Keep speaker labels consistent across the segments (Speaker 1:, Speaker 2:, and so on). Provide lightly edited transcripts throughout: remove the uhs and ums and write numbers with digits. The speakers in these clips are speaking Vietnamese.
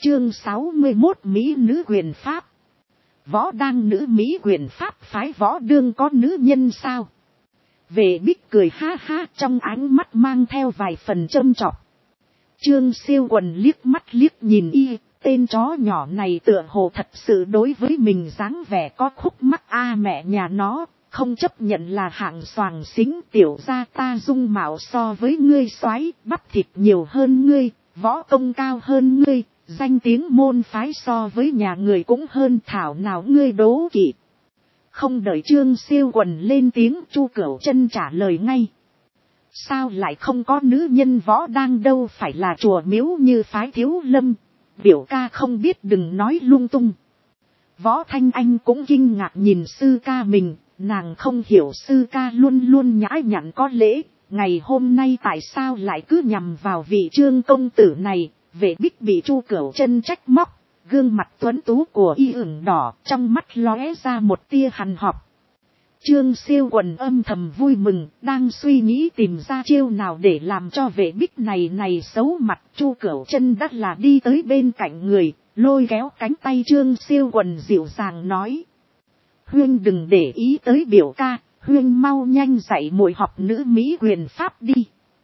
Speaker 1: Chương 61 Mỹ nữ quyền pháp. Võ đang nữ Mỹ quyền pháp phái võ đương có nữ nhân sao? Vệ Bích cười ha ha, trong ánh mắt mang theo vài phần châm chọc. Trương Siêu Quần liếc mắt liếc nhìn y, tên chó nhỏ này tựa hồ thật sự đối với mình dáng vẻ có khúc mắc a mẹ nhà nó, không chấp nhận là hạng xoàng xính tiểu gia ta dung mạo so với ngươi soái, bắp thịt nhiều hơn ngươi, võ công cao hơn ngươi, danh tiếng môn phái so với nhà người cũng hơn, thảo nào ngươi đố kỵ. Không đợi Trương Siêu Quần lên tiếng, Chu Cửu Chân trả lời ngay. Sao lại không có nữ nhân võ đang đâu, phải là chùa miếu như phái Thiếu Lâm, biểu ca không biết đừng nói lung tung. Võ Thanh Anh cũng kinh ngạc nhìn sư ca mình, nàng không hiểu sư ca luôn luôn nhã nhặn có lễ, ngày hôm nay tại sao lại cứ nhằm vào vị Trương công tử này. Vệ Bích bị Chu Cửu Chân trách móc, gương mặt tuấn tú của y ửng đỏ, trong mắt lóe ra một tia hằn học. Trương Siêu Quần âm thầm vui mừng, đang suy nghĩ tìm ra chiêu nào để làm cho Vệ Bích này xấu mặt. Chu Cửu Chân đã là đi tới bên cạnh người, lôi kéo cánh tay Trương Siêu Quần dịu dàng nói: Huyên đừng để ý tới biểu ca, Huyên mau nhanh dạy muội học nữ Mỹ quyền pháp đi.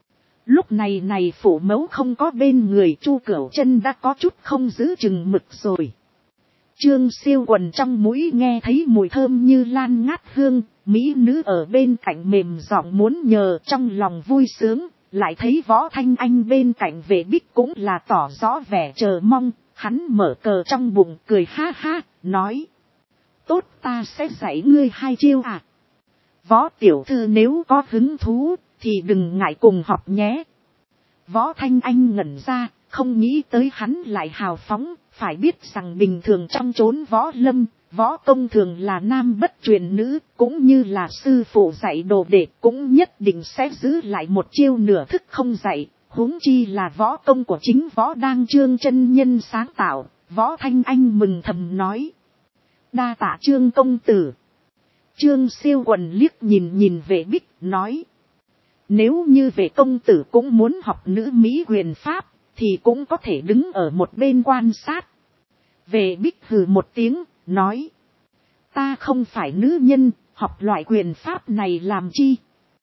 Speaker 1: Lúc này phủ mẫu không có bên người, Chu Cửu Chân đã có chút không giữ chừng mực rồi. Trương Siêu Quần trong mũi nghe thấy mùi thơm như lan ngát hương, mỹ nữ ở bên cạnh mềm giọng muốn nhờ, trong lòng vui sướng, lại thấy Võ Thanh Anh bên cạnh Vệ Bích cũng là tỏ rõ vẻ chờ mong, hắn mở cờ trong bụng cười ha ha, nói: Tốt, ta sẽ dạy ngươi hai chiêu à. Võ tiểu thư nếu có hứng thú thì đừng ngại cùng học nhé. Võ Thanh Anh ngẩn ra, không nghĩ tới hắn lại hào phóng, phải biết rằng bình thường trong chốn võ lâm, võ công thường là nam bất truyền nữ, cũng như là sư phụ dạy đồ đệ cũng nhất định sẽ giữ lại một chiêu nửa thức không dạy, huống chi là võ công của chính Võ đang Trương chân nhân sáng tạo. Võ Thanh Anh mừng thầm nói: Đa tạ Trương công tử. Trương Siêu Quần liếc nhìn Vệ Bích, nói: Nếu như Vệ công tử cũng muốn học nữ Mỹ quyền pháp, thì cũng có thể đứng ở một bên quan sát. Vệ Bích hừ một tiếng, nói: Ta không phải nữ nhân, học loại quyền pháp này làm chi?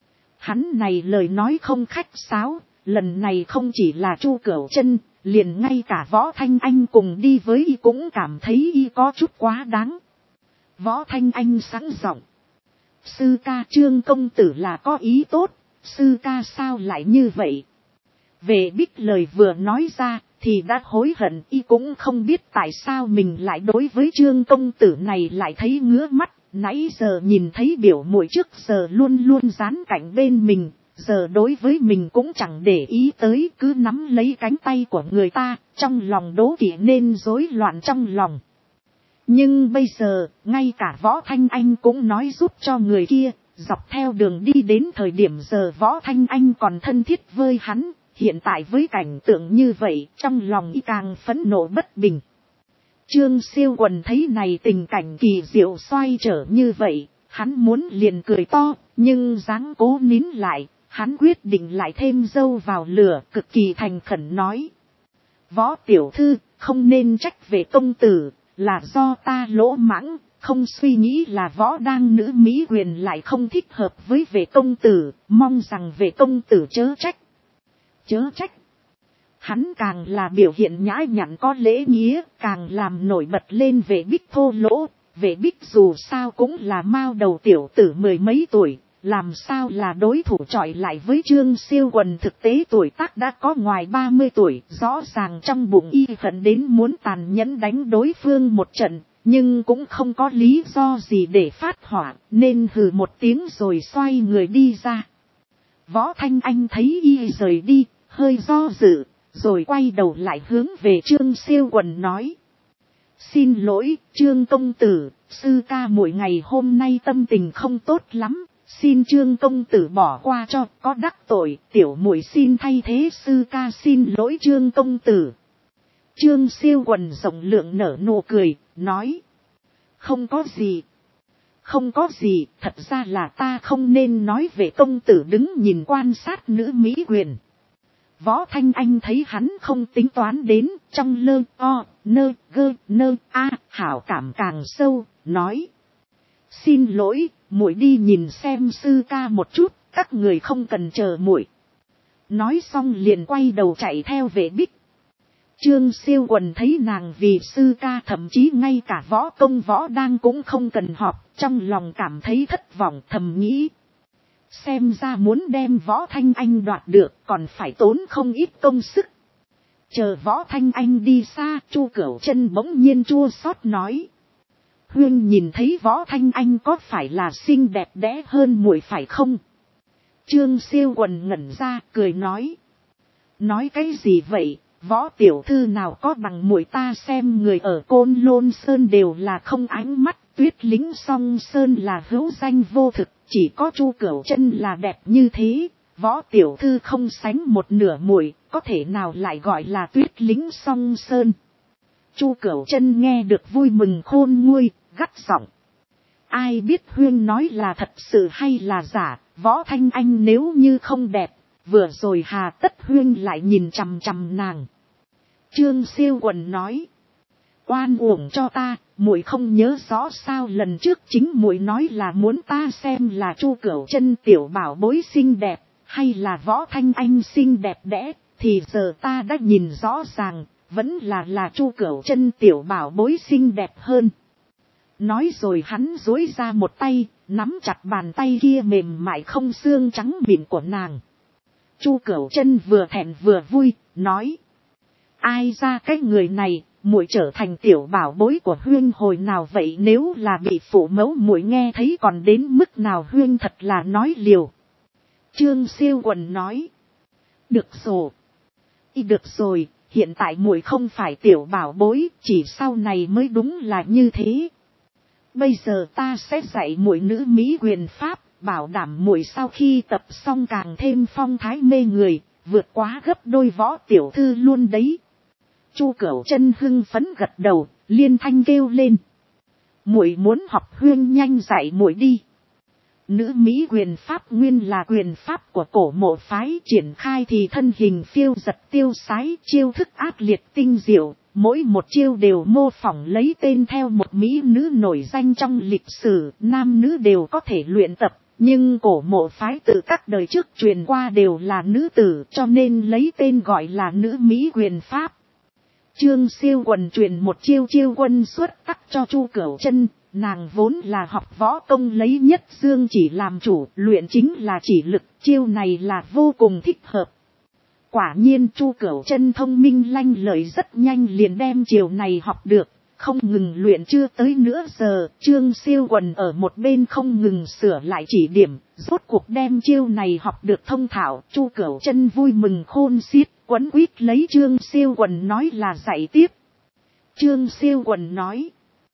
Speaker 1: Hắn này lời nói không khách sáo, lần này không chỉ là Chu Cửu Chân, liền ngay cả Võ Thanh Anh cùng đi với y cũng cảm thấy y có chút quá đáng. Võ Thanh Anh sẵn giọng: Sư ca, Trương công tử là có ý tốt, sư ca sao lại như vậy? Vệ Bích lời vừa nói ra thì đã hối hận, y cũng không biết tại sao mình lại đối với Trương công tử này lại thấy ngứa mắt, nãy giờ nhìn thấy biểu muội trước giờ luôn luôn dán cạnh bên mình, giờ đối với mình cũng chẳng để ý tới, cứ nắm lấy cánh tay của người ta, trong lòng đố kỵ nên rối loạn trong lòng. Nhưng bây giờ, ngay cả Võ Thanh Anh cũng nói giúp cho người kia, dọc theo đường đi đến thời điểm giờ Võ Thanh Anh còn thân thiết với hắn, hiện tại với cảnh tượng như vậy, trong lòng y càng phẫn nộ bất bình. Trương Siêu Quần thấy này tình cảnh kỳ diệu xoay trở như vậy, hắn muốn liền cười to, nhưng dáng cố nín lại, hắn quyết định lại thêm dâu vào lửa, cực kỳ thành khẩn nói: Võ tiểu thư, không nên trách về công tử, là do ta lỗ mãng, không suy nghĩ là Võ đang nữ Mỹ quyền lại không thích hợp với Vệ công tử, mong rằng Vệ công tử chớ trách. Chớ trách. Hắn càng là biểu hiện nhã nhặn có lễ nghĩa, càng làm nổi bật lên Vệ Bích thô lỗ. Vệ Bích dù sao cũng là mao đầu tiểu tử mười mấy tuổi, làm sao là đối thủ chọi lại với Trương Siêu Quần, thực tế tuổi tác đã có ngoài 30 tuổi, rõ ràng trong bụng y hận đến muốn tàn nhẫn đánh đối phương một trận, nhưng cũng không có lý do gì để phát hỏa, nên hừ một tiếng rồi xoay người đi ra. Võ Thanh Anh thấy y rời đi, hơi do dự, rồi quay đầu lại hướng về Trương Siêu Quần nói: Xin lỗi, Trương công tử, sư ca mỗi ngày hôm nay tâm tình không tốt lắm, xin Trương công tử bỏ qua cho, có đắc tội, tiểu muội xin thay thế sư ca xin lỗi Trương công tử. Trương Siêu Quần rộng lượng nở nụ cười, nói: Không có gì. Không có gì, thật ra là ta không nên nói về công tử đứng nhìn quan sát nữ Mỹ quyền. Võ Thanh Anh thấy hắn không tính toán đến, trong lơ o nơ gơ nơ a hảo cảm càng sâu, nói: xin lỗi, muội đi nhìn xem sư ca một chút, các người không cần chờ muội. Nói xong liền quay đầu chạy theo Vệ Bích. Trương Siêu Quần thấy nàng vì sư ca, thậm chí ngay cả võ công võ đang cũng không cần họp, trong lòng cảm thấy thất vọng, thầm nghĩ: xem ra muốn đem Võ Thanh Anh đoạt được còn phải tốn không ít công sức. Chờ Võ Thanh Anh đi xa, Chu Cửu Chân bỗng nhiên chua xót nói: huynh nhìn thấy Võ Thanh Anh có phải là xinh đẹp đẽ hơn muội phải không? Trương Siêu Quần ngẩn ra cười nói: nói cái gì vậy, Võ tiểu thư nào có bằng muội, ta xem người ở Côn Lôn Sơn đều là không ánh mắt, Tuyết Lính Song Sơn là hữu danh vô thực, chỉ có Chu Cửu Chân là đẹp như thế. Võ tiểu thư không sánh một nửa muội, có thể nào lại gọi là Tuyết Lính Song Sơn? Chu Cửu Chân nghe được vui mừng khôn nguôi, gắt giọng: ai biết huynh nói là thật sự hay là giả, Võ Thanh Anh nếu như không đẹp, vừa rồi hà tất huynh lại nhìn chằm chằm nàng. Trương Siêu Quần nói: oan uổng cho ta, muội không nhớ rõ sao lần trước chính muội nói là muốn ta xem là Chu Cửu Chân tiểu bảo bối xinh đẹp, hay là Võ Thanh Anh xinh đẹp đẽ, thì giờ ta đã nhìn rõ ràng, vẫn là Chu Cửu Chân tiểu bảo bối xinh đẹp hơn. Nói rồi hắn duỗi ra một tay, nắm chặt bàn tay kia mềm mại không xương trắng mịn của nàng. Chu Cửu Chân vừa thẹn vừa vui, nói: ai ra cái người này, muội trở thành tiểu bảo bối của huynh hồi nào vậy, nếu là bị phụ mẫu muội nghe thấy còn đến mức nào, huynh thật là nói liều. Trương Siêu Quần nói: được rồi, được rồi, hiện tại muội không phải tiểu bảo bối, chỉ sau này mới đúng là như thế. Bây giờ ta sẽ dạy muội nữ mỹ quyền pháp, bảo đảm muội sau khi tập xong càng thêm phong thái mê người, vượt quá gấp đôi Võ tiểu thư luôn đấy. Chu Cửu Chân hưng phấn gật đầu, liên thanh kêu lên: muội muốn học, huynh nhanh dạy muội đi. Nữ mỹ quyền pháp nguyên là quyền pháp của Cổ Mộ phái, triển khai thì thân hình phiêu giật tiêu sái, chiêu thức ác liệt tinh diệu, mỗi một chiêu đều mô phỏng lấy tên theo một mỹ nữ nổi danh trong lịch sử, nam nữ đều có thể luyện tập, nhưng Cổ Mộ phái từ các đời trước truyền qua đều là nữ tử, cho nên lấy tên gọi là nữ mỹ quyền pháp. Trương Siêu Quần truyền một chiêu quân xuất tắc cho Chu Cửu Chân, nàng vốn là học võ công lấy nhất dương chỉ làm chủ, luyện chính là chỉ lực, chiêu này là vô cùng thích hợp. Quả nhiên Chu Cửu Chân thông minh lanh lợi, rất nhanh liền đem chiêu này học được, không ngừng luyện chưa tới nửa giờ, Trương Siêu Quần ở một bên không ngừng sửa lại chỉ điểm, rốt cuộc đem chiêu này học được thông thạo. Chu Cửu Chân vui mừng khôn xiết, quấn quýt lấy Trương Siêu Quần nói là dạy tiếp. Trương Siêu Quần nói: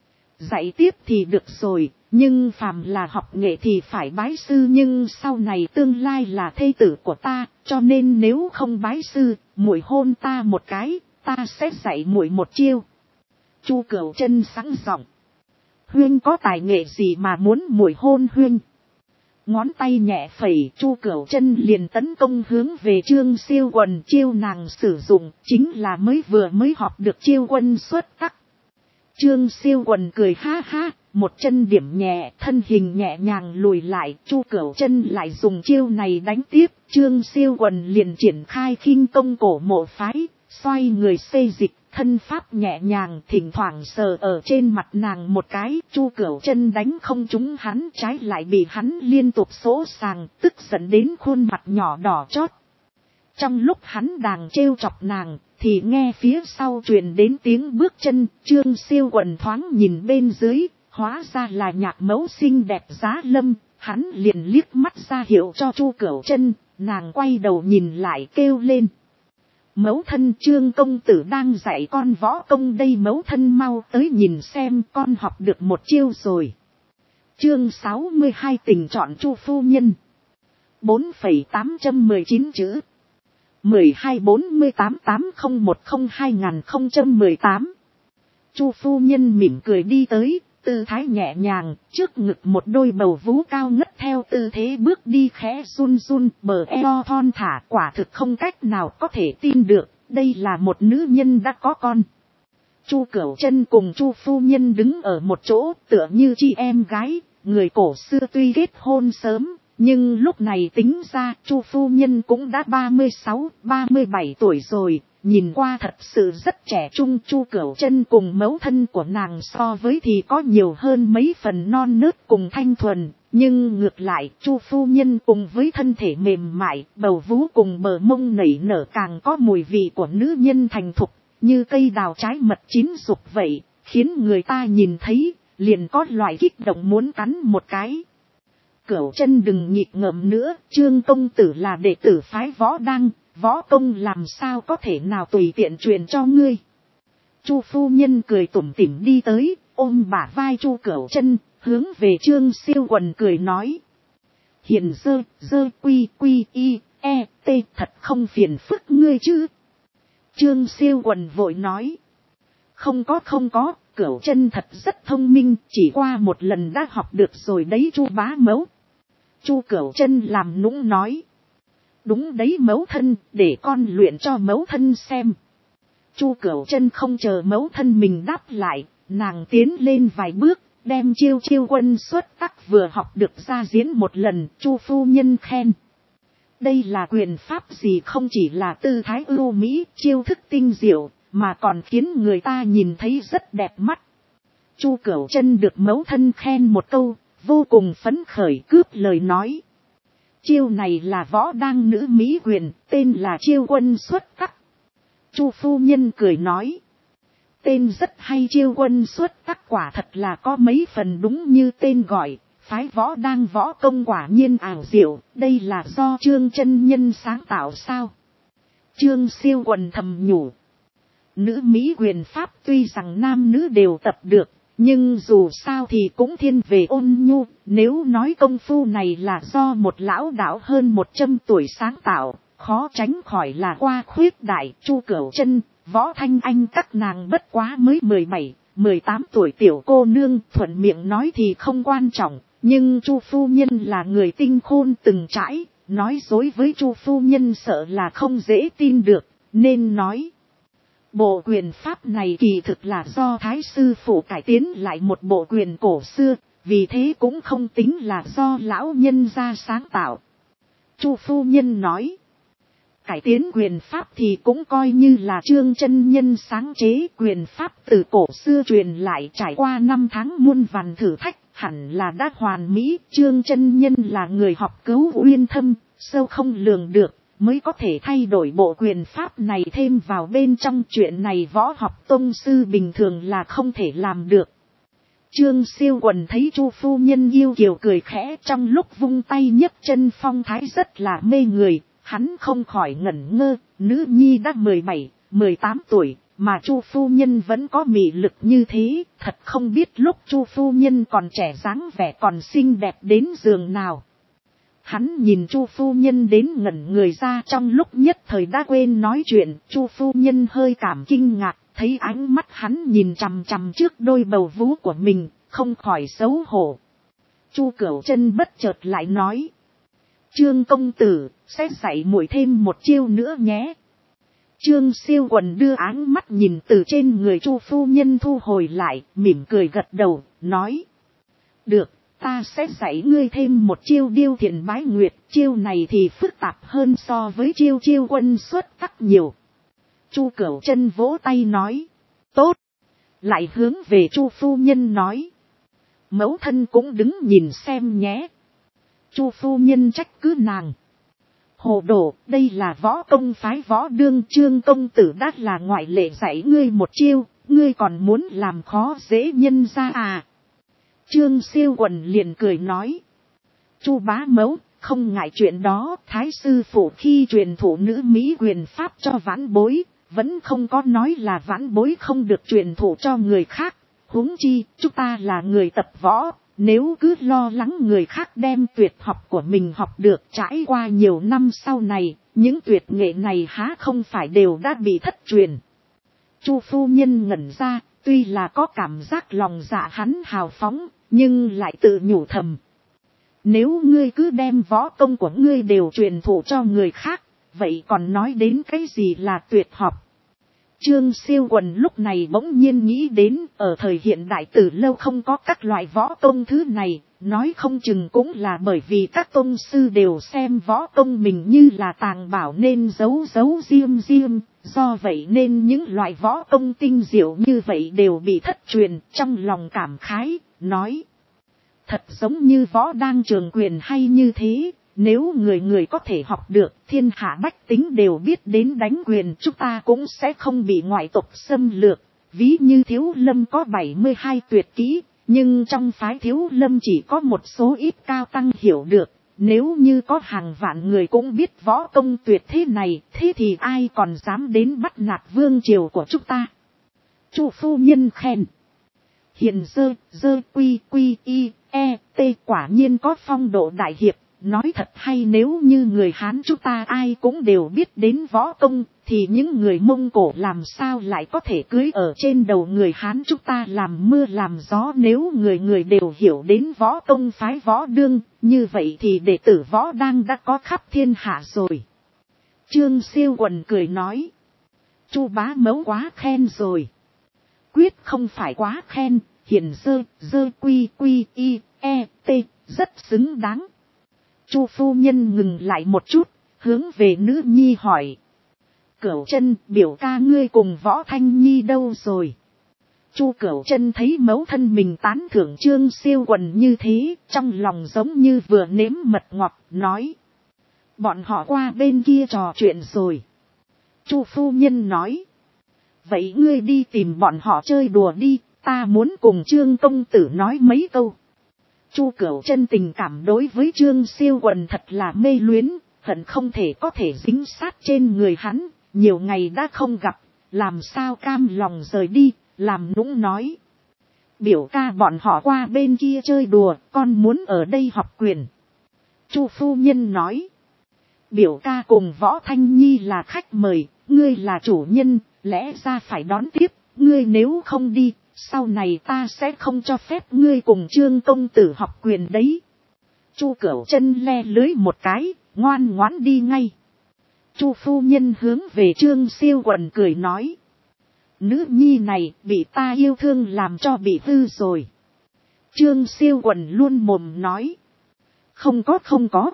Speaker 1: dạy tiếp thì được rồi, nhưng phàm là học nghệ thì phải bái sư, nhưng sau này tương lai là thê tử của ta, cho nên nếu không bái sư, muội hôn ta một cái, ta sẽ dạy muội một chiêu. Chu Cửu Chân sẵn giọng: huynh có tài nghệ gì mà muốn muội hôn huynh? Ngón tay nhẹ phẩy, Chu Cửu Chân liền tấn công hướng về Trương Siêu Quần, chiêu nàng sử dụng chính là mới học được chiêu quân xuất tắc. Trương Siêu Quần cười ha ha, một chân điểm nhẹ, thân hình nhẹ nhàng lùi lại, Chu Cửu Chân lại dùng chiêu này đánh tiếp, Trương Siêu Quần liền triển khai khinh công Cổ Mộ phái, xoay người xê dịch, thân pháp nhẹ nhàng, thỉnh thoảng sờ ở trên mặt nàng một cái, Chu Cửu Chân đánh không trúng hắn, trái lại bị hắn liên tục xỗ sàng, tức giận đến khuôn mặt nhỏ đỏ chót. Trong lúc hắn đang trêu chọc nàng, thì nghe phía sau truyền đến tiếng bước chân, Trương Siêu Quần thoáng nhìn bên dưới, hóa ra là Nhạc mẫu xinh đẹp Giá Lâm, hắn liền liếc mắt ra hiệu cho Chu Cửu Chân, nàng quay đầu nhìn lại kêu lên: mẫu thân, Trương công tử đang dạy con võ công đây, mẫu thân mau tới nhìn xem, con học được một chiêu rồi. Chương 62 tình chọn Chu phu nhân. 4,819 chữ. 124880102018. Chu phu nhân mỉm cười đi tới, tư thái nhẹ nhàng, trước ngực một đôi bầu vú cao ngất theo tư thế bước đi khẽ run run, bờ eo thon thả, quả thực không cách nào có thể tin được, đây là một nữ nhân đã có con. Chu Cửu Chân cùng Chu phu nhân đứng ở một chỗ, tựa như chị em gái, người cổ xưa tuy kết hôn sớm, nhưng lúc này tính ra Chu phu nhân cũng đã 36, 37 tuổi rồi, nhìn qua thật sự rất trẻ trung. Chu Cửu Chân cùng mẫu thân của nàng so với thì có nhiều hơn mấy phần non nớt cùng thanh thuần, nhưng ngược lại Chu phu nhân cùng với thân thể mềm mại, bầu vú cùng bờ mông nảy nở càng có mùi vị của nữ nhân thành thục, như cây đào trái mật chín rục vậy, khiến người ta nhìn thấy liền có loại kích động muốn cắn một cái. Cửu Chân đừng nhịp ngợm nữa, Trương công tử là đệ tử phái Võ Đăng, võ công làm sao có thể nào tùy tiện truyền cho ngươi. Chu phu nhân cười tủm tỉm đi tới, ôm bả vai Chu Cửu Chân, hướng về Trương Siêu Quần cười nói: Hiền dơ quy quy y e t, thật không phiền phức ngươi chứ. Trương Siêu Quần vội nói: không có, Cửu Chân thật rất thông minh, chỉ qua một lần đã học được rồi đấy Chu bá mẫu. Chu Cửu Chân làm nũng nói: đúng đấy mẫu thân, để con luyện cho mẫu thân xem. Chu Cửu Chân không chờ mẫu thân mình đáp lại, nàng tiến lên vài bước, đem chiêu quân xuất tắc vừa học được ra diễn một lần. Chu phu nhân khen: đây là quyền pháp gì, không chỉ là tư thái ưu mỹ, chiêu thức tinh diệu, mà còn khiến người ta nhìn thấy rất đẹp mắt. Chu Cửu Chân được mẫu thân khen một câu, vô cùng phấn khởi cướp lời nói: chiêu này là Võ Đăng nữ mỹ quyền, tên là chiêu quân xuất tắc. Chu phu nhân cười nói: tên rất hay, chiêu quân xuất tắc quả thật là có mấy phần đúng như tên gọi, phái Võ Đăng võ công quả nhiên ảo diệu, đây là do Trương chân nhân sáng tạo sao? Trương Siêu Quần thầm nhủ. Nữ mỹ quyền pháp tuy rằng nam nữ đều tập được, nhưng dù sao thì cũng thiên về ôn nhu, nếu nói công phu này là do một lão đạo hơn 100 tuổi sáng tạo, khó tránh khỏi là qua khuyết đại. Chu Cửu Chân, Võ Thanh Anh các nàng bất quá mới 17, 18 tuổi tiểu cô nương, thuận miệng nói thì không quan trọng, nhưng Chu phu nhân là người tinh khôn từng trải, nói dối với Chu phu nhân sợ là không dễ tin được, nên nói: bộ quyền pháp này kỳ thực là do thái sư phụ cải tiến lại một bộ quyền cổ xưa, vì thế cũng không tính là do lão nhân gia sáng tạo. Chu phu nhân nói: cải tiến quyền pháp thì cũng coi như là Trương chân nhân sáng chế, quyền pháp từ cổ xưa truyền lại trải qua 5 tháng muôn vàn thử thách, hẳn là đã hoàn mỹ. Trương chân nhân là người học cứu uyên thâm, sâu không lường được, mới có thể thay đổi bộ quyền pháp này thêm vào bên trong. Chuyện này võ học tông sư bình thường là không thể làm được. Trương Siêu Quần thấy Chu phu nhân yêu kiều cười khẽ, trong lúc vung tay nhấc chân phong thái rất là mê người, hắn không khỏi ngẩn ngơ, nữ nhi đã 17, 18 tuổi, mà Chu phu nhân vẫn có mị lực như thế, thật không biết lúc Chu phu nhân còn trẻ dáng vẻ còn xinh đẹp đến giường nào. Hắn nhìn Chu phu nhân đến ngẩn người ra, trong lúc nhất thời đã quên nói chuyện. Chu phu nhân hơi cảm kinh ngạc, thấy ánh mắt hắn nhìn chằm chằm trước đôi bầu vú của mình, không khỏi xấu hổ. Chu Cửu Chân bất chợt lại nói: Trương công tử, sẽ dạy muội thêm một chiêu nữa nhé. Trương Siêu Quần đưa áng mắt nhìn từ trên người Chu phu nhân thu hồi lại, mỉm cười gật đầu, nói: được, ta sẽ dạy ngươi thêm một chiêu điêu thiền bái nguyệt, chiêu này thì phức tạp hơn so với chiêu quân xuất tắc nhiều. Chu Cửu Chân vỗ tay nói: tốt. Lại hướng về Chu phu nhân nói: mẫu thân cũng đứng nhìn xem nhé. Chu phu nhân trách cứ nàng: hồ đồ, đây là võ công phái Võ Đương, Trương công tử đã là ngoại lệ dạy ngươi một chiêu, ngươi còn muốn làm khó dễ nhân ra à? Trương Siêu Quần liền cười nói: Chu bá mẫu, không ngại chuyện đó, thái sư phụ khi truyền thụ nữ mỹ quyền pháp cho vãn bối, vẫn không có nói là vãn bối không được truyền thụ cho người khác. Huống chi, chúng ta là người tập võ, nếu cứ lo lắng người khác đem tuyệt học của mình học được, trải qua nhiều năm sau này, những tuyệt nghệ này há không phải đều đã bị thất truyền. Chu phu nhân ngẩn ra, Tuy là có cảm giác lòng dạ hắn hào phóng, nhưng lại tự nhủ thầm. Nếu ngươi cứ đem võ công của ngươi đều truyền thụ cho người khác, vậy còn nói đến cái gì là tuyệt học. Trương Siêu Quần lúc này bỗng nhiên nghĩ đến, ở thời hiện đại từ lâu không có các loại võ công thứ này, nói không chừng cũng là bởi vì các tông sư đều xem võ công mình như là tàng bảo nên giấu giấu riêng riêng, do vậy nên những loại võ công tinh diệu như vậy đều bị thất truyền. Trong lòng cảm khái, nói, thật giống như võ đang trường quyền hay như thế. Nếu người người có thể học được, thiên hạ bách tính đều biết đến đánh quyền, chúng ta cũng sẽ không bị ngoại tộc xâm lược. Ví như Thiếu Lâm có 72 tuyệt kỹ, nhưng trong phái Thiếu Lâm chỉ có một số ít cao tăng hiểu được. Nếu như có hàng vạn người cũng biết võ công tuyệt thế này, thế thì ai còn dám đến bắt nạt vương triều của chúng ta. Chu phu nhân khen. Hiện dơ quy y e t quả nhiên có phong độ đại hiệp. Nói thật hay, nếu như người Hán chúng ta ai cũng đều biết đến võ công, thì những người Mông Cổ làm sao lại có thể cưới ở trên đầu người Hán chúng ta làm mưa làm gió. Nếu người người đều hiểu đến võ công phái võ đương, như vậy thì đệ tử võ đang đã có khắp thiên hạ rồi. Trương Siêu Quần cười nói, Chu bá mẫu quá khen rồi. Quyết không phải quá khen, hiện dơ quy y e t rất xứng đáng. Chu phu nhân ngừng lại một chút, hướng về nữ nhi hỏi. Cửu Chân, biểu ca ngươi cùng Võ Thanh Nhi đâu rồi? Chu Cửu Chân thấy mẫu thân mình tán thưởng Trương Siêu Quần như thế, trong lòng giống như vừa nếm mật ngọt, nói. Bọn họ qua bên kia trò chuyện rồi. Chu phu nhân nói. Vậy ngươi đi tìm bọn họ chơi đùa đi, ta muốn cùng Trương công tử nói mấy câu. Chu Cửu Chân tình cảm đối với Trương Siêu Quần thật là mê luyến, hận không thể có thể dính sát trên người hắn, nhiều ngày đã không gặp, làm sao cam lòng rời đi, làm nũng nói. Biểu ca bọn họ qua bên kia chơi đùa, con muốn ở đây học quyền. Chu phu nhân nói. Biểu ca cùng Võ Thanh Nhi là khách mời, ngươi là chủ nhân, lẽ ra phải đón tiếp, ngươi nếu không đi, sau này ta sẽ không cho phép ngươi cùng Trương công tử học quyền đấy. Chu Cửu Chân le lưới một cái, ngoan ngoãn đi ngay. Chu phu nhân hướng về Trương Siêu Quần cười nói. Nữ nhi này bị ta yêu thương làm cho bị hư rồi. Trương Siêu Quần luôn mồm nói. Không có.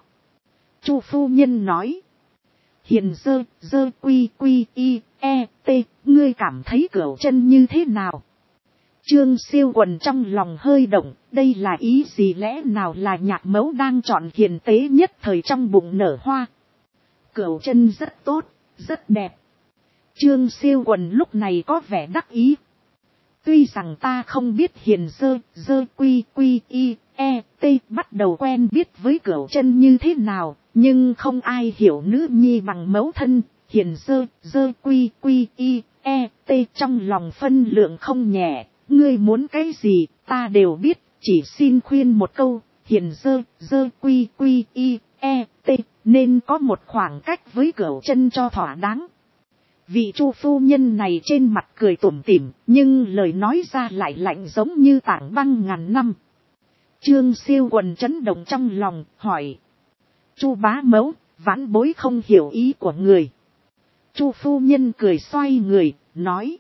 Speaker 1: Chu phu nhân nói. Hiện dơ quy y e t, ngươi cảm thấy Cửu Chân như thế nào? Trương Siêu Quần trong lòng hơi động, đây là ý gì, lẽ nào là nhạc mẫu đang chọn hiền tế nhất thời trong bụng nở hoa. Cửu Chân rất tốt, rất đẹp. Trương Siêu Quần lúc này có vẻ đắc ý. Tuy rằng ta không biết hiền dơ quy y e t bắt đầu quen biết với Cửu Chân như thế nào, nhưng không ai hiểu nữ nhi bằng mẫu thân. Hiền dơ quy y e t trong lòng phân lượng không nhẹ. Ngươi muốn cái gì, ta đều biết, chỉ xin khuyên một câu, hiền dơ quy y e t, nên có một khoảng cách với Cửu Chân cho thỏa đáng. Vị Chu phu nhân này trên mặt cười tủm tỉm, nhưng lời nói ra lại lạnh giống như tảng băng ngàn năm. Trương Siêu Quần chấn động trong lòng, hỏi. Chu bá mẫu, vãn bối không hiểu ý của người. Chu phu nhân cười xoay người, nói.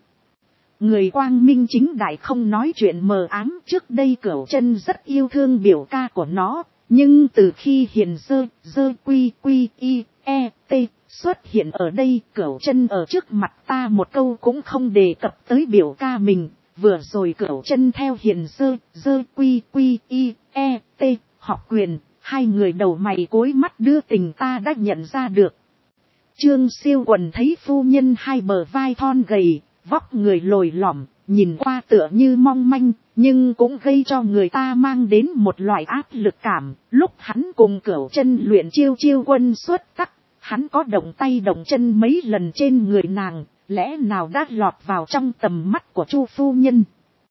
Speaker 1: Người quang minh chính đại không nói chuyện mờ ám, trước đây Cửu Chân rất yêu thương biểu ca của nó, nhưng từ khi hiền dơ quy y e t xuất hiện ở đây, Cửu Chân ở trước mặt ta một câu cũng không đề cập tới biểu ca mình. Vừa rồi Cửu Chân theo hiền dơ quy y e t học quyền, hai người đầu mày cối mắt đưa tình ta đã nhận ra được. Trương Siêu Quần thấy phu nhân hai bờ vai thon gầy, vóc người lồi lõm, nhìn qua tựa như mong manh, nhưng cũng gây cho người ta mang đến một loại áp lực cảm. Lúc hắn cùng Cửu Chân luyện chiêu quân xuất tắc, hắn có động tay động chân mấy lần trên người nàng, lẽ nào đã lọt vào trong tầm mắt của Chu phu nhân.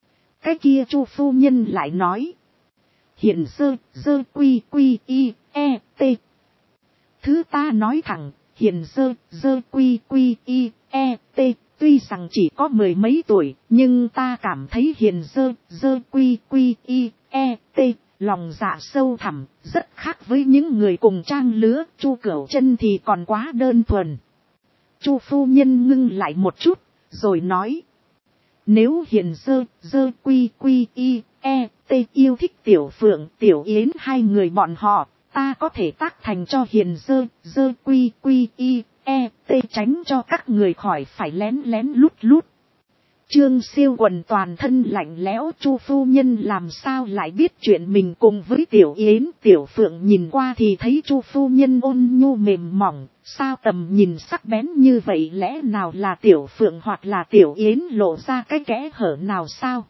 Speaker 1: Cái kia Chu phu nhân lại nói. Hiện dơ quy y e t. Thứ ta nói thẳng, hiện dơ quy y e t. tuy rằng chỉ có 10 mấy tuổi, nhưng ta cảm thấy hiền dơ quy quy y e t, lòng dạ sâu thẳm, rất khác với những người cùng trang lứa. Chu Cửu Chân thì còn quá đơn thuần. Chu phu nhân ngưng lại một chút, rồi nói: nếu hiền dơ quy quy y e t yêu thích Tiểu Phượng Tiểu Yến hai người bọn họ, ta có thể tác thành cho hiền dơ quy quy y e t, tránh cho các người khỏi phải lén lén lút lút. Trương Siêu Quần toàn thân lạnh lẽo, Chu phu nhân làm sao lại biết chuyện mình cùng với Tiểu Yến. Tiểu Phượng nhìn qua thì thấy Chu phu nhân ôn nhu mềm mỏng, sao tầm nhìn sắc bén như vậy, lẽ nào là Tiểu Phượng hoặc là Tiểu Yến lộ ra cái kẽ hở nào sao?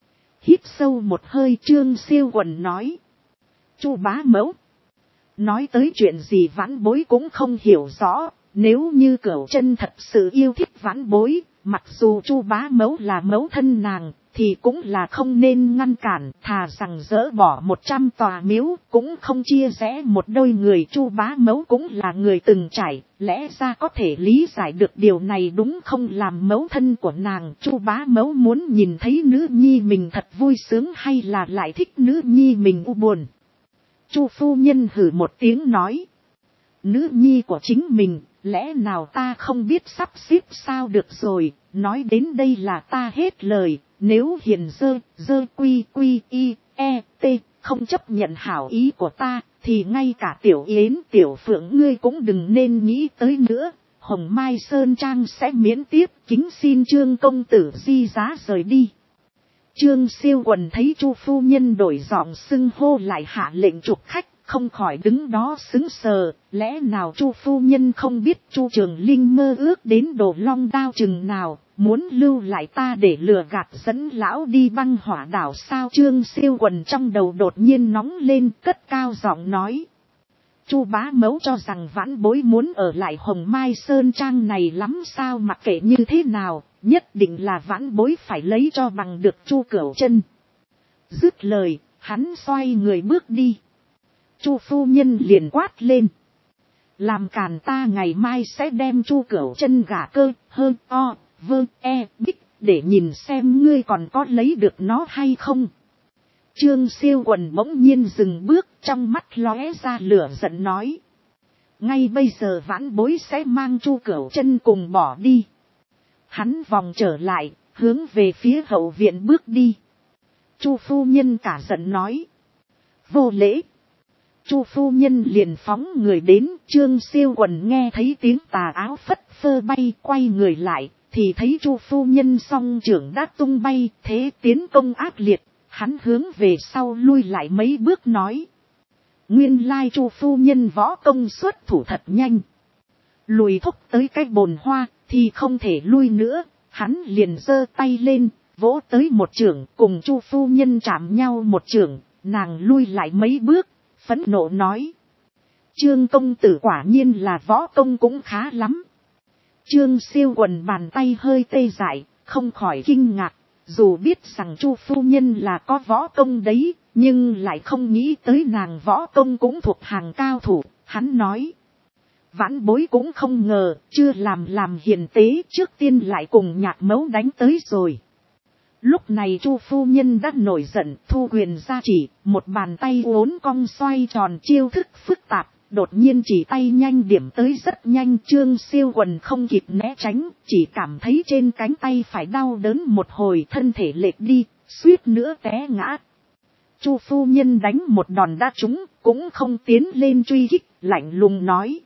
Speaker 1: Hít sâu một hơi, Trương Siêu Quần nói: Chu bá mẫu, nói tới chuyện gì Vãn Bối cũng không hiểu rõ. Nếu như Cửu Chân thật sự yêu thích Vãn Bối, mặc dù Chu bá mẫu là mẫu thân nàng, thì cũng là không nên ngăn cản, thà rằng dỡ bỏ 100 tòa miếu, cũng không chia rẽ một đôi người. Chu bá mẫu cũng là người từng trải, lẽ ra có thể lý giải được điều này đúng không? Làm mẫu thân của nàng, Chu bá mẫu muốn nhìn thấy nữ nhi mình thật vui sướng, hay là lại thích nữ nhi mình u buồn? Chu phu nhân hử một tiếng nói: nữ nhi của chính mình, lẽ nào ta không biết sắp xếp sao? Được rồi, nói đến đây là ta hết lời. Nếu hiền dơ quy quy y e t không chấp nhận hảo ý của ta, thì ngay cả Tiểu Yến Tiểu Phượng ngươi cũng đừng nên nghĩ tới nữa. Hồng Mai Sơn Trang sẽ miễn tiếp, kính xin Trương công tử di giá rời đi. Trương Siêu Quần thấy Chu phu nhân đổi giọng xưng hô lại hạ lệnh chụp khách, không khỏi đứng đó sững sờ. Lẽ nào Chu phu nhân không biết Chu Trường Linh mơ ước đến Đồ Long Đao chừng nào, muốn lưu lại ta để lừa gạt dẫn lão đi băng hỏa đảo sao? Trương Siêu Quần trong đầu đột nhiên nóng lên, cất cao giọng nói: Chu bá mẫu cho rằng Vãn Bối muốn ở lại Hồng Mai Sơn Trang này lắm sao? Mặc kệ như thế nào, nhất định là Vãn Bối phải lấy cho bằng được Chu Cửu Chân. Dứt lời, hắn xoay người bước đi. Chu phu nhân liền quát lên: làm càn, ta ngày mai sẽ đem Chu Cửu Chân gả cơ hơn o vơ e bích, để nhìn xem ngươi còn có lấy được nó hay không. Trương Siêu Quần bỗng nhiên dừng bước, trong mắt lóe ra lửa giận nói: ngay bây giờ Vãn Bối sẽ mang Chu Cửu Chân cùng bỏ đi. Hắn vòng trở lại, hướng về phía hậu viện bước đi. Chu phu nhân cả giận nói: vô lễ. Chu phu nhân liền phóng người đến. Trương Siêu Quần nghe thấy tiếng tà áo phất phơ bay, quay người lại thì thấy Chu phu nhân song trưởng đã tung bay, thế tiến công ác liệt. Hắn hướng về sau lui lại mấy bước nói: nguyên lai Chu phu nhân võ công xuất thủ thật nhanh, lùi thúc tới cái bồn hoa thì không thể lui nữa. Hắn liền giơ tay lên, vỗ tới một chưởng, cùng Chu phu nhân chạm nhau một chưởng. Nàng lui lại mấy bước, phẫn nộ nói: Trương công tử quả nhiên là võ công cũng khá lắm. Trương Siêu Quần bàn tay hơi tê dại, không khỏi kinh ngạc. Dù biết rằng Chu phu nhân là có võ công đấy, nhưng lại không nghĩ tới nàng võ công cũng thuộc hàng cao thủ. Hắn nói: Vãn Bối cũng không ngờ, chưa làm hiền tế, trước tiên lại cùng Nhạc Mẫu đánh tới rồi. Lúc này Chu phu nhân đã nổi giận, thu quyền ra chỉ, một bàn tay uốn cong xoay tròn, chiêu thức phức tạp, đột nhiên chỉ tay nhanh điểm tới rất nhanh. Trương Siêu Quần không kịp né tránh, chỉ cảm thấy trên cánh tay phải đau đớn một hồi, thân thể lệch đi, suýt nữa té ngã. Chu phu nhân đánh một đòn đã trúng, cũng không tiến lên truy kích, lạnh lùng nói: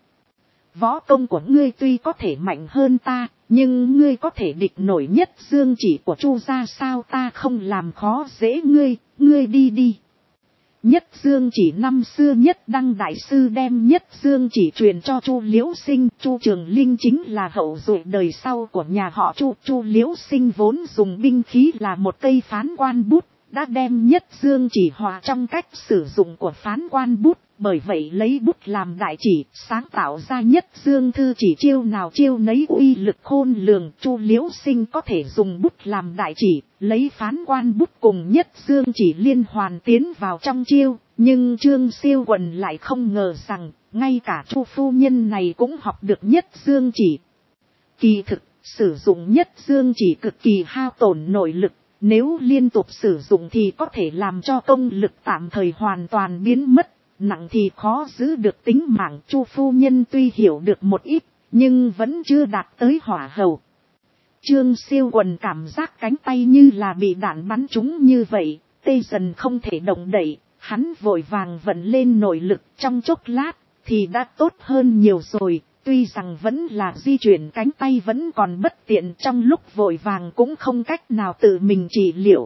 Speaker 1: võ công của ngươi tuy có thể mạnh hơn ta, nhưng ngươi có thể địch nổi Nhất Dương Chỉ của Chu gia sao? Ta không làm khó dễ ngươi, ngươi đi đi. Nhất Dương Chỉ năm xưa Nhất Đăng đại sư đem Nhất Dương Chỉ truyền cho Chu Liễu Sinh. Chu Trường Linh chính là hậu duệ đời sau của nhà họ Chu. Chu Liễu Sinh vốn dùng binh khí là một cây phán quan bút, đã đem Nhất Dương Chỉ hòa trong cách sử dụng của phán quan bút, bởi vậy lấy bút làm đại chỉ, sáng tạo ra Nhất Dương Thư chỉ, chiêu nào chiêu nấy uy lực khôn lường. Chu Liễu Sinh có thể dùng bút làm đại chỉ, lấy phán quan bút cùng Nhất Dương Chỉ liên hoàn tiến vào trong chiêu, nhưng Trương Siêu Quần lại không ngờ rằng ngay cả Chu phu nhân này cũng học được Nhất Dương Chỉ. Kỳ thực sử dụng nhất dương chỉ cực kỳ hao tổn nội lực, nếu liên tục sử dụng thì có thể làm cho công lực tạm thời hoàn toàn biến mất, nặng thì khó giữ được tính mạng. Chu phu nhân tuy hiểu được một ít, nhưng vẫn chưa đạt tới hỏa hầu. Trương Siêu Quần cảm giác cánh tay như là bị đạn bắn trúng như vậy, tê dần không thể động đậy, hắn vội vàng vận lên nội lực, trong chốc lát thì đã tốt hơn nhiều rồi, tuy rằng vẫn là di chuyển cánh tay vẫn còn bất tiện, trong lúc vội vàng cũng không cách nào tự mình trị liệu.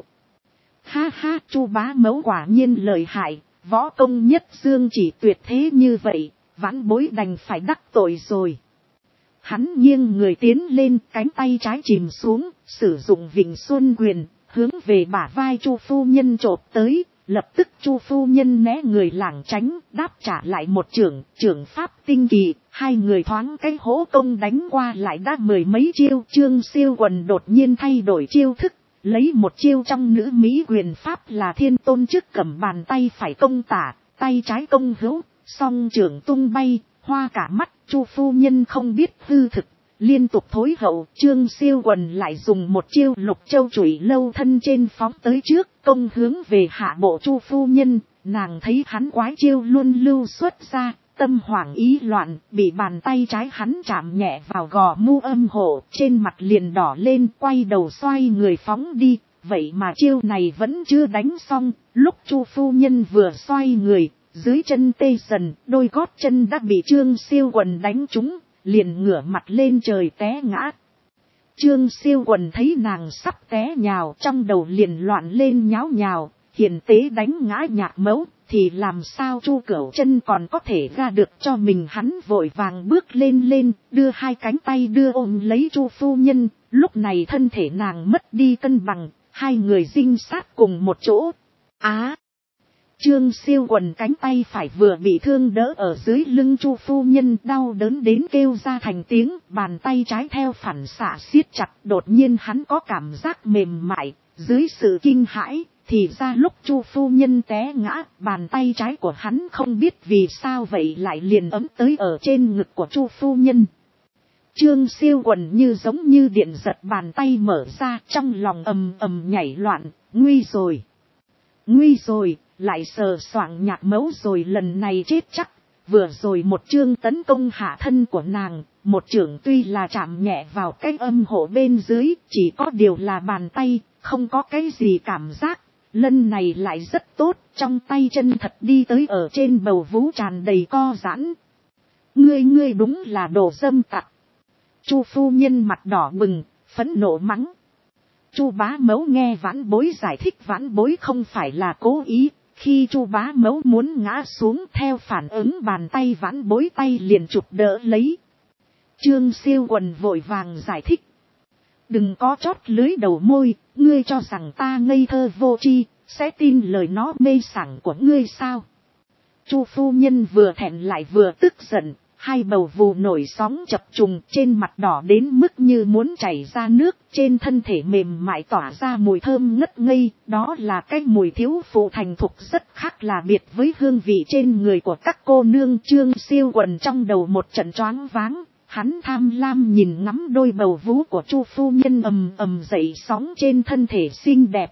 Speaker 1: Ha ha, Chu bá mẫu quả nhiên lợi hại, võ công nhất dương chỉ tuyệt thế như vậy, vãn bối đành phải đắc tội rồi. Hắn nghiêng người tiến lên, cánh tay trái chìm xuống, sử dụng Vịnh Xuân Quyền, hướng về bả vai Chu phu nhân chộp tới, lập tức Chu phu nhân né người lảng tránh, đáp trả lại một trưởng pháp tinh kỳ, hai người thoáng cái hỗ công đánh qua lại đã mười mấy chiêu. Trương Siêu Quần đột nhiên thay đổi chiêu thức, lấy một chiêu trong nữ Mỹ quyền pháp là Thiên Tôn trước cầm bàn tay phải công tả, tay trái công hữu, song trưởng tung bay, hoa cả mắt. Chu phu nhân không biết hư thực, liên tục thối hậu. Trương Siêu Quần lại dùng một chiêu Lục Châu chủy lâu thân trên phóng tới trước, công hướng về hạ bộ Chu phu nhân. Nàng thấy hắn quái chiêu luôn lưu xuất ra, tâm hoảng ý loạn, bị bàn tay trái hắn chạm nhẹ vào gò mu âm hộ, trên mặt liền đỏ lên, quay đầu xoay người phóng đi. Vậy mà chiêu này vẫn chưa đánh xong, lúc Chu phu nhân vừa xoay người, dưới chân tê dần, đôi gót chân đã bị Trương Siêu Quần đánh trúng, liền ngửa mặt lên trời té ngã. Trương Siêu Quần thấy nàng sắp té nhào, trong đầu liền loạn lên nháo nhào, hiền tế đánh ngã Nhạc Mẫu, thì làm sao Chu Cửu Chân còn có thể ra được cho mình. Hắn vội vàng bước lên, đưa hai cánh tay đưa ôm lấy Chu phu nhân, lúc này thân thể nàng mất đi cân bằng, hai người dinh sát cùng một chỗ. Trương Siêu Quần cánh tay phải vừa bị thương đỡ ở dưới lưng Chu phu nhân, đau đớn đến kêu ra thành tiếng, bàn tay trái theo phản xạ siết chặt, đột nhiên hắn có cảm giác mềm mại, dưới sự kinh hãi, thì ra lúc Chu phu nhân té ngã, bàn tay trái của hắn không biết vì sao vậy lại liền ấm tới ở trên ngực của Chu phu nhân. Trương Siêu Quần như giống như điện giật, bàn tay mở ra, trong lòng ầm ầm nhảy loạn, nguy rồi, lại sờ soạng Nhạc Mẫu rồi, lần này chết chắc. Vừa rồi một chương tấn công hạ thân của nàng, một trưởng tuy là chạm nhẹ vào cái âm hộ bên dưới, chỉ có điều là bàn tay, không có cái gì cảm giác. Lần này lại rất tốt, trong tay chân thật đi tới ở trên bầu vú tràn đầy co giãn. Ngươi đúng là đồ dâm tặc. Chu phu nhân mặt đỏ bừng, phẫn nộ mắng. Chu bá mẫu nghe vãn bối giải thích, vãn bối không phải là cố ý. Khi Chu bá mẫu muốn ngã xuống, theo phản ứng bàn tay vãn bối tay liền chụp đỡ lấy. Trương Siêu Quần vội vàng giải thích. Đừng có chót lưới đầu môi, ngươi cho rằng ta ngây thơ vô tri, sẽ tin lời nó mê sảng của ngươi sao? Chu phu nhân vừa thẹn lại vừa tức giận, hai bầu vù nổi sóng chập trùng, trên mặt đỏ đến mức như muốn chảy ra nước, trên thân thể mềm mại tỏa ra mùi thơm ngất ngây, đó là cái mùi thiếu phụ thành thục rất khác là biệt với hương vị trên người của các cô nương. Trương Siêu Quần trong đầu một trận choáng váng, hắn tham lam nhìn ngắm đôi bầu vú của Chu phu nhân ầm ầm dậy sóng trên thân thể xinh đẹp.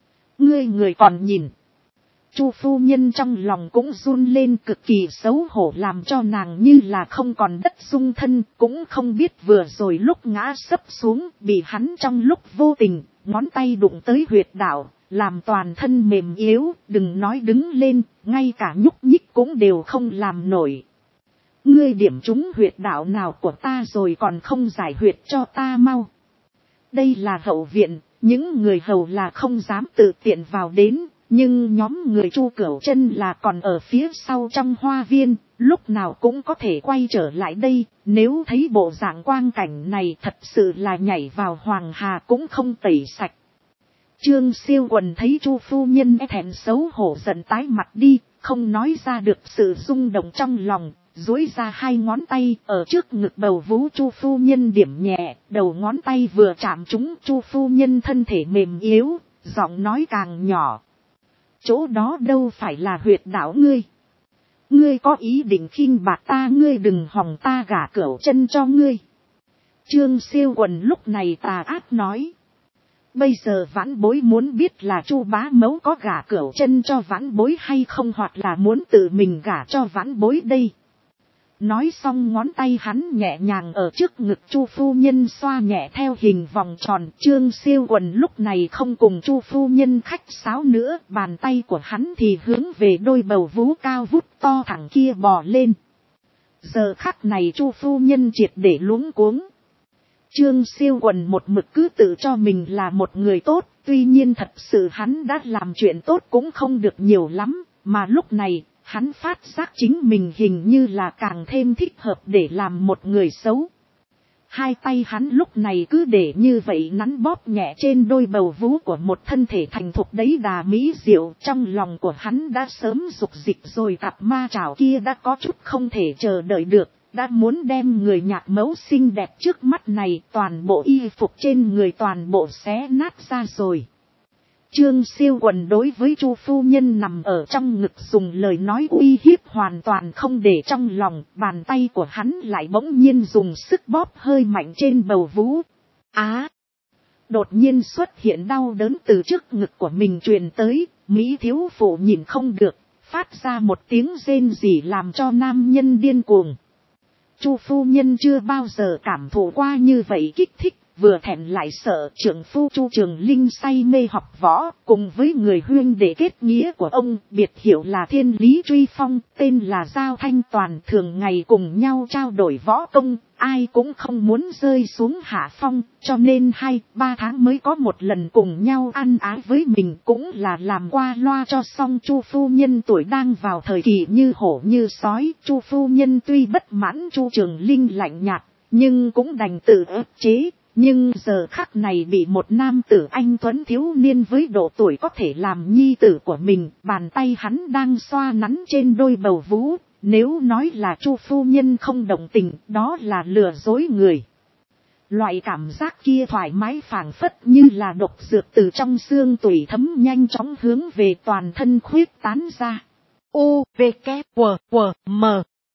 Speaker 1: Người còn nhìn. Chu phu nhân trong lòng cũng run lên, cực kỳ xấu hổ, làm cho nàng như là không còn đất dung thân, cũng không biết vừa rồi lúc ngã sấp xuống, bị hắn trong lúc vô tình, ngón tay đụng tới huyệt đạo, làm toàn thân mềm yếu, đừng nói đứng lên, ngay cả nhúc nhích cũng đều không làm nổi. Ngươi điểm trúng huyệt đạo nào của ta rồi còn không giải huyệt cho ta mau. Đây là hậu viện, những người hầu là không dám tự tiện vào đến. Nhưng nhóm người Chu Cửu Chân là còn ở phía sau trong hoa viên, lúc nào cũng có thể quay trở lại đây, nếu thấy bộ dạng quang cảnh này thật sự là nhảy vào hoàng hà cũng không tẩy sạch. Trương Siêu Quần thấy Chu phu nhân thẹn xấu hổ giận tái mặt đi, không nói ra được sự rung động trong lòng, duỗi ra hai ngón tay ở trước ngực bầu vú Chu phu nhân điểm nhẹ, đầu ngón tay vừa chạm trúng Chu phu nhân thân thể mềm yếu, giọng nói càng nhỏ. Chỗ đó đâu phải là huyệt đạo ngươi. Ngươi có ý định khinh bạc ta, ngươi đừng hòng ta gả Cửu Chân cho ngươi. Trương Siêu Quần lúc này tà ác nói. Bây giờ vãn bối muốn biết là Chu bá mẫu có gả Cửu Chân cho vãn bối hay không, hoặc là muốn tự mình gả cho vãn bối đây. Nói xong ngón tay hắn nhẹ nhàng ở trước ngực Chu phu nhân xoa nhẹ theo hình vòng tròn. Trương Siêu Quần lúc này không cùng Chu phu nhân khách sáo nữa, bàn tay của hắn thì hướng về đôi bầu vú cao vút to thẳng kia bò lên. Giờ khắc này Chu phu nhân triệt để luống cuống. Trương Siêu Quần một mực cứ tự cho mình là một người tốt, tuy nhiên thật sự hắn đã làm chuyện tốt cũng không được nhiều lắm, mà lúc này, hắn phát giác chính mình hình như là càng thêm thích hợp để làm một người xấu. Hai tay hắn lúc này cứ để như vậy nắn bóp nhẹ trên đôi bầu vú của một thân thể thành thục đấy đà mỹ diệu, trong lòng của hắn đã sớm dục dịch rồi, cặp ma trảo kia đã có chút không thể chờ đợi được. Đã muốn đem người nhạc mẫu xinh đẹp trước mắt này toàn bộ y phục trên người toàn bộ xé nát ra rồi. Trương Siêu Quần đối với Chu phu nhân nằm ở trong ngực dùng lời nói uy hiếp hoàn toàn không để trong lòng, bàn tay của hắn lại bỗng nhiên dùng sức bóp hơi mạnh trên bầu vú. Đột nhiên xuất hiện đau đớn từ trước ngực của mình truyền tới, Mỹ thiếu phụ nhìn không được, phát ra một tiếng rên rỉ làm cho nam nhân điên cuồng. Chu phu nhân chưa bao giờ cảm thụ qua như vậy kích thích, vừa thẹn lại sợ. Trưởng phu Chu Trường Linh say mê học võ, cùng với người huynh đệ kết nghĩa của ông, biệt hiệu là Thiên Lý Truy Phong, tên là Giao Thanh Toàn, thường ngày cùng nhau trao đổi võ công, ai cũng không muốn rơi xuống hạ phong, cho nên 2-3 tháng mới có một lần cùng nhau ăn ái với mình, cũng là làm qua loa cho xong. Chu phu nhân tuổi đang vào thời kỳ như hổ như sói, Chu phu nhân tuy bất mãn Chu Trường Linh lạnh nhạt, nhưng cũng đành tự ức chế. Nhưng giờ khắc này bị một nam tử anh tuấn thiếu niên với độ tuổi có thể làm nhi tử của mình, bàn tay hắn đang xoa nắn trên đôi bầu vú, nếu nói là Chu phu nhân không đồng tình, đó là lừa dối người. Loại cảm giác kia thoải mái phảng phất như là độc dược từ trong xương tủy thấm nhanh chóng hướng về toàn thân khuyết tán ra. U, V, K, W, W, M.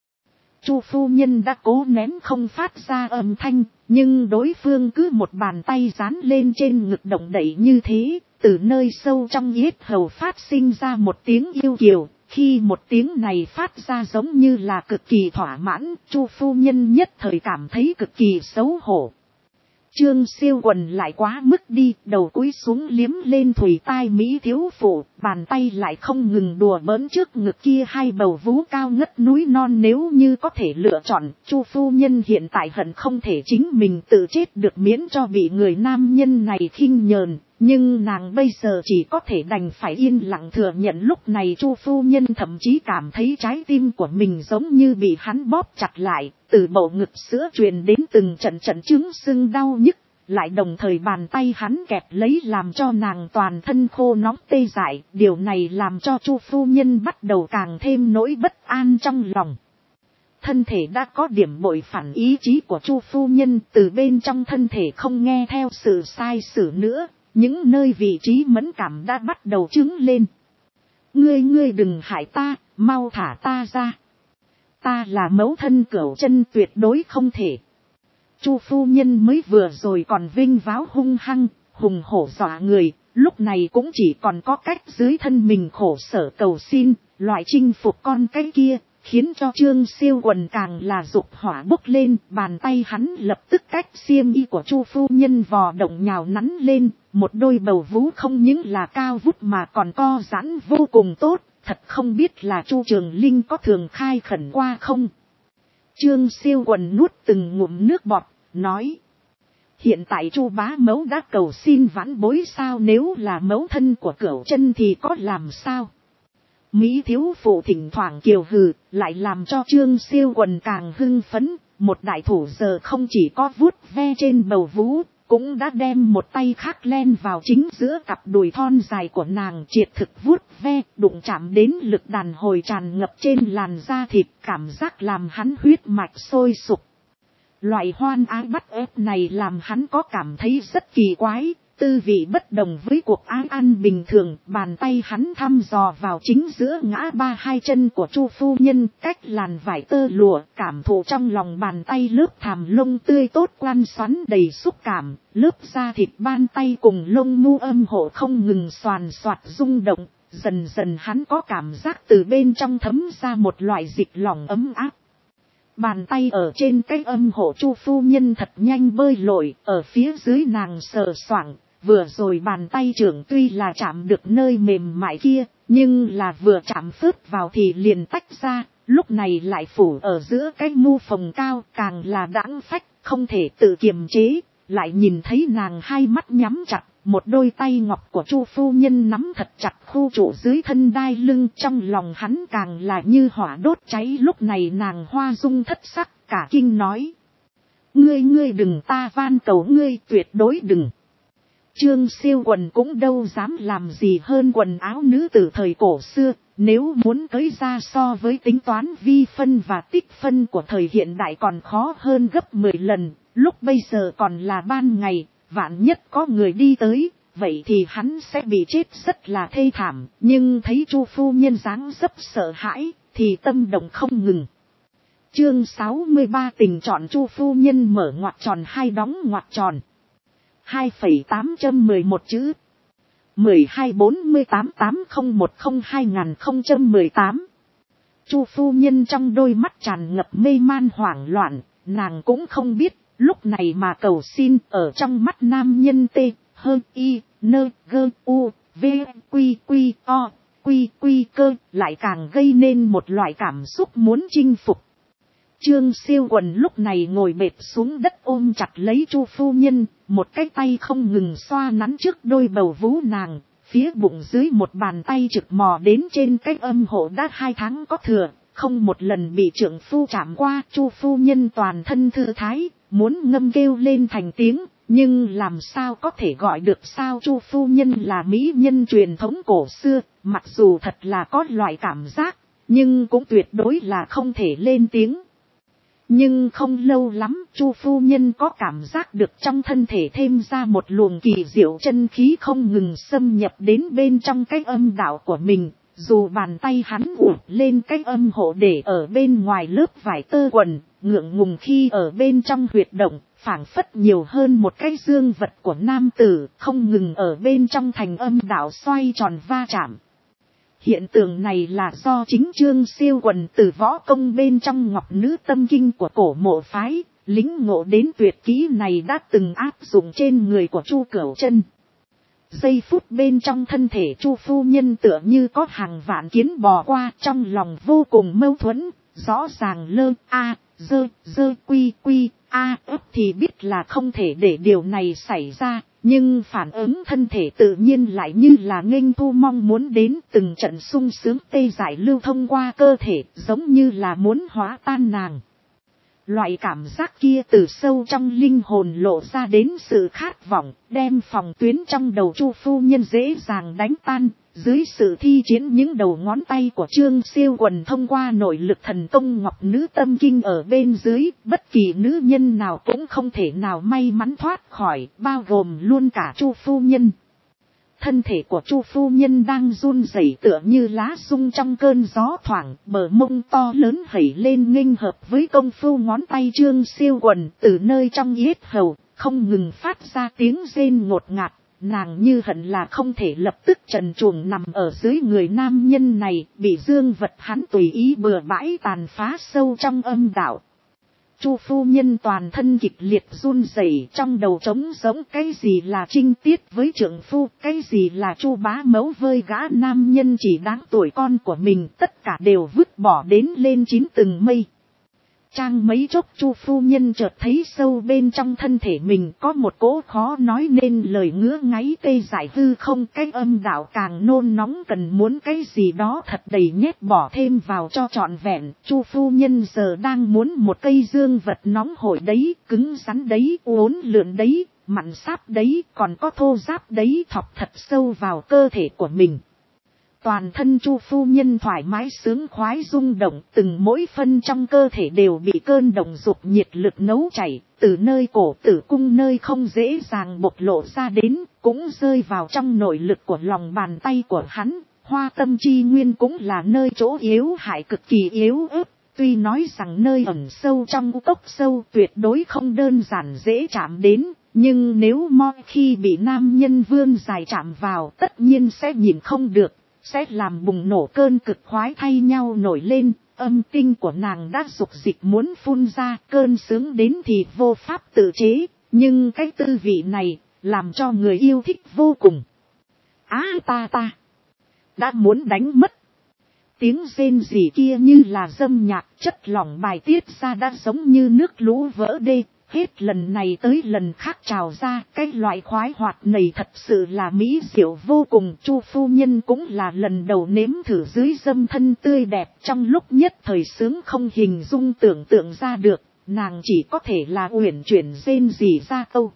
Speaker 1: Chu phu nhân đã cố nén không phát ra âm thanh, nhưng đối phương cứ một bàn tay dán lên trên ngực động đậy như thế, từ nơi sâu trong yết hầu phát sinh ra một tiếng yêu kiều. Khi một tiếng này phát ra giống như là cực kỳ thỏa mãn, Chu phu nhân nhất thời cảm thấy cực kỳ xấu hổ. Trương Siêu Quần lại quá mức đi, đầu cúi xuống liếm lên thùy tai Mỹ thiếu phụ, bàn tay lại không ngừng đùa bỡn trước ngực kia hai bầu vú cao ngất núi non. Nếu như có thể lựa chọn, Chu phu nhân hiện tại hận không thể chính mình tự chết được miễn cho bị người nam nhân này khinh nhờn. Nhưng nàng bây giờ chỉ có thể đành phải yên lặng thừa nhận lúc này Chu phu nhân thậm chí cảm thấy trái tim của mình giống như bị hắn bóp chặt lại, từ bầu ngực sữa truyền đến từng trận trận chứng sưng đau nhức, lại đồng thời bàn tay hắn kẹp lấy làm cho nàng toàn thân khô nóng tê dại. Điều này làm cho Chu phu nhân bắt đầu càng thêm nỗi bất an trong lòng. Thân thể đã có điểm bội phản ý chí của Chu phu nhân, từ bên trong thân thể không nghe theo sự sai sử nữa. Những nơi vị trí mẫn cảm đã bắt đầu trứng lên. Ngươi đừng hại ta, mau thả ta ra. Ta là mẫu thân Cửu Chân, tuyệt đối không thể. Chu phu nhân mới vừa rồi còn vinh váo hung hăng, hùng hổ dọa người, lúc này cũng chỉ còn có cách dưới thân mình khổ sở cầu xin, loại chinh phục con cái kia. Khiến cho Trương Siêu Quần càng là dục hỏa bốc lên, bàn tay hắn lập tức cách xiêm y của Chu phu nhân vò động nhào nắn lên, một đôi bầu vú không những là cao vút mà còn co giãn vô cùng tốt, thật không biết là Chu Trường Linh có thường khai khẩn qua không. Trương Siêu Quần nuốt từng ngụm nước bọt, nói: hiện tại Chu bá mẫu đã cầu xin vãn bối sao, nếu là mẫu thân của Cửu Chân thì có làm sao? Mỹ thiếu phụ thỉnh thoảng kiều hừ, lại làm cho Trương Siêu Quần càng hưng phấn. Một đại thủ giờ không chỉ có vuốt ve trên bầu vú, cũng đã đem một tay khác len vào chính giữa cặp đùi thon dài của nàng, triệt thực vuốt ve, đụng chạm đến lực đàn hồi tràn ngập trên làn da thịt, cảm giác làm hắn huyết mạch sôi sục. Loại hoan ái bắt ép này làm hắn có cảm thấy rất kỳ quái, tư vị bất đồng với cuộc ái ăn bình thường, bàn tay hắn thăm dò vào chính giữa ngã ba hai chân của Chu phu nhân, cách làn vải tơ lụa, cảm thụ trong lòng bàn tay lớp thảm lông tươi tốt quan xoắn đầy xúc cảm, lớp da thịt ban tay cùng lông mu âm hộ không ngừng xoàn xoạt rung động, dần dần hắn có cảm giác từ bên trong thấm ra một loại dịch lỏng ấm áp. Bàn tay ở trên cái âm hộ Chu phu nhân thật nhanh bơi lội, ở phía dưới nàng sờ soạng, vừa rồi bàn tay trưởng tuy là chạm được nơi mềm mại kia, nhưng là vừa chạm phớt vào thì liền tách ra, lúc này lại phủ ở giữa cái mu phồng cao, càng là đãng phách, không thể tự kiềm chế, lại nhìn thấy nàng hai mắt nhắm chặt, một đôi tay ngọc của Chu phu nhân nắm thật chặt khu trụ dưới thân đai lưng, trong lòng hắn càng là như hỏa đốt cháy. Lúc này nàng hoa dung thất sắc, cả kinh nói: ngươi đừng, ta van cầu ngươi tuyệt đối đừng. Trương Siêu Quần cũng đâu dám làm gì hơn quần áo nữ từ thời cổ xưa, nếu muốn tới ra so với tính toán vi phân và tích phân của thời hiện đại còn khó hơn gấp 10 lần, lúc bây giờ còn là ban ngày, vạn nhất có người đi tới, vậy thì hắn sẽ bị chết rất là thê thảm, nhưng thấy Chu phu nhân dáng dấp sợ hãi, thì tâm động không ngừng. Chương 63 tình chọn Chu phu nhân mở ngoặc tròn hai đóng ngoặc tròn. 2,811 chữ. 12-48-8010-2018. Chu phu nhân trong đôi mắt tràn ngập mê man hoảng loạn, nàng cũng không biết, lúc này mà cầu xin ở trong mắt nam nhân t, hơn y, nơ, gơ, u, v, quy, quy, o, quy, quy cơ, lại càng gây nên một loại cảm xúc muốn chinh phục. Trương Siêu Quần lúc này ngồi bệt xuống đất ôm chặt lấy Chu phu nhân, một cái tay không ngừng xoa nắn trước đôi bầu vú nàng, phía bụng dưới một bàn tay trực mò đến trên cái âm hộ đã 2 tháng có thừa, không một lần bị trượng phu chạm qua. Chu phu nhân toàn thân thư thái, muốn ngâm kêu lên thành tiếng, nhưng làm sao có thể gọi được sao. Chu phu nhân là mỹ nhân truyền thống cổ xưa, mặc dù thật là có loại cảm giác, nhưng cũng tuyệt đối là không thể lên tiếng. Nhưng không lâu lắm, Chu phu nhân có cảm giác được trong thân thể thêm ra một luồng kỳ diệu chân khí không ngừng xâm nhập đến bên trong cái âm đạo của mình. Dù bàn tay hắn ụt lên cái âm hộ để ở bên ngoài lớp vải tơ quần, ngượng ngùng khi ở bên trong huyệt động, phảng phất nhiều hơn một cái dương vật của nam tử, không ngừng ở bên trong thành âm đạo xoay tròn va chạm. Hiện tượng này là do chính Trương Siêu Quần từ võ công bên trong Ngọc Nữ Tâm Kinh của cổ mộ phái, lĩnh ngộ đến tuyệt kỹ này đã từng áp dụng trên người của Chu Cửu Chân. Giây phút bên trong thân thể Chu phu nhân tựa như có hàng vạn kiến bò qua, trong lòng vô cùng mâu thuẫn, rõ ràng lơ a dơ quy ấp thì biết là không thể để điều này xảy ra, nhưng phản ứng thân thể tự nhiên lại như là nghênh thu mong muốn đến, từng trận sung sướng tê dại lưu thông qua cơ thể, giống như là muốn hóa tan nàng. Loại cảm giác kia từ sâu trong linh hồn lộ ra đến sự khát vọng, đem phòng tuyến trong đầu Chu phu nhân dễ dàng đánh tan. Dưới sự thi triển những đầu ngón tay của Trương Siêu Quần thông qua nội lực thần công Ngọc Nữ Tâm Kinh ở bên dưới, bất kỳ nữ nhân nào cũng không thể nào may mắn thoát khỏi, bao gồm luôn cả Chu phu nhân. Thân thể của Chu phu nhân đang run rẩy tựa như lá rung trong cơn gió thoảng, bờ mông to lớn hẩy lên nghênh hợp với công phu ngón tay Trương Siêu Quần, từ nơi trong yết hầu không ngừng phát ra tiếng rên ngột ngạt. Nàng như hận là không thể lập tức trần truồng nằm ở dưới người nam nhân này, bị dương vật hắn tùy ý bừa bãi tàn phá sâu trong âm đạo. Chu phu nhân toàn thân kịch liệt run rẩy, trong đầu trống rỗng, cái gì là trinh tiết với trượng phu, cái gì là Chu bá mẫu với gã nam nhân chỉ đáng tuổi con của mình, tất cả đều vứt bỏ đến lên 9 tầng mây. Trang mấy chốc Chu phu nhân chợt thấy sâu bên trong thân thể mình có một cỗ khó nói nên lời ngứa ngáy tê dại hư không, cái âm đạo càng nôn nóng cần muốn cái gì đó thật đầy nhét bỏ thêm vào cho trọn vẹn. Chu phu nhân giờ đang muốn một cây dương vật nóng hổi đấy, cứng rắn đấy, uốn lượn đấy, mặn sáp đấy, còn có thô ráp đấy, thọc thật sâu vào cơ thể của mình. Toàn thân Chu phu nhân thoải mái sướng khoái rung động, từng mỗi phân trong cơ thể đều bị cơn động dục nhiệt lực nấu chảy, từ nơi cổ tử cung nơi không dễ dàng bộc lộ ra đến, cũng rơi vào trong nội lực của lòng bàn tay của hắn. Hoa tâm chi nguyên cũng là nơi chỗ yếu hại cực kỳ yếu ớt, tuy nói rằng nơi ẩn sâu trong u cốc sâu tuyệt đối không đơn giản dễ chạm đến, nhưng nếu mo khi bị nam nhân vươn dài chạm vào tất nhiên sẽ nhìn không được, sẽ làm bùng nổ cơn cực khoái thay nhau nổi lên. Âm tinh của nàng đã dục dịch muốn phun ra, cơn sướng đến thì vô pháp tự chế, nhưng cái tư vị này làm cho người yêu thích vô cùng. Ta đã muốn đánh mất. Tiếng rên rỉ kia như là dâm nhạc, chất lỏng bài tiết ra đã giống như nước lũ vỡ đê, hết lần này tới lần khác trào ra. Cái loại khoái hoạt này thật sự là mỹ diệu vô cùng. Chu phu nhân cũng là lần đầu nếm thử dưới dâm thân tươi đẹp, trong lúc nhất thời sướng không hình dung tưởng tượng ra được, nàng chỉ có thể là uyển chuyển rên rỉ ra câu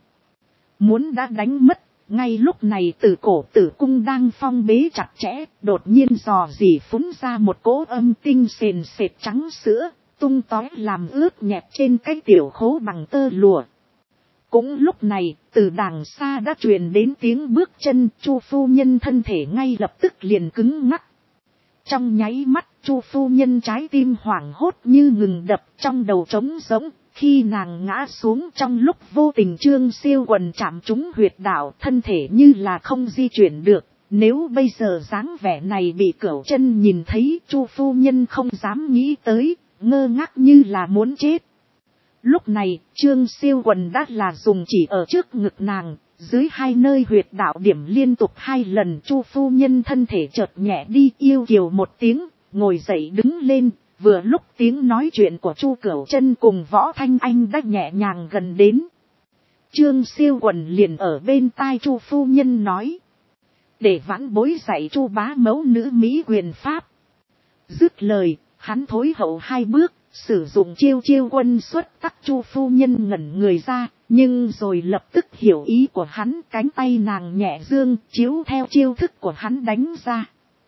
Speaker 1: muốn đã đánh mất. Ngay lúc này từ cổ tử cung đang phong bế chặt chẽ, đột nhiên dò dỉ phúng ra một cỗ âm tinh sền sệt trắng sữa, tung tói làm ướt nhẹp trên cái tiểu khố bằng tơ lụa. Cũng lúc này, từ đàng xa đã truyền đến tiếng bước chân, Chu phu nhân thân thể ngay lập tức liền cứng ngắc. Trong nháy mắt, Chu phu nhân trái tim hoảng hốt như ngừng đập, trong đầu trống rỗng. Khi nàng ngã xuống trong lúc vô tình Trương Siêu Quần chạm trúng huyệt đạo, thân thể như là không di chuyển được. Nếu bây giờ dáng vẻ này bị Cửu Chân nhìn thấy, Chu phu nhân không dám nghĩ tới, ngơ ngác như là muốn chết. Lúc này, Trương Siêu Quần đã là dùng chỉ ở trước ngực nàng, dưới hai nơi huyệt đạo điểm liên tục 2 lần. Chu phu nhân thân thể chợt nhẹ đi, yêu kiều một tiếng, ngồi dậy đứng lên. Vừa lúc tiếng nói chuyện của Chu Cửu Chân cùng Võ Thanh Anh đã nhẹ nhàng gần đến. Trương Siêu Quần liền ở bên tai Chu phu nhân nói: để vãn bối dạy Chu bá mẫu nữ mỹ quyền pháp. Dứt lời, hắn thối hậu 2 bước, sử dụng chiêu quân xuất tắc. Chu phu nhân ngẩn người ra, nhưng rồi lập tức hiểu ý của hắn, cánh tay nàng nhẹ dương, chiếu theo chiêu thức của hắn đánh ra.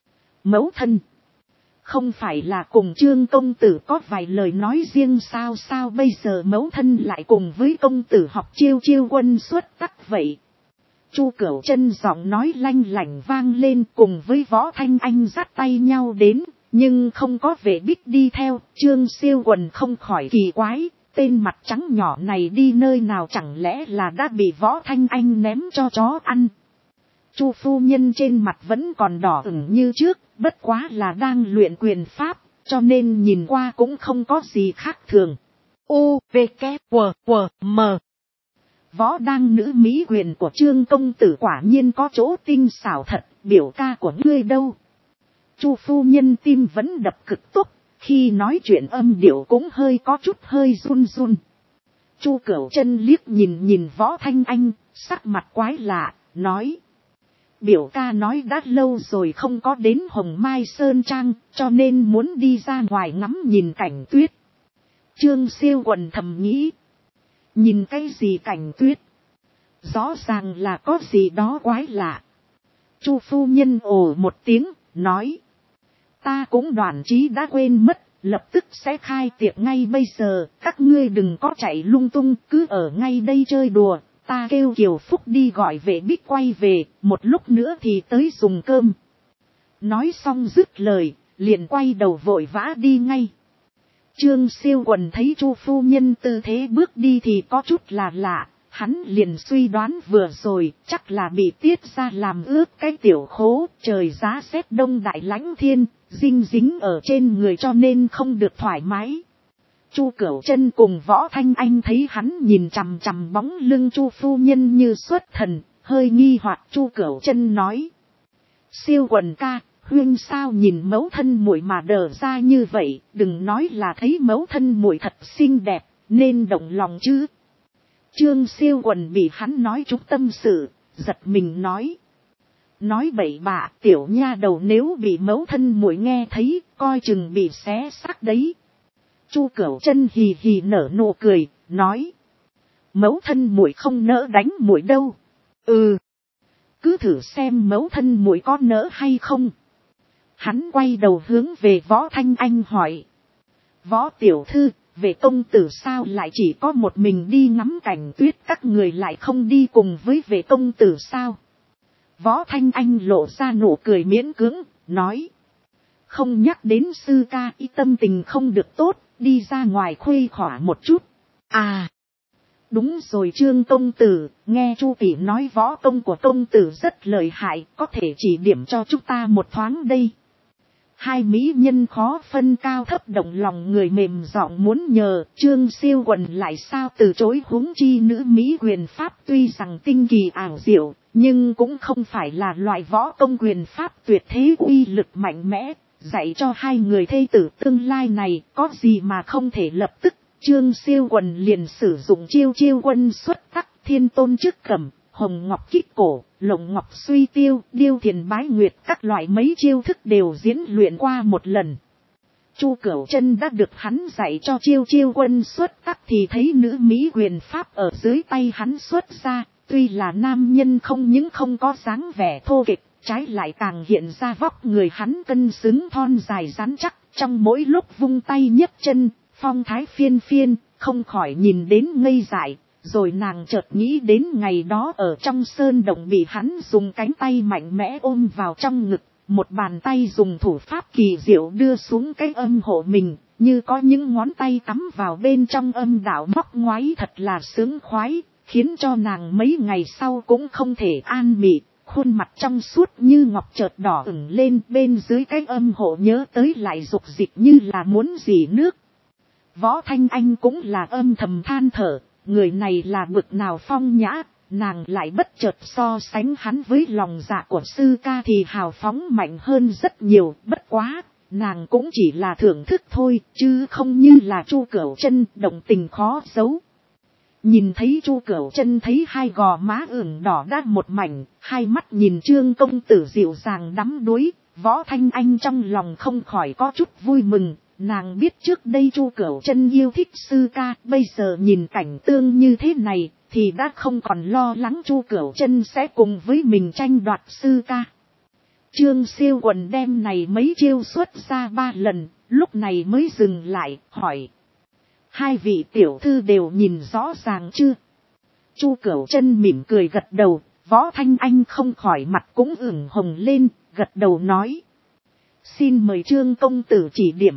Speaker 1: Mẫu thân, không phải là cùng Trương công tử có vài lời nói riêng sao? Sao bây giờ mẫu thân lại cùng với công tử học chiêu quân xuất tắc vậy? Chu Cửu Chân giọng nói lanh lảnh vang lên, cùng với Võ Thanh Anh dắt tay nhau đến, nhưng không có Vệ Bích đi theo. Trương Siêu Quần không khỏi kỳ quái, tên mặt trắng nhỏ này đi nơi nào, chẳng lẽ là đã bị Võ Thanh Anh ném cho chó ăn? Chu phu nhân trên mặt vẫn còn đỏ ửng như trước, bất quá là đang luyện quyền pháp, cho nên nhìn qua cũng không có gì khác thường. U, V, K, W, M. Võ đang nữ mỹ quyền của Trương công tử quả nhiên có chỗ tinh xảo thật, biểu ca của ngươi đâu? Chu phu nhân tim vẫn đập cực tốc, khi nói chuyện âm điệu cũng có chút hơi run run. Chu Cửu Chân liếc nhìn Võ Thanh Anh, sắc mặt quái lạ, nói: biểu ca nói đã lâu rồi không có đến Hồng Mai Sơn Trang, cho nên muốn đi ra ngoài ngắm nhìn cảnh tuyết. Trương Siêu Quần thầm nghĩ, nhìn cái gì cảnh tuyết? Rõ ràng là có gì đó quái lạ. Chu phu nhân ồ một tiếng, nói: ta cũng đoán chí đã quên mất, lập tức sẽ khai tiệc ngay bây giờ, các ngươi đừng có chạy lung tung, cứ ở ngay đây chơi đùa. Ta kêu Kiều Phúc đi gọi Vệ Bích quay về, một lúc nữa thì tới dùng cơm. Nói xong dứt lời, liền quay đầu vội vã đi ngay. Trương Siêu Quần thấy Chu phu nhân tư thế bước đi thì có chút là lạ, hắn liền suy đoán vừa rồi chắc là bị tiết ra làm ướt cái tiểu khố, trời giá rét đông đại lãnh thiên, dinh dính ở trên người cho nên không được thoải mái. Chu Cửu Chân cùng Võ Thanh Anh thấy hắn nhìn chằm chằm bóng lưng Chu phu nhân như xuất thần, hơi nghi hoặc. Chu Cửu Chân nói: Siêu Quần ca, huynh sao nhìn mẫu thân muội mà đờ ra như vậy, đừng nói là thấy mẫu thân muội thật xinh đẹp, nên động lòng chứ. Trương Siêu Quần bị hắn nói trúng tâm sự, giật mình nói: nói bậy bạ, tiểu nha đầu nếu bị mẫu thân muội nghe thấy, coi chừng bị xé xác đấy. Chu Cửu Chân hì hì nở nụ cười, nói: mẫu thân muội không nỡ đánh muội đâu. Cứ thử xem mẫu thân muội có nỡ hay không. Hắn quay đầu hướng về Võ Thanh Anh hỏi: Võ tiểu thư, Vệ công tử sao lại chỉ có một mình đi ngắm cảnh tuyết, các người lại không đi cùng với vệ công tử sao? Võ Thanh Anh lộ ra nụ cười miễn cưỡng, nói. Không nhắc đến sư ca, ý tâm tình không được tốt, đi ra ngoài khuây khỏa một chút. À, đúng rồi Trương công tử, nghe Chu tỷ nói võ công của công tử rất lợi hại, có thể chỉ điểm cho chúng ta một thoáng đây. Hai mỹ nhân khó phân cao thấp, động lòng người mềm giọng muốn nhờ. Trương Siêu Quần lại sao từ chối, huống chi nữ mỹ quyền pháp tuy rằng tinh kỳ ảo diệu, nhưng cũng không phải là loại võ công quyền pháp tuyệt thế uy lực mạnh mẽ. Dạy cho hai người thê tử tương lai này có gì mà không thể lập tức. Trương Siêu Quần liền sử dụng chiêu chiêu quân xuất tắc, thiên tôn trước cẩm, hồng ngọc kích cổ, lộng ngọc suy tiêu, điêu thiền bái nguyệt, các loại mấy chiêu thức đều diễn luyện qua một lần. Chu Cửu Chân đã được hắn dạy cho chiêu chiêu quân xuất tắc thì thấy nữ mỹ quyền pháp ở dưới tay hắn xuất ra, tuy là nam nhân không những không có dáng vẻ thô kệch, trái lại càng hiện ra vóc người hắn cân xứng thon dài rắn chắc, trong mỗi lúc vung tay nhấc chân, phong thái phiên phiên, không khỏi nhìn đến ngây dại. Rồi nàng chợt nghĩ đến ngày đó ở trong sơn động bị hắn dùng cánh tay mạnh mẽ ôm vào trong ngực, một bàn tay dùng thủ pháp kỳ diệu đưa xuống cái âm hộ mình, như có những ngón tay cắm vào bên trong âm đạo móc ngoáy, thật là sướng khoái, khiến cho nàng mấy ngày sau cũng không thể an mị, khuôn mặt trong suốt như ngọc chợt đỏ ửng lên, bên dưới cái âm hộ nhớ tới lại dục dịch như là muốn dỉ nước. Võ Thanh Anh cũng là âm thầm than thở. Người này là bực nào phong nhã, nàng lại bất chợt so sánh hắn với lòng dạ của sư ca thì hào phóng mạnh hơn rất nhiều. Bất quá, nàng cũng chỉ là thưởng thức thôi, chứ không như là Chu Cửu Chân động tình khó giấu. Nhìn thấy Chu Cửu Chân thấy hai gò má ửng đỏ đã một mảnh, hai mắt nhìn Trương công tử dịu dàng đắm đuối, Võ Thanh Anh trong lòng không khỏi có chút vui mừng. Nàng biết trước đây Chu Cửu Chân yêu thích sư ca, bây giờ nhìn cảnh tương như thế này, thì đã không còn lo lắng Chu Cửu Chân sẽ cùng với mình tranh đoạt sư ca. Trương Siêu Quần đem này mấy chiêu xuất ra 3 lần, lúc này mới dừng lại, hỏi. Hai vị tiểu thư đều nhìn rõ ràng chưa? Chu Cửu Chân mỉm cười gật đầu, Võ Thanh Anh không khỏi mặt cũng ửng hồng lên, gật đầu nói. Xin mời Trương công tử chỉ điểm.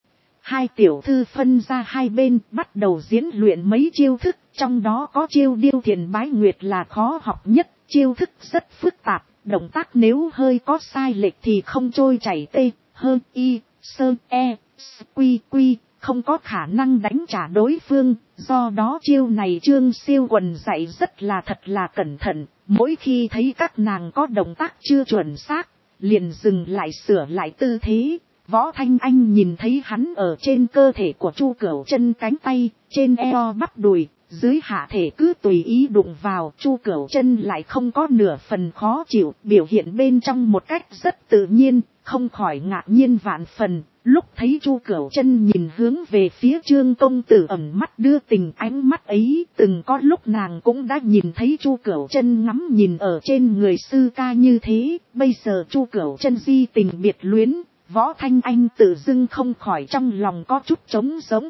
Speaker 1: Hai tiểu thư phân ra hai bên, bắt đầu diễn luyện mấy chiêu thức, trong đó có chiêu điêu thiền bái nguyệt là khó học nhất, chiêu thức rất phức tạp, động tác nếu hơi có sai lệch thì không trôi chảy tê, hơn y, sơ, e, quy quy, không có khả năng đánh trả đối phương, do đó chiêu này Trương Siêu Quần dạy rất là thật là cẩn thận, mỗi khi thấy các nàng có động tác chưa chuẩn xác, liền dừng lại sửa lại tư thế. Võ Thanh Anh nhìn thấy hắn ở trên cơ thể của Chu Cửu Chân cánh tay, trên eo bắp đùi, dưới hạ thể cứ tùy ý đụng vào, Chu Cửu Chân lại không có nửa phần khó chịu, biểu hiện bên trong một cách rất tự nhiên, không khỏi ngạc nhiên vạn phần. Lúc thấy Chu Cửu Chân nhìn hướng về phía Trương công tử ẩn mắt đưa tình, ánh mắt ấy từng có lúc nàng cũng đã nhìn thấy Chu Cửu Chân ngắm nhìn ở trên người sư ca như thế, bây giờ Chu Cửu Chân di tình biệt luyến. Võ Thanh Anh tự dưng không khỏi trong lòng có chút trống rỗng.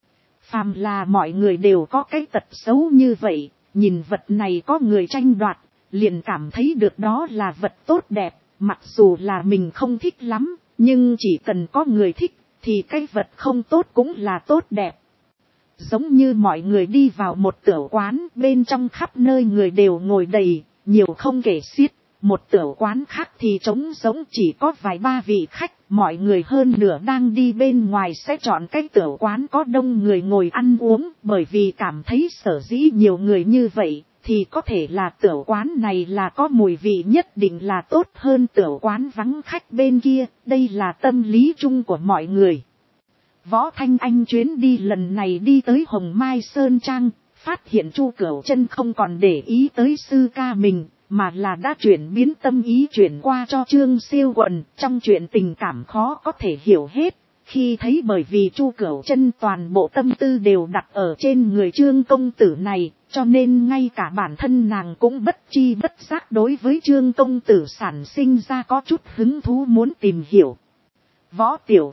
Speaker 1: Phàm là mọi người đều có cái tật xấu như vậy, nhìn vật này có người tranh đoạt, liền cảm thấy được đó là vật tốt đẹp, mặc dù là mình không thích lắm, nhưng chỉ cần có người thích, thì cái vật không tốt cũng là tốt đẹp. Giống như mọi người đi vào một tửu quán, bên trong khắp nơi người đều ngồi đầy, nhiều không kể xiết. Một tửu quán khác thì trống rỗng chỉ có vài ba vị khách, mọi người hơn nửa đang đi bên ngoài sẽ chọn cái tửu quán có đông người ngồi ăn uống, bởi vì cảm thấy sở dĩ nhiều người như vậy, thì có thể là tửu quán này là có mùi vị nhất định là tốt hơn tửu quán vắng khách bên kia, đây là tâm lý chung của mọi người. Võ Thanh Anh chuyến đi lần này đi tới Hồng Mai Sơn Trang, phát hiện Chu Cửu Chân không còn để ý tới sư ca mình, mà là đã chuyển biến tâm ý chuyển qua cho Trương Siêu Quần, trong chuyện tình cảm khó có thể hiểu hết. Khi thấy bởi vì Chu Cửu Chân toàn bộ tâm tư đều đặt ở trên người Trương công tử này, cho nên ngay cả bản thân nàng cũng bất chi bất giác đối với Trương công tử sản sinh ra có chút hứng thú muốn tìm hiểu. Võ tiểu thư,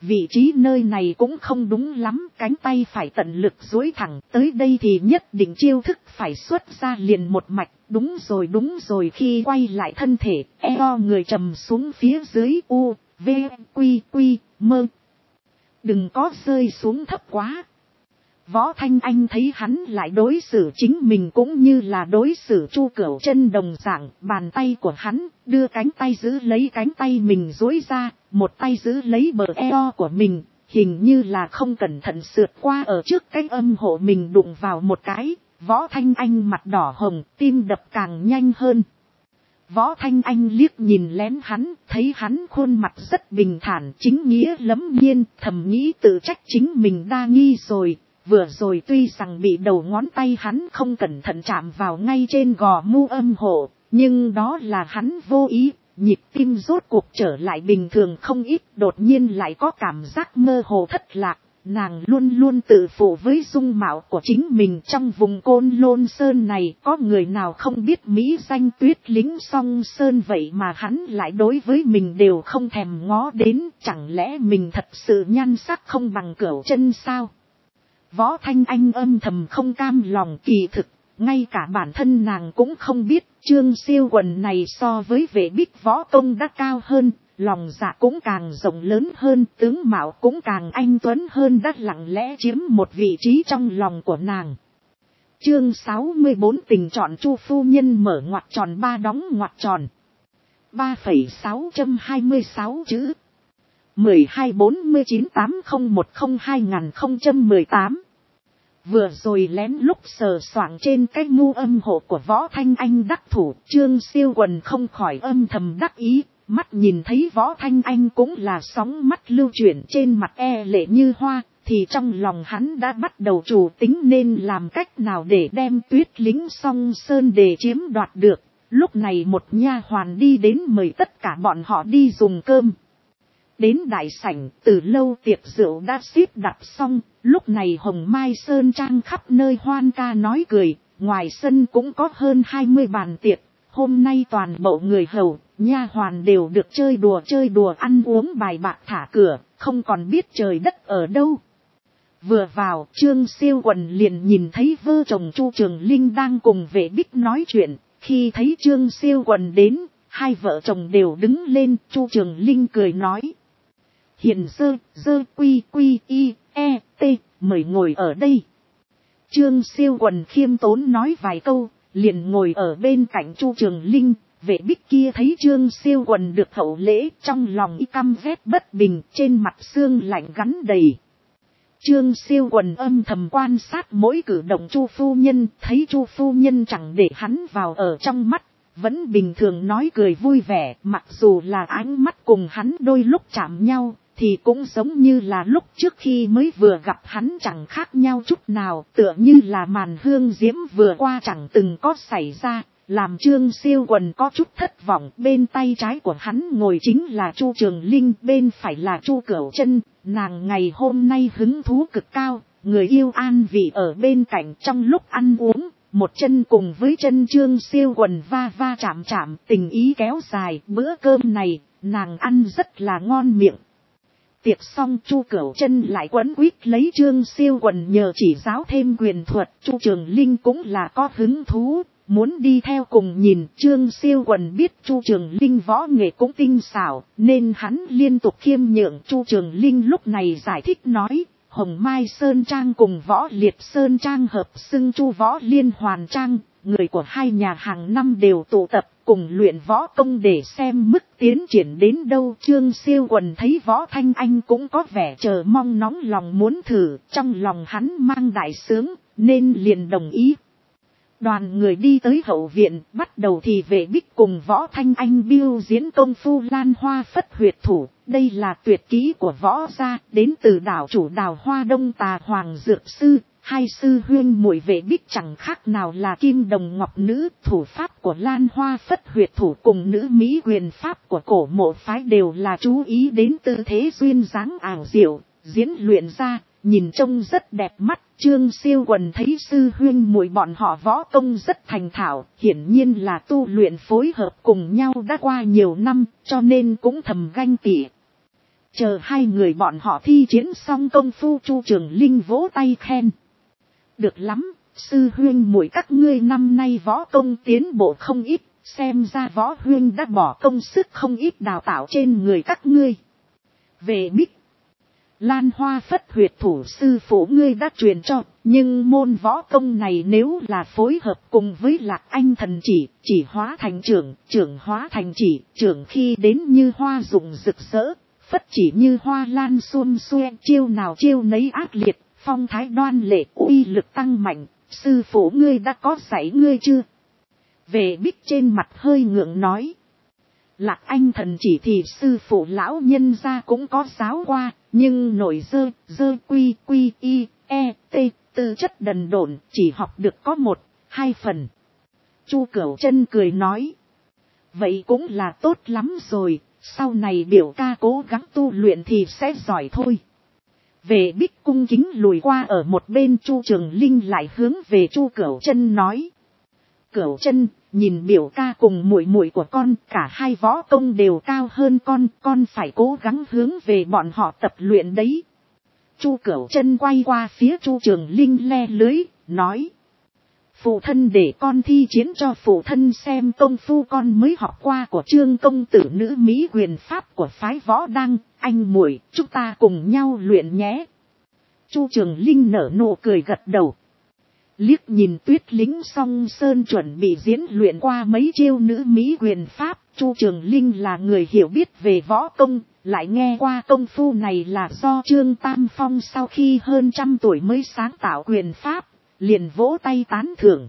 Speaker 1: vị trí nơi này cũng không đúng lắm, cánh tay phải tận lực duỗi thẳng, tới đây thì nhất định chiêu thức phải xuất ra liền một mạch, đúng rồi, khi quay lại thân thể, eo người trầm xuống phía dưới, u, v, quy, mơ. Đừng có rơi xuống thấp quá. Võ Thanh Anh thấy hắn lại đối xử chính mình cũng như là đối xử Chu Cửu Chân đồng dạng, bàn tay của hắn đưa cánh tay giữ lấy cánh tay mình duỗi ra, một tay giữ lấy bờ eo của mình, hình như là không cẩn thận sượt qua ở trước cái âm hộ mình đụng vào một cái. Võ Thanh Anh mặt đỏ hồng, tim đập càng nhanh hơn. Võ Thanh Anh liếc nhìn lén hắn, thấy hắn khuôn mặt rất bình thản, chính nghĩa lẫm nhiên, thầm nghĩ tự trách chính mình đa nghi rồi. Vừa rồi tuy rằng bị đầu ngón tay hắn không cẩn thận chạm vào ngay trên gò mu âm hộ, nhưng đó là hắn vô ý, nhịp tim rốt cuộc trở lại bình thường không ít, đột nhiên lại có cảm giác mơ hồ thất lạc. Nàng luôn luôn tự phụ với dung mạo của chính mình, trong vùng Côn Lôn Sơn này có người nào không biết mỹ danh Tuyết Lính Song Sơn, vậy mà hắn lại đối với mình đều không thèm ngó đến, chẳng lẽ mình thật sự nhan sắc không bằng Cửu Chân sao? Võ Thanh Anh âm thầm không cam lòng, kỳ thực, ngay cả bản thân nàng cũng không biết, Trương Siêu Quần này so với Vệ Bích võ công đã cao hơn, lòng dạ cũng càng rộng lớn hơn, tướng mạo cũng càng anh tuấn hơn, đã lặng lẽ chiếm một vị trí trong lòng của nàng. Chương 64 tình chọn Chu phu nhân mở ngoặc tròn 3 đóng ngoặc tròn. 3,626 chữ. 124980102018. Vừa rồi lén lúc sờ soạng trên cái mu âm hộ của Võ Thanh Anh đắc thủ, Trương Siêu Quần không khỏi âm thầm đắc ý, mắt nhìn thấy Võ Thanh Anh cũng là sóng mắt lưu chuyển trên mặt e lệ như hoa, thì trong lòng hắn đã bắt đầu chủ tính nên làm cách nào để đem Tuyết Lính Song Sơn để chiếm đoạt được. Lúc này một nha hoàn đi đến mời tất cả bọn họ đi dùng cơm. Đến đại sảnh, từ lâu tiệc rượu đã xếp đặt xong, lúc này Hồng Mai Sơn Trang khắp nơi hoan ca nói cười, ngoài sân cũng có hơn 20 bàn tiệc, hôm nay toàn bộ người hầu, nha hoàn đều được chơi đùa ăn uống bài bạc thả cửa, không còn biết trời đất ở đâu. Vừa vào, Trương Siêu Quần liền nhìn thấy vợ chồng Chu Trường Linh đang cùng Vệ Bích nói chuyện, khi thấy Trương Siêu Quần đến, hai vợ chồng đều đứng lên, Chu Trường Linh cười nói. Hiền dơ quy y e t, mời ngồi ở đây. Trương Siêu Quần khiêm tốn nói vài câu, liền ngồi ở bên cạnh Chu Trường Linh. Vệ Bích kia thấy Trương Siêu Quần được hậu lễ, trong lòng y căm ghét bất bình, trên mặt xương lạnh gắn đầy. Trương Siêu Quần âm thầm quan sát mỗi cử động Chu phu nhân, thấy Chu phu nhân chẳng để hắn vào ở trong mắt, vẫn bình thường nói cười vui vẻ, mặc dù là ánh mắt cùng hắn đôi lúc chạm nhau, thì cũng giống như là lúc trước khi mới vừa gặp hắn chẳng khác nhau chút nào, tựa như là màn hương diễm vừa qua chẳng từng có xảy ra, làm Trương Siêu Quần có chút thất vọng. Bên tay trái của hắn ngồi chính là Chu Trường Linh, bên phải là Chu Cửu Chân, nàng ngày hôm nay hứng thú cực cao, người yêu an vị ở bên cạnh, trong lúc ăn uống, một chân cùng với chân Trương Siêu Quần va chạm, tình ý kéo dài. Bữa cơm này, nàng ăn rất là ngon miệng. Tiệc xong, Chu Cửu Chân lại quấn quýt lấy Trương Siêu Quần nhờ chỉ giáo thêm quyền thuật. Chu Trường Linh cũng là có hứng thú, muốn đi theo cùng nhìn. Trương Siêu Quần biết Chu Trường Linh võ nghệ cũng tinh xảo, nên hắn liên tục khiêm nhượng. Chu Trường Linh lúc này giải thích nói, Hồng Mai Sơn Trang cùng Võ Liệt Sơn Trang hợp xưng Chu Võ Liên Hoàn Trang, người của hai nhà hàng năm đều tụ tập cùng luyện võ công để xem mức tiến triển đến đâu. Trương Siêu Quần thấy Võ Thanh Anh cũng có vẻ chờ mong nóng lòng muốn thử, trong lòng hắn mang đại sướng, nên liền đồng ý. Đoàn người đi tới hậu viện, bắt đầu thì Vệ Bích cùng Võ Thanh Anh biểu diễn công phu Lan Hoa Phất Huyệt Thủ. Đây là tuyệt kỹ của Võ gia, đến từ đảo chủ Đào Hoa Đông Tà Hoàng Dược Sư. Hai sư huyên muội Vệ Bích chẳng khác nào là kim đồng ngọc nữ. Thủ pháp của Lan Hoa Phất Huyệt Thủ cùng nữ mỹ quyền pháp của Cổ Mộ phái đều là chú ý đến tư thế duyên dáng ảo diệu, diễn luyện ra, nhìn trông rất đẹp mắt. Trương Siêu Quần thấy sư huyên muội bọn họ võ công rất thành thạo, hiển nhiên là tu luyện phối hợp cùng nhau đã qua nhiều năm, cho nên cũng thầm ganh tị. Chờ hai người bọn họ thi chiến xong công phu, Chu Trường Linh vỗ tay khen. Được lắm, sư huynh muội các ngươi năm nay võ công tiến bộ không ít, xem ra võ huynh đã bỏ công sức không ít đào tạo trên người các ngươi. Về Bích, Lan Hoa Phất huyệt thủ sư phụ ngươi đã truyền cho, nhưng môn võ công này nếu là phối hợp cùng với Lạc Anh thần chỉ hóa thành trưởng, trưởng hóa thành trưởng khi đến như hoa rụng rực rỡ, phất chỉ như hoa lan xuân xuê, chiêu nào chiêu nấy ác liệt, phong thái đoan lệ, uy lực tăng mạnh, sư phụ ngươi đã có dạy ngươi chưa? Về Bích trên mặt hơi ngượng nói. Lạc Anh thần chỉ thì sư phụ lão nhân gia cũng có giáo qua, nhưng nổi dơ quy y t tư chất đần độn, chỉ học được có 1-2 phần. Chu Cửu Chân cười nói. Vậy cũng là tốt lắm rồi, sau này biểu ca cố gắng tu luyện thì sẽ giỏi thôi. Về Bích cung kính lùi qua ở một bên, Chu Trường Linh lại hướng về Chu Cửu Chân nói. Cửu Chân, nhìn biểu ca cùng muội muội của con, cả hai võ công đều cao hơn con phải cố gắng hướng về bọn họ tập luyện đấy. Chu Cửu Chân quay qua phía Chu Trường Linh le lưới, nói. Phụ thân để con thi chiến cho phụ thân xem công phu con mới học qua của Trương công tử nữ Mỹ quyền pháp của phái Võ Đăng, anh muội, chúng ta cùng nhau luyện nhé. Chu Trường Linh nở nụ cười gật đầu. Liếc nhìn Tuyết Lính Song Sơn chuẩn bị diễn luyện qua mấy chiêu nữ Mỹ quyền pháp, Chu Trường Linh là người hiểu biết về võ công, lại nghe qua công phu này là do Trương Tam Phong sau khi hơn 100 tuổi mới sáng tạo quyền pháp, liền vỗ tay tán thưởng.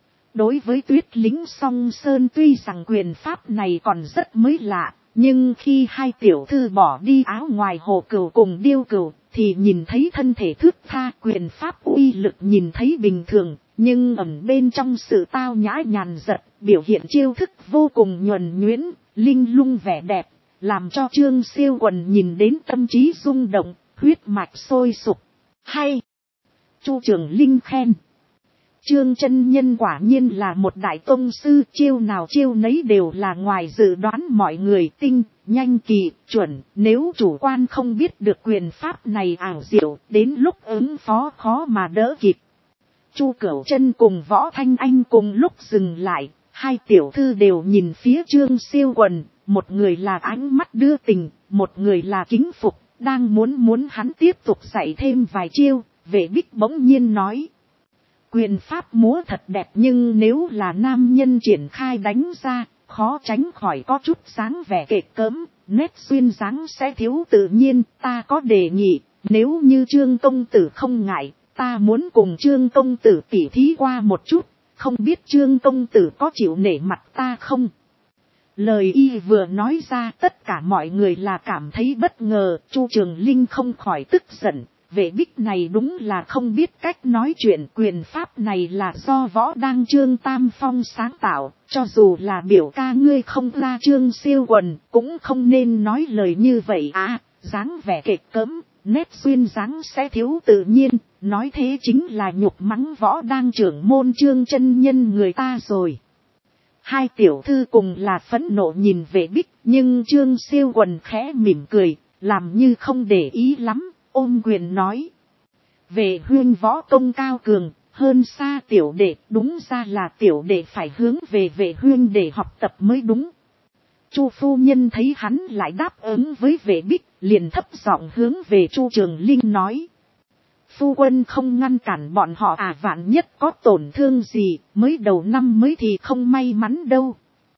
Speaker 1: Đối với Tuyết Lính Song Sơn tuy rằng quyền pháp này còn rất mới lạ, nhưng khi hai tiểu thư bỏ đi áo ngoài Hồ Cừu cùng Điêu Cừu, thì nhìn thấy thân thể thướt tha, quyền pháp uy lực nhìn thấy bình thường, nhưng ẩn bên trong sự tao nhã nhàn dật, biểu hiện chiêu thức vô cùng nhuần nhuyễn, linh lung vẻ đẹp, làm cho Trương Siêu Quần nhìn đến tâm trí rung động, huyết mạch sôi sục. Hay! Chu Trường Linh khen. Trương chân nhân quả nhiên là một đại tông sư, chiêu nào chiêu nấy đều là ngoài dự đoán mọi người, tinh, nhanh kỳ, chuẩn, nếu chủ quan không biết được quyền pháp này ảo diệu, đến lúc ứng phó khó mà đỡ kịp. Chu Cửu Chân cùng Võ Thanh Anh cùng lúc dừng lại, hai tiểu thư đều nhìn phía Trương Siêu Quần, một người là ánh mắt đưa tình, một người là kính phục, đang muốn hắn tiếp tục dạy thêm vài chiêu. Vệ Bích bỗng nhiên nói. Quyền pháp múa thật đẹp, nhưng nếu là nam nhân triển khai đánh ra, khó tránh khỏi có chút dáng vẻ kịch cỡm, nét duyên dáng sẽ thiếu tự nhiên. Ta có đề nghị, nếu như Trương công tử không ngại, ta muốn cùng Trương công tử tỉ thí qua một chút, không biết Trương công tử có chịu nể mặt ta không? Lời y vừa nói ra, tất cả mọi người là cảm thấy bất ngờ. Chu Trường Linh không khỏi tức giận. Vệ Bích này đúng là không biết cách nói chuyện, quyền pháp này là do Võ Đăng Trương Tam Phong sáng tạo, cho dù là biểu ca ngươi không ra Trương Siêu Quần, cũng không nên nói lời như vậy à, dáng vẻ kịch cỡm, nét duyên dáng sẽ thiếu tự nhiên, nói thế chính là nhục mắng Võ Đăng trưởng môn Trương chân nhân người ta rồi. Hai tiểu thư cùng là phẫn nộ nhìn Vệ Bích, nhưng Trương Siêu Quần khẽ mỉm cười, làm như không để ý lắm. Ôm quyền nói. Về huynh võ công cao cường, hơn xa tiểu đệ, đúng ra là tiểu đệ phải hướng về vệ huynh để học tập mới đúng. Chu phu nhân thấy hắn lại đáp ứng với Vệ Bích, liền thấp giọng hướng về Chu Trường Linh nói. Phu quân không ngăn cản bọn họ à, vạn nhất có tổn thương gì, mới đầu năm mới thì không may mắn đâu.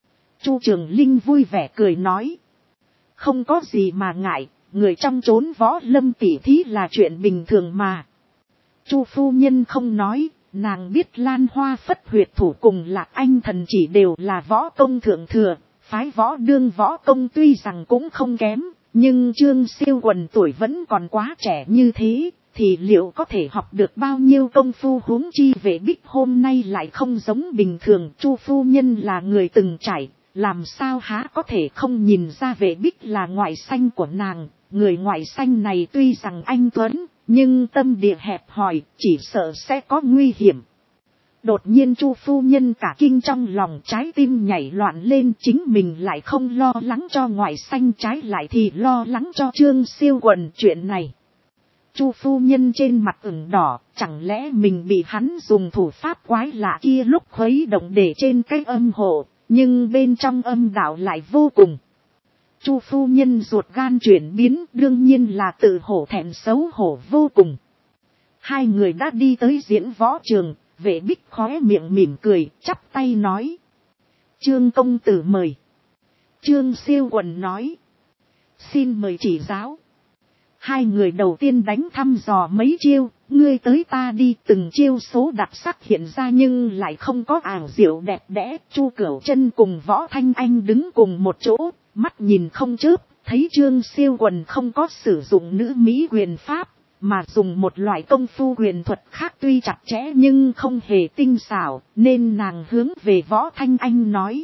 Speaker 1: Chu Trường Linh vui vẻ cười nói. Không có gì mà ngại. Người trong chốn võ lâm tỉ thí là chuyện bình thường mà. Chu phu nhân không nói, nàng biết Lan Hoa Phất huyệt thủ cùng Lạc Anh thần chỉ đều là võ công thượng thừa, phái Võ Đương võ công tuy rằng cũng không kém, nhưng Trương Siêu Quần tuổi vẫn còn quá trẻ như thế, thì liệu có thể học được bao nhiêu công phu, huống chi Vệ Bích hôm nay lại không giống bình thường. Chu phu nhân là người từng trải, làm sao há có thể không nhìn ra Vệ Bích là ngoại xanh của nàng. Người ngoại xanh này tuy rằng anh tuấn, nhưng tâm địa hẹp hòi, chỉ sợ sẽ có nguy hiểm. Đột nhiên Chu phu nhân cả kinh, trong lòng trái tim nhảy loạn lên, chính mình lại không lo lắng cho ngoại xanh, trái lại thì lo lắng cho Trương Siêu Quần chuyện này. Chu phu nhân trên mặt ửng đỏ, chẳng lẽ mình bị hắn dùng thủ pháp quái lạ kia lúc khuấy động để trên cái âm hộ, nhưng bên trong âm đạo lại vô cùng. Chu phu nhân ruột gan chuyển biến, đương nhiên là tự hổ thẹn xấu hổ vô cùng. Hai người đã đi tới diễn võ trường, Vệ Bích khóe miệng mỉm cười, chắp tay nói: Trương công tử mời. Trương Siêu Quần nói: Xin mời chỉ giáo. Hai người đầu tiên đánh thăm dò mấy chiêu, ngươi tới ta đi, từng chiêu số đặc sắc hiện ra nhưng lại không có ảo diệu đẹp đẽ. Chu Cửu Chân cùng Võ Thanh Anh đứng cùng một chỗ, mắt nhìn không chớp, thấy Trương Siêu Quần không có sử dụng nữ mỹ quyền pháp, mà dùng một loại công phu quyền thuật khác, tuy chặt chẽ nhưng không hề tinh xảo, nên nàng hướng về Võ Thanh Anh nói: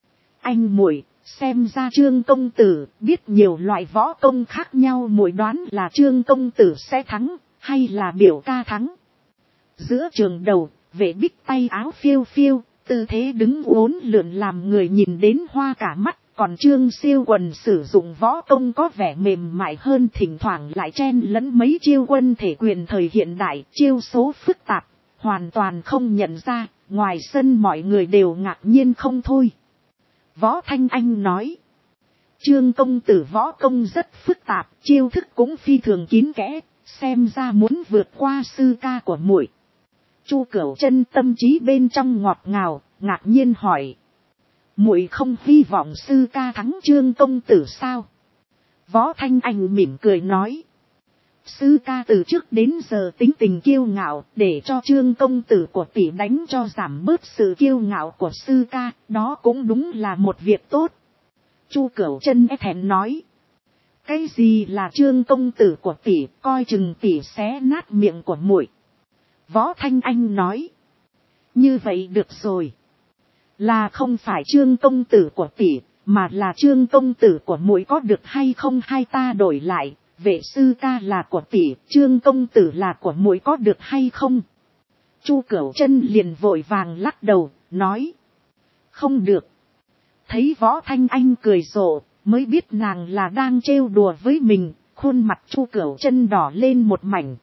Speaker 1: Anh muội, xem ra Trương công tử biết nhiều loại võ công khác nhau, muội đoán là Trương công tử sẽ thắng, hay là biểu ca thắng. Giữa trường đầu, Vệ Bích tay áo phiêu phiêu, tư thế đứng uốn lượn làm người nhìn đến hoa cả mắt. Còn Trương Siêu Quần sử dụng võ công có vẻ mềm mại hơn, thỉnh thoảng lại chen lẫn mấy chiêu quân thể quyền thời hiện đại, chiêu số phức tạp, hoàn toàn không nhận ra, ngoài sân mọi người đều ngạc nhiên không thôi. Võ Thanh Anh nói: Trương công tử võ công rất phức tạp, chiêu thức cũng phi thường kín kẽ, xem ra muốn vượt qua sư ca của muội. Chu Cửu Chân tâm trí bên trong ngọt ngào, ngạc nhiên hỏi: muội không hy vọng sư ca thắng Trương công tử sao? Võ Thanh Anh mỉm cười nói: sư ca từ trước đến giờ tính tình kiêu ngạo, để cho Trương công tử của tỷ đánh cho giảm bớt sự kiêu ngạo của sư ca, đó cũng đúng là một việc tốt. Chu Cửu Chân e thẹn nói: cái gì là Trương công tử của tỷ, coi chừng tỷ xé nát miệng của muội. Võ Thanh Anh nói: như vậy được rồi, là không phải Trương công tử của tỷ, mà là Trương công tử của muội, có được hay không, hai ta đổi lại, Vệ sư ca là của tỷ, Trương công tử là của muội, có được hay không? Chu Cửu Chân liền vội vàng lắc đầu, nói: không được. Thấy Võ Thanh Anh cười rộ, mới biết nàng là đang trêu đùa với mình, khuôn mặt Chu Cửu Chân đỏ lên một mảnh.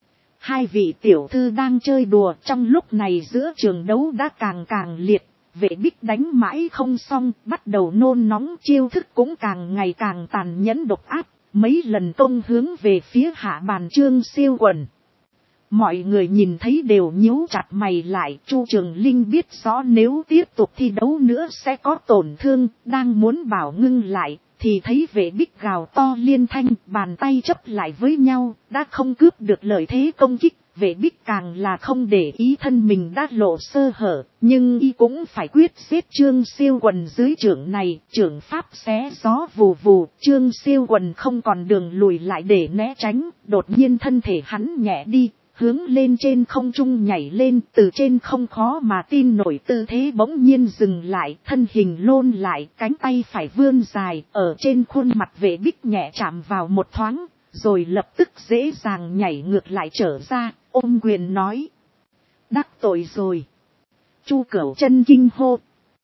Speaker 1: Hai vị tiểu thư đang chơi đùa, trong lúc này giữa trường đấu đã càng liệt. Vệ Bích đánh mãi không xong, bắt đầu nôn nóng, chiêu thức cũng càng ngày càng tàn nhẫn độc ác, mấy lần công hướng về phía hạ bàn Trương Siêu Quần. Mọi người nhìn thấy đều nhíu chặt mày lại. Chu Trường Linh biết rõ nếu tiếp tục thi đấu nữa sẽ có tổn thương, đang muốn bảo ngưng lại, thì thấy Vệ Bích gào to liên thanh, bàn tay chấp lại với nhau, đã không cướp được lợi thế công kích. Vệ Bích càng là không để ý thân mình đã lộ sơ hở, nhưng y cũng phải quyết giết Trương Siêu Quần dưới trưởng này, trưởng pháp xé gió vù vù. Trương Siêu Quần không còn đường lùi lại để né tránh, đột nhiên thân thể hắn nhẹ đi, hướng lên trên không trung nhảy lên, từ trên không khó mà tin nổi tư thế bỗng nhiên dừng lại, thân hình lôn lại, cánh tay phải vươn dài, ở trên khuôn mặt Vệ Bích nhẹ chạm vào một thoáng, rồi lập tức dễ dàng nhảy ngược lại trở ra, ôm quyền nói: đắc tội rồi. Chu Cửu Chân kinh hô: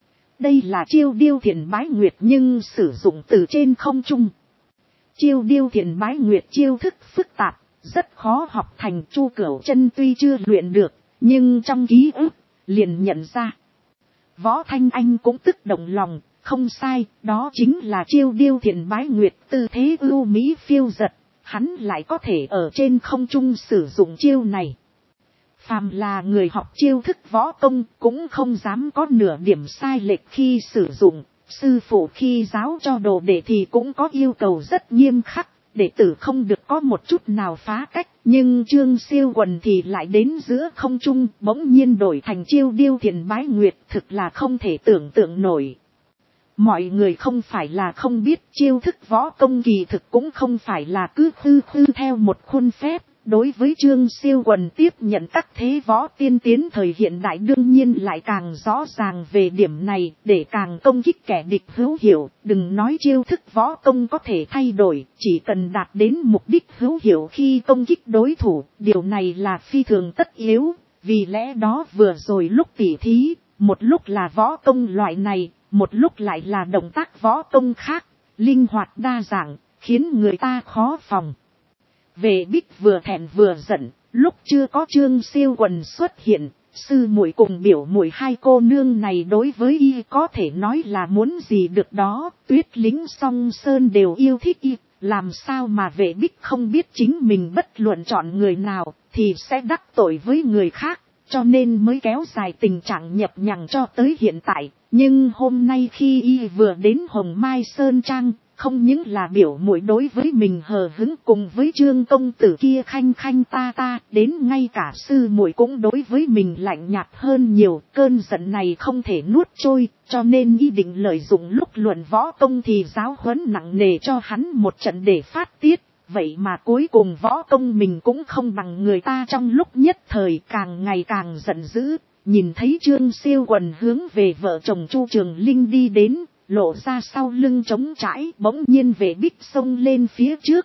Speaker 1: đây là chiêu Điêu Thiền Bái Nguyệt nhưng sử dụng từ trên không trung. Chiêu Điêu Thiền Bái Nguyệt chiêu thức phức tạp, rất khó học thành. Chu Cửu Chân tuy chưa luyện được, nhưng trong ký ức liền nhận ra. Võ Thanh Anh cũng tức động lòng, không sai, đó chính là chiêu Điêu Thiền Bái Nguyệt, tư thế ưu mỹ phiêu dật, hắn lại có thể ở trên không trung sử dụng chiêu này. Phàm là người học chiêu thức võ công cũng không dám có nửa điểm sai lệch khi sử dụng. Sư phụ khi giáo cho đồ đệ thì cũng có yêu cầu rất nghiêm khắc, đệ tử không được có một chút nào phá cách. Nhưng Trương Siêu Quần thì lại đến giữa không trung bỗng nhiên đổi thành chiêu Điêu Thiền Bái Nguyệt, thực là không thể tưởng tượng nổi. Mọi người không phải là không biết chiêu thức võ công kỳ thực cũng không phải là cứ khư theo một khuôn phép. Đối với Trương Siêu Quần tiếp nhận các thế võ tiên tiến thời hiện đại đương nhiên lại càng rõ ràng về điểm này, để càng công kích kẻ địch hữu hiệu. Đừng nói chiêu thức võ công có thể thay đổi, chỉ cần đạt đến mục đích hữu hiệu khi công kích đối thủ, điều này là phi thường tất yếu. Vì lẽ đó vừa rồi lúc tỉ thí, một lúc là võ công loại này, một lúc lại là động tác võ công khác, linh hoạt đa dạng, khiến người ta khó phòng. Vệ Bích vừa thẹn vừa giận, lúc chưa có Trương Siêu Quần xuất hiện, sư muội cùng biểu muội hai cô nương này đối với y có thể nói là muốn gì được đó, Tuyết Lính Song Sơn đều yêu thích y, làm sao mà Vệ Bích không biết chính mình bất luận chọn người nào thì sẽ đắc tội với người khác, cho nên mới kéo dài tình trạng nhập nhằng cho tới hiện tại. Nhưng hôm nay khi y vừa đến Hồng Mai Sơn Trang, không những là biểu muội đối với mình hờ hững cùng với Trương công tử kia khanh khanh ta ta, đến ngay cả sư muội cũng đối với mình lạnh nhạt hơn nhiều. Cơn giận này không thể nuốt trôi, cho nên y định lợi dụng lúc luận võ công thì giáo huấn nặng nề cho hắn một trận để phát tiết. Vậy mà cuối cùng võ công mình cũng không bằng người ta, trong lúc nhất thời càng ngày càng giận dữ. Nhìn thấy Trương Siêu Quần hướng về vợ chồng Chu Trường Linh đi đến, lộ ra sau lưng trống trải, bỗng nhiên Vệ Bích xông lên phía trước.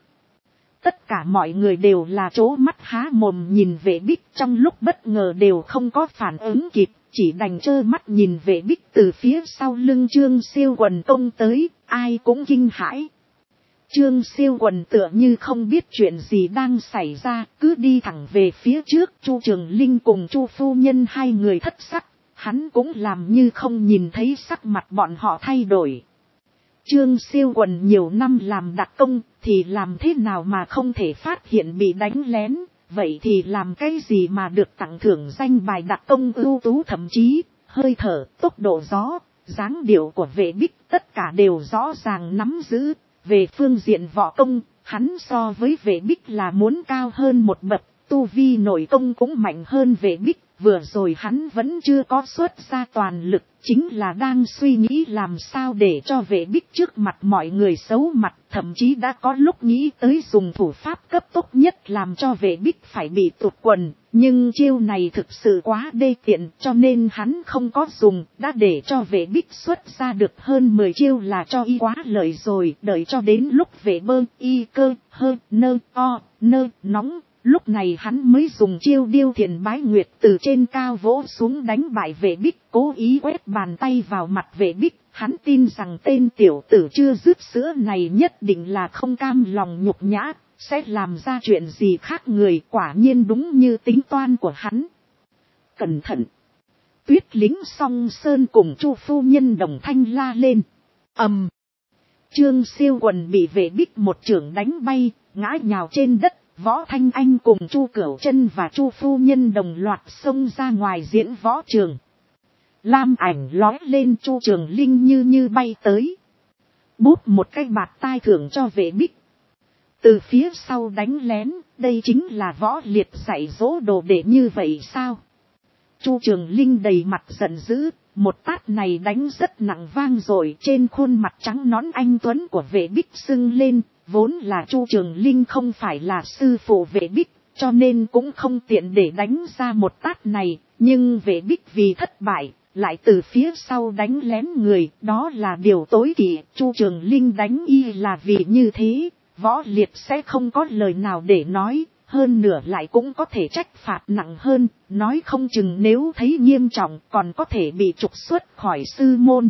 Speaker 1: Tất cả mọi người đều là trố mắt há mồm nhìn Vệ Bích, trong lúc bất ngờ đều không có phản ứng kịp, chỉ đành trơ mắt nhìn Vệ Bích từ phía sau lưng Trương Siêu Quần công tới, ai cũng kinh hãi. Trương Siêu Quần tựa như không biết chuyện gì đang xảy ra, cứ đi thẳng về phía trước. Chu Trường Linh cùng Chu phu nhân hai người thất sắc, hắn cũng làm như không nhìn thấy sắc mặt bọn họ thay đổi. Trương Siêu Quần nhiều năm làm đặc công, thì làm thế nào mà không thể phát hiện bị đánh lén, vậy thì làm cái gì mà được tặng thưởng danh bài đặc công ưu tú, thậm chí hơi thở, tốc độ gió, dáng điệu của Vệ Bích tất cả đều rõ ràng nắm giữ. Về phương diện võ công, hắn so với Vệ Bích là muốn cao hơn một bậc, tu vi nội công cũng mạnh hơn Vệ Bích. Vừa rồi hắn vẫn chưa có xuất ra toàn lực, chính là đang suy nghĩ làm sao để cho Vệ Bích trước mặt mọi người xấu mặt, thậm chí đã có lúc nghĩ tới dùng thủ pháp cấp tốc nhất làm cho Vệ Bích phải bị tụt quần. Nhưng chiêu này thực sự quá đê tiện, cho nên hắn không có dùng, đã để cho Vệ Bích xuất ra được hơn 10 chiêu là cho y quá lợi rồi. Đợi cho đến lúc Vệ Bơ y cơ hơ nơ o nơ nóng, lúc này hắn mới dùng chiêu Điêu Thiền Bái Nguyệt từ trên cao vỗ xuống đánh bại Vệ Bích, cố ý quét bàn tay vào mặt Vệ Bích. Hắn tin rằng tên tiểu tử chưa dứt sữa này nhất định là không cam lòng nhục nhã, sẽ làm ra chuyện gì khác người, quả nhiên đúng như tính toan của hắn. Cẩn thận! Tuyết Lính Song Sơn cùng Chu phu nhân đồng thanh la lên. Ầm! Trương Siêu Quần bị Vệ Bích một chưởng đánh bay, ngã nhào trên đất. Võ Thanh Anh cùng Chu Cửu Chân và Chu phu nhân đồng loạt xông ra ngoài diễn võ trường. Lam ảnh lói lên, Chu Trường Linh như bay tới. Bút một cái bạt tai thưởng cho Vệ Bích. Từ phía sau đánh lén, đây chính là võ liệt dạy dỗ đồ đệ như vậy sao? Chu Trường Linh đầy mặt giận dữ, một tát này đánh rất nặng vang rồi, trên khuôn mặt trắng nõn anh tuấn của Vệ Bích sưng lên. Vốn là Chu Trường Linh không phải là sư phụ Vệ Bích, cho nên cũng không tiện để đánh ra một tát này, nhưng Vệ Bích vì thất bại, lại từ phía sau đánh lén người, đó là điều tối kỵ. Chu Trường Linh đánh y là vì như thế, võ liệt sẽ không có lời nào để nói, hơn nữa lại cũng có thể trách phạt nặng hơn, nói không chừng nếu thấy nghiêm trọng còn có thể bị trục xuất khỏi sư môn.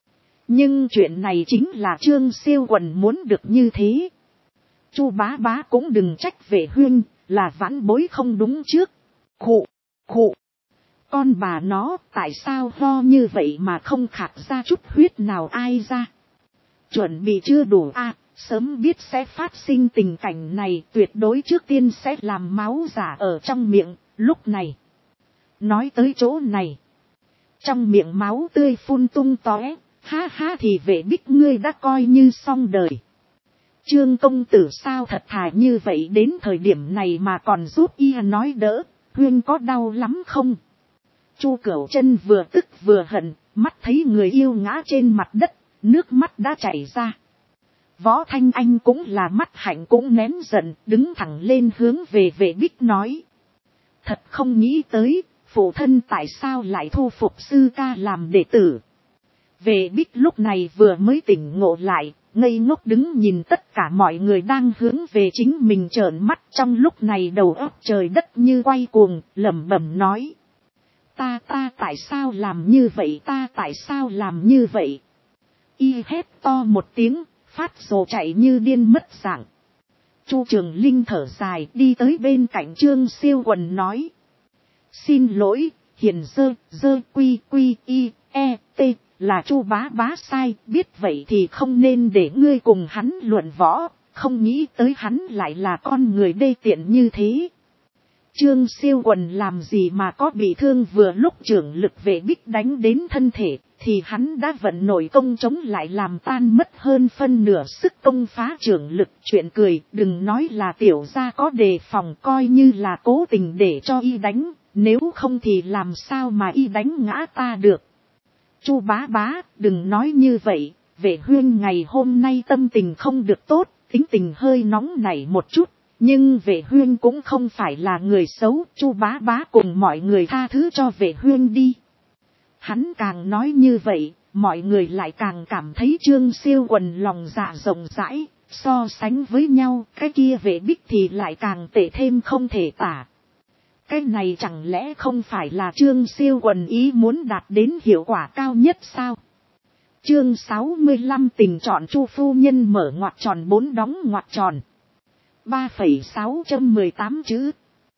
Speaker 1: Nhưng chuyện này chính là Trương Siêu Quần muốn được như thế. Chu bá bá cũng đừng trách Vệ huynh, là vãn bối không đúng trước. Khụ, khụ. Con bà nó, tại sao ho như vậy mà không khạc ra chút huyết nào ai ra? Chuẩn bị chưa đủ à, sớm biết sẽ phát sinh tình cảnh này, tuyệt đối trước tiên sẽ làm máu giả ở trong miệng, lúc này. Nói tới chỗ này, trong miệng máu tươi phun tung tóe. Ha ha, thì Vệ Bích ngươi đã coi như xong đời. Trương công tử sao thật thà như vậy, đến thời điểm này mà còn giúp y nói đỡ, huynh có đau lắm không? Chu Cửu Chân vừa tức vừa hận, mắt thấy người yêu ngã trên mặt đất, nước mắt đã chảy ra. Võ Thanh Anh cũng là mắt hạnh cũng nén giận, đứng thẳng lên hướng về Vệ Bích nói. Thật không nghĩ tới, phụ thân tại sao lại thu phục sư ca làm đệ tử. Vệ Bích lúc này vừa mới tỉnh ngộ lại, ngây ngốc đứng nhìn tất cả mọi người đang hướng về chính mình trợn mắt, trong lúc này đầu óc trời đất như quay cuồng, lẩm bẩm nói. Ta tại sao làm như vậy, ta tại sao làm như vậy? Y hét to một tiếng, phát rồ chạy như điên mất dạng. Chu Trường Linh thở dài đi tới bên cạnh Trương Siêu Quần nói. Xin lỗi, hiền dơ quy y e t, là Chu bá bá sai, biết vậy thì không nên để ngươi cùng hắn luận võ, không nghĩ tới hắn lại là con người đê tiện như thế. Trương Siêu Quần làm gì mà có bị thương, vừa lúc trưởng lực vệ bích đánh đến thân thể, thì hắn đã vận nội công chống lại làm tan mất hơn phân nửa sức công phá trưởng lực. Chuyện cười, đừng nói là tiểu gia có đề phòng, coi như là cố tình để cho y đánh, nếu không thì làm sao mà y đánh ngã ta được. Chu bá bá, đừng nói như vậy, vệ huyên ngày hôm nay tâm tình không được tốt, tính tình hơi nóng nảy một chút. Nhưng vệ huyên cũng không phải là người xấu, Chu bá bá cùng mọi người tha thứ cho vệ huyên đi. Hắn càng nói như vậy, mọi người lại càng cảm thấy Trương Siêu Quần lòng dạ rộng rãi, so sánh với nhau, cái kia vệ bích thì lại càng tệ thêm không thể tả. Cái này chẳng lẽ không phải là Trương Siêu Quần ý muốn đạt đến hiệu quả cao nhất sao? Chương 65 tình chọn Chu phu nhân mở ngoặc tròn 4 đóng ngoặc tròn. 3,618 chữ.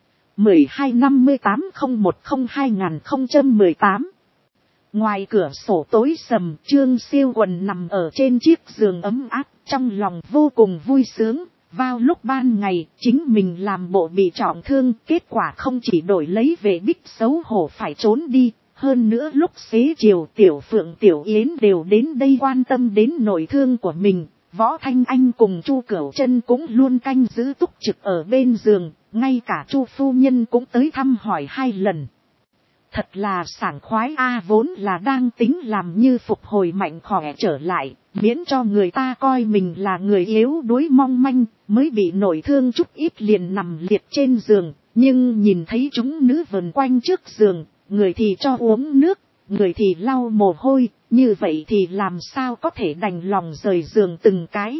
Speaker 1: 12580102-2018. Ngoài cửa sổ tối sầm, Trương Siêu Quần nằm ở trên chiếc giường ấm áp, trong lòng vô cùng vui sướng. Vào lúc ban ngày, chính mình làm bộ bị trọng thương, kết quả không chỉ đổi lấy về bích xấu hổ phải trốn đi. Hơn nữa lúc xế chiều Tiểu Phượng Tiểu Yến đều đến đây quan tâm đến nội thương của mình. Võ Thanh Anh cùng Chu Cửu Chân cũng luôn canh giữ túc trực ở bên giường, ngay cả Chu phu nhân cũng tới thăm hỏi 2 lần. Thật là sảng khoái a, vốn là đang tính làm như phục hồi mạnh khỏe trở lại, miễn cho người ta coi mình là người yếu đuối mong manh, mới bị nội thương chút ít liền nằm liệt trên giường, nhưng nhìn thấy chúng nữ vần quanh trước giường, người thì cho uống nước, người thì lau mồ hôi, như vậy thì làm sao có thể đành lòng rời giường từng cái.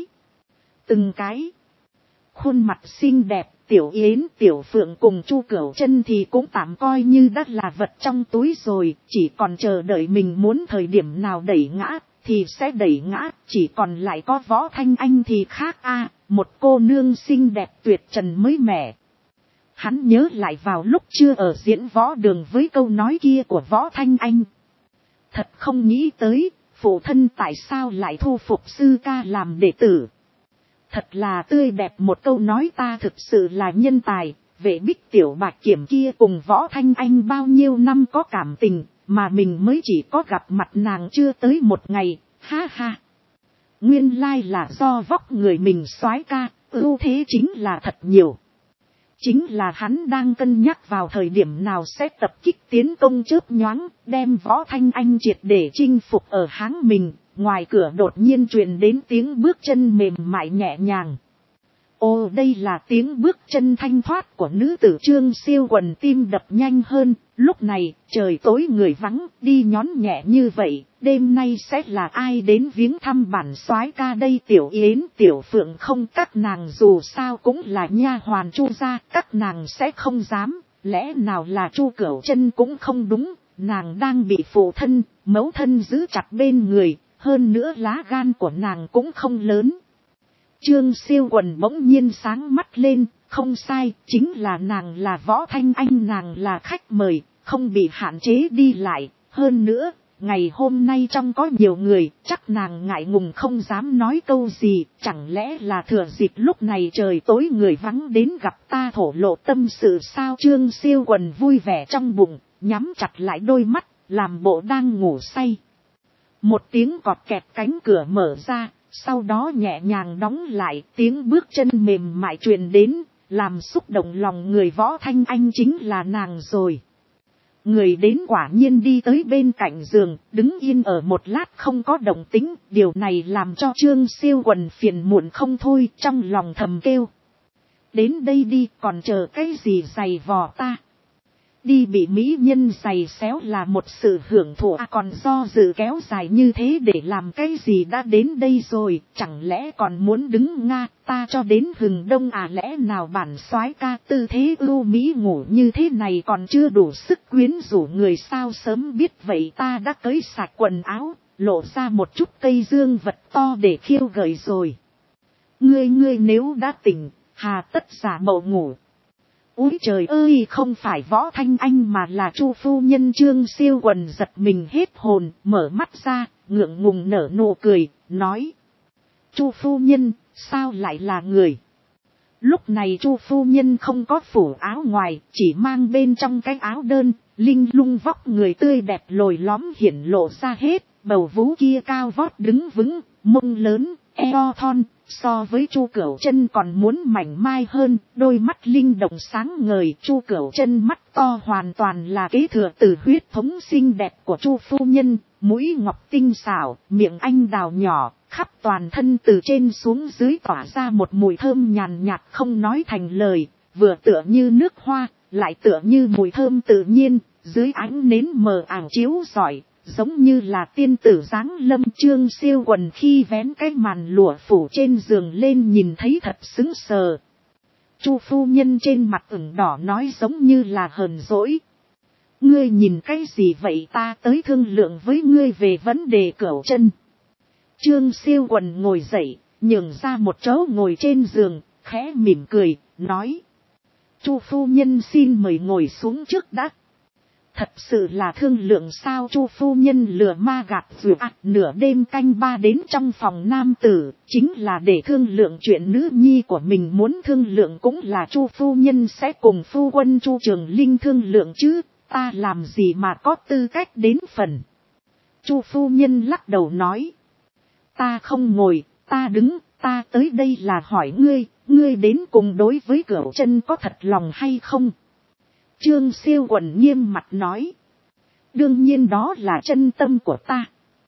Speaker 1: Khuôn mặt xinh đẹp, Tiểu Yến, Tiểu Phượng cùng Chu Cửu Chân thì cũng tạm coi như đã là vật trong túi rồi, chỉ còn chờ đợi mình muốn thời điểm nào đẩy ngã, thì sẽ đẩy ngã, chỉ còn lại có Võ Thanh Anh thì khác a, một cô nương xinh đẹp tuyệt trần mới mẻ. Hắn nhớ lại vào lúc chưa ở diễn võ đường với câu nói kia của Võ Thanh Anh. Thật không nghĩ tới, phụ thân tại sao lại thu phục sư ca làm đệ tử. Thật là tươi đẹp một câu nói, ta thực sự là nhân tài, vệ bích tiểu bạch kiểm kia cùng Võ Thanh Anh bao nhiêu năm có cảm tình, mà mình mới chỉ có gặp mặt nàng chưa tới một ngày, ha ha. Nguyên lai là do vóc người mình soái ca, ưu thế chính là thật nhiều. Chính là hắn đang cân nhắc vào thời điểm nào sẽ tập kích tiến công chớp nhoáng, đem Võ Thanh Anh triệt để chinh phục ở háng mình. Ngoài cửa đột nhiên truyền đến tiếng bước chân mềm mại nhẹ nhàng. Ồ, đây là tiếng bước chân thanh thoát của nữ tử. Trương Siêu Quần tim đập nhanh hơn. Lúc này trời tối người vắng, đi nhón nhẹ như vậy, đêm nay sẽ là ai đến viếng thăm bản soái ca đây? Tiểu Yến, Tiểu Phượng không, các nàng dù sao cũng là nha hoàn Chu gia, các nàng sẽ không dám. Lẽ nào là Chu Cửu Chân cũng không đúng, nàng đang bị phụ thân, mẫu thân giữ chặt bên người. Hơn nữa lá gan của nàng cũng không lớn. Trương Siêu Quần bỗng nhiên sáng mắt lên, không sai, chính là nàng là Võ Thanh Anh, nàng là khách mời, không bị hạn chế đi lại. Hơn nữa, ngày hôm nay trong có nhiều người, chắc nàng ngại ngùng không dám nói câu gì, chẳng lẽ là thừa dịp lúc này trời tối người vắng đến gặp ta thổ lộ tâm sự sao? Trương Siêu Quần vui vẻ trong bụng, nhắm chặt lại đôi mắt, làm bộ đang ngủ say. Một tiếng cọt kẹt, cánh cửa mở ra, sau đó nhẹ nhàng đóng lại, tiếng bước chân mềm mại truyền đến, làm xúc động lòng người. Võ Thanh Anh chính là nàng rồi. Người đến quả nhiên đi tới bên cạnh giường, đứng yên ở một lát không có động tĩnh, điều này làm cho Trương Siêu Quần phiền muộn không thôi, trong lòng thầm kêu. Đến đây đi, còn chờ cái gì giày vò ta. Đi bị mỹ nhân giày xéo là một sự hưởng thụ còn do dự kéo dài như thế để làm cái gì đã đến đây rồi, chẳng lẽ còn muốn đứng nga, ta cho đến hừng đông lẽ nào bản soái ca tư thế ưu mỹ ngủ như thế này còn chưa đủ sức quyến rũ người sao, sớm biết vậy ta đã cởi sạch quần áo, lộ ra một chút cây dương vật to để khiêu gợi rồi. Ngươi nếu đã tỉnh, hà tất giả mộng ngủ. Úi trời ơi, không phải Võ Thanh Anh mà là Chu phu nhân. Trương Siêu Quần giật mình hết hồn, mở mắt ra, ngượng ngùng nở nụ cười, nói: Chu phu nhân, sao lại là người? Lúc này Chu phu nhân không có phủ áo ngoài, chỉ mang bên trong cái áo đơn, linh lung vóc người tươi đẹp lồi lõm hiển lộ ra hết, bầu vú kia cao vót đứng vững, mông lớn, eo thon, so với Chu Cửu Chân còn muốn mảnh mai hơn, đôi mắt linh động sáng ngời. Chu Cửu Chân mắt to hoàn toàn là kế thừa từ huyết thống xinh đẹp của Chu phu nhân, mũi ngọc tinh xảo, miệng anh đào nhỏ, khắp toàn thân từ trên xuống dưới tỏa ra một mùi thơm nhàn nhạt không nói thành lời, vừa tựa như nước hoa, lại tựa như mùi thơm tự nhiên, dưới ánh nến mờ ảo chiếu rọi, giống như là tiên tử giáng lâm. Trương Siêu Quần khi vén cái màn lụa phủ trên giường lên nhìn thấy thật sững sờ. Chu phu nhân trên mặt ửng đỏ nói giống như là hờn dỗi: Ngươi nhìn cái gì vậy, ta tới thương lượng với ngươi về vấn đề Cửu Chân. Trương Siêu Quần ngồi dậy, nhường ra một chỗ ngồi trên giường, khẽ mỉm cười, nói: Chu phu nhân xin mời ngồi xuống trước đã. Thật sự là thương lượng sao? Chu phu nhân lừa ma gạt vừa nửa đêm canh ba đến trong phòng nam tử, chính là để thương lượng chuyện nữ nhi của mình. Muốn thương lượng cũng là Chu phu nhân sẽ cùng phu quân Chu Trường Linh thương lượng chứ, ta làm gì mà có tư cách đến phần. Chu phu nhân lắc đầu nói: Ta không ngồi, ta đứng, ta tới đây là hỏi ngươi, ngươi đến cùng đối với Cửu Chân có thật lòng hay không? Trương Siêu Quần nghiêm mặt nói: Đương nhiên đó là chân tâm của ta.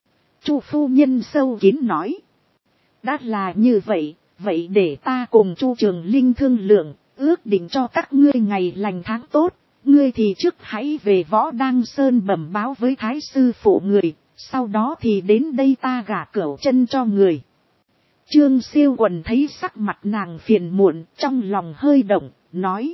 Speaker 1: Chu phu nhân sâu kín nói: Đã là như vậy, vậy để ta cùng Chu Trường Linh thương lượng, ước định cho các ngươi ngày lành tháng tốt. Ngươi thì trước hãy về Võ Đăng Sơn bẩm báo với thái sư phụ người, sau đó thì đến đây ta gả Cửu Chân cho người. Trương Siêu Quần thấy sắc mặt nàng phiền muộn, trong lòng hơi động, nói: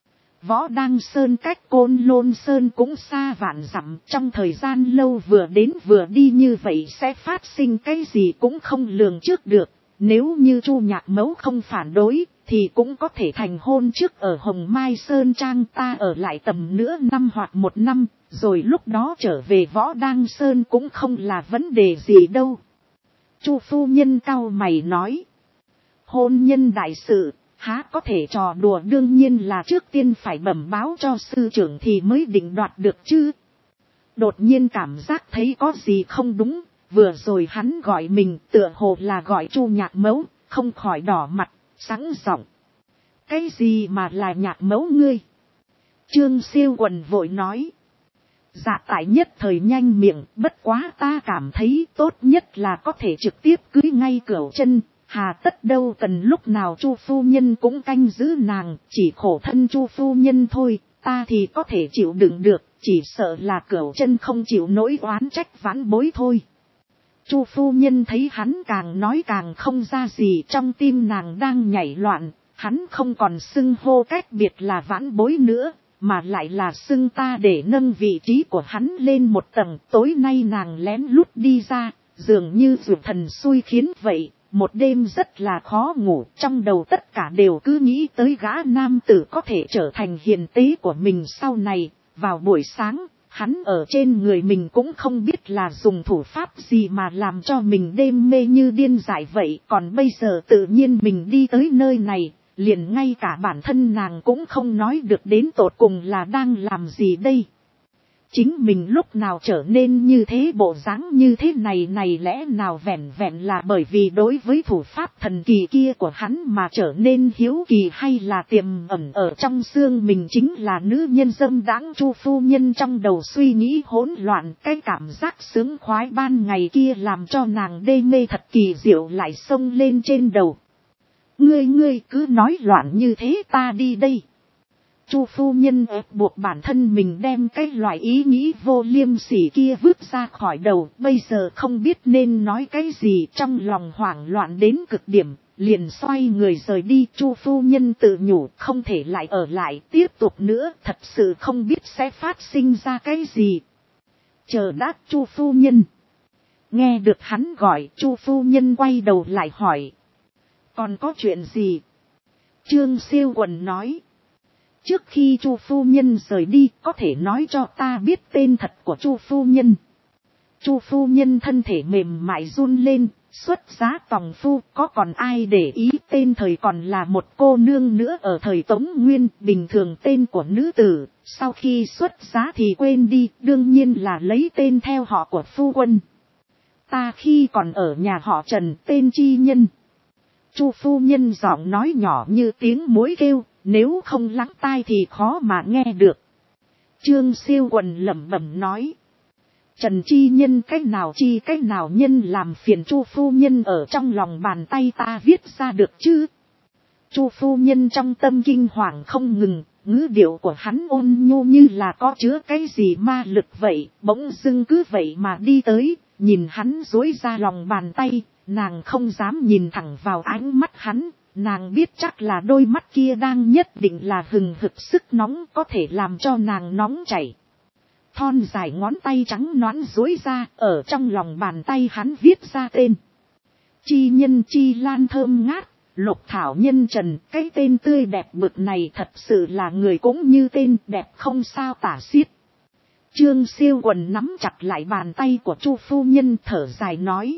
Speaker 1: Võ Đăng Sơn cách Côn Lôn Sơn cũng xa vạn dặm, trong thời gian lâu vừa đến vừa đi như vậy sẽ phát sinh cái gì cũng không lường trước được. Nếu như Chu Nhạc Mẫu không phản đối, thì cũng có thể thành hôn trước ở Hồng Mai Sơn Trang, ta ở lại tầm nửa năm hoặc 1 năm, rồi lúc đó trở về Võ Đăng Sơn cũng không là vấn đề gì đâu. Chu phu nhân cau mày nói: Hôn nhân đại sự, há có thể trò đùa, đương nhiên là trước tiên phải bẩm báo cho sư trưởng thì mới định đoạt được chứ. Đột nhiên cảm giác thấy có gì không đúng, vừa rồi hắn gọi mình tựa hồ là gọi Chu Nhạc Mẫu, không khỏi đỏ mặt, sẵn giọng: Cái gì mà là Nhạc Mẫu ngươi? Trương Siêu Quần vội nói: Dạ tại nhất thời nhanh miệng, bất quá ta cảm thấy tốt nhất là có thể trực tiếp cưới ngay Cửu Chân. Hà tất đâu cần lúc nào Chu phu nhân cũng canh giữ nàng, chỉ khổ thân Chu phu nhân thôi, ta thì có thể chịu đựng được, chỉ sợ là Cửu Chân không chịu nỗi oán trách vãn bối thôi. Chu phu nhân thấy hắn càng nói càng không ra gì, trong tim nàng đang nhảy loạn, hắn không còn xưng hô cách biệt là vãn bối nữa, mà lại là xưng ta để nâng vị trí của hắn lên một tầng. Tối nay nàng lén lút đi ra, dường như dược thần xui khiến vậy. Một đêm rất là khó ngủ, trong đầu tất cả đều cứ nghĩ tới gã nam tử có thể trở thành hiền tế của mình sau này. Vào buổi sáng, hắn ở trên người mình cũng không biết là dùng thủ pháp gì mà làm cho mình đêm mê như điên dại vậy. Còn bây giờ tự nhiên mình đi tới nơi này, liền ngay cả bản thân nàng cũng không nói được đến tột cùng là đang làm gì đây. Chính mình lúc nào trở nên như thế, bộ dáng như thế này lẽ nào vẹn vẹn là bởi vì đối với thủ pháp thần kỳ kia của hắn mà trở nên hiếu kỳ, hay là tiềm ẩn ở trong xương mình chính là nữ nhân dâm đãng? Chu phu nhân trong đầu suy nghĩ hỗn loạn, cái cảm giác sướng khoái ban ngày kia làm cho nàng đê mê thật kỳ diệu lại xông lên trên đầu. Ngươi cứ nói loạn như thế, ta đi đây. Chu phu nhân ép buộc bản thân mình đem cái loại ý nghĩ vô liêm sỉ kia vứt ra khỏi đầu, bây giờ không biết nên nói cái gì, trong lòng hoảng loạn đến cực điểm, liền xoay người rời đi. Chu phu nhân tự nhủ không thể lại ở lại tiếp tục nữa, thật sự không biết sẽ phát sinh ra cái gì. Chờ đã. Chu phu nhân nghe được hắn gọi, Chu phu nhân quay đầu lại hỏi, còn có chuyện gì? Trương Siêu Quần nói, trước khi Chu phu nhân rời đi, có thể nói cho ta biết tên thật của Chu phu nhân. Chu phu nhân thân thể mềm mại run lên, xuất giá tòng phu, có còn ai để ý, tên thời còn là một cô nương nữa ở thời Tống Nguyên, bình thường tên của nữ tử, sau khi xuất giá thì quên đi, đương nhiên là lấy tên theo họ của phu quân. Ta khi còn ở nhà họ Trần, tên Chi Nhân. Chu phu nhân giọng nói nhỏ như tiếng muỗi kêu, nếu không lắng tai thì khó mà nghe được. Trương Siêu Quần lẩm bẩm nói, Trần Chi Nhân cách nào nhân làm phiền Chu phu nhân ở trong lòng bàn tay ta viết ra được chứ? Chu phu nhân trong tâm kinh hoàng không ngừng, ngữ điệu của hắn ôn nhu như là có chứa cái gì ma lực vậy, bỗng dưng cứ vậy mà đi tới, nhìn hắn duỗi ra lòng bàn tay, nàng không dám nhìn thẳng vào ánh mắt hắn, nàng biết chắc là đôi mắt kia đang nhất định là hừng hực sức nóng, có thể làm cho nàng nóng chảy. Thon dài ngón tay trắng nõn duỗi ra, ở trong lòng bàn tay hắn viết ra tên. Chi Nhân chi lan thơm ngát, Lục thảo nhân trần, cái tên tươi đẹp bực này thật sự là người cũng như tên đẹp không sao tả xiết. Trương Siêu Quần nắm chặt lại bàn tay của Chu phu nhân, thở dài nói.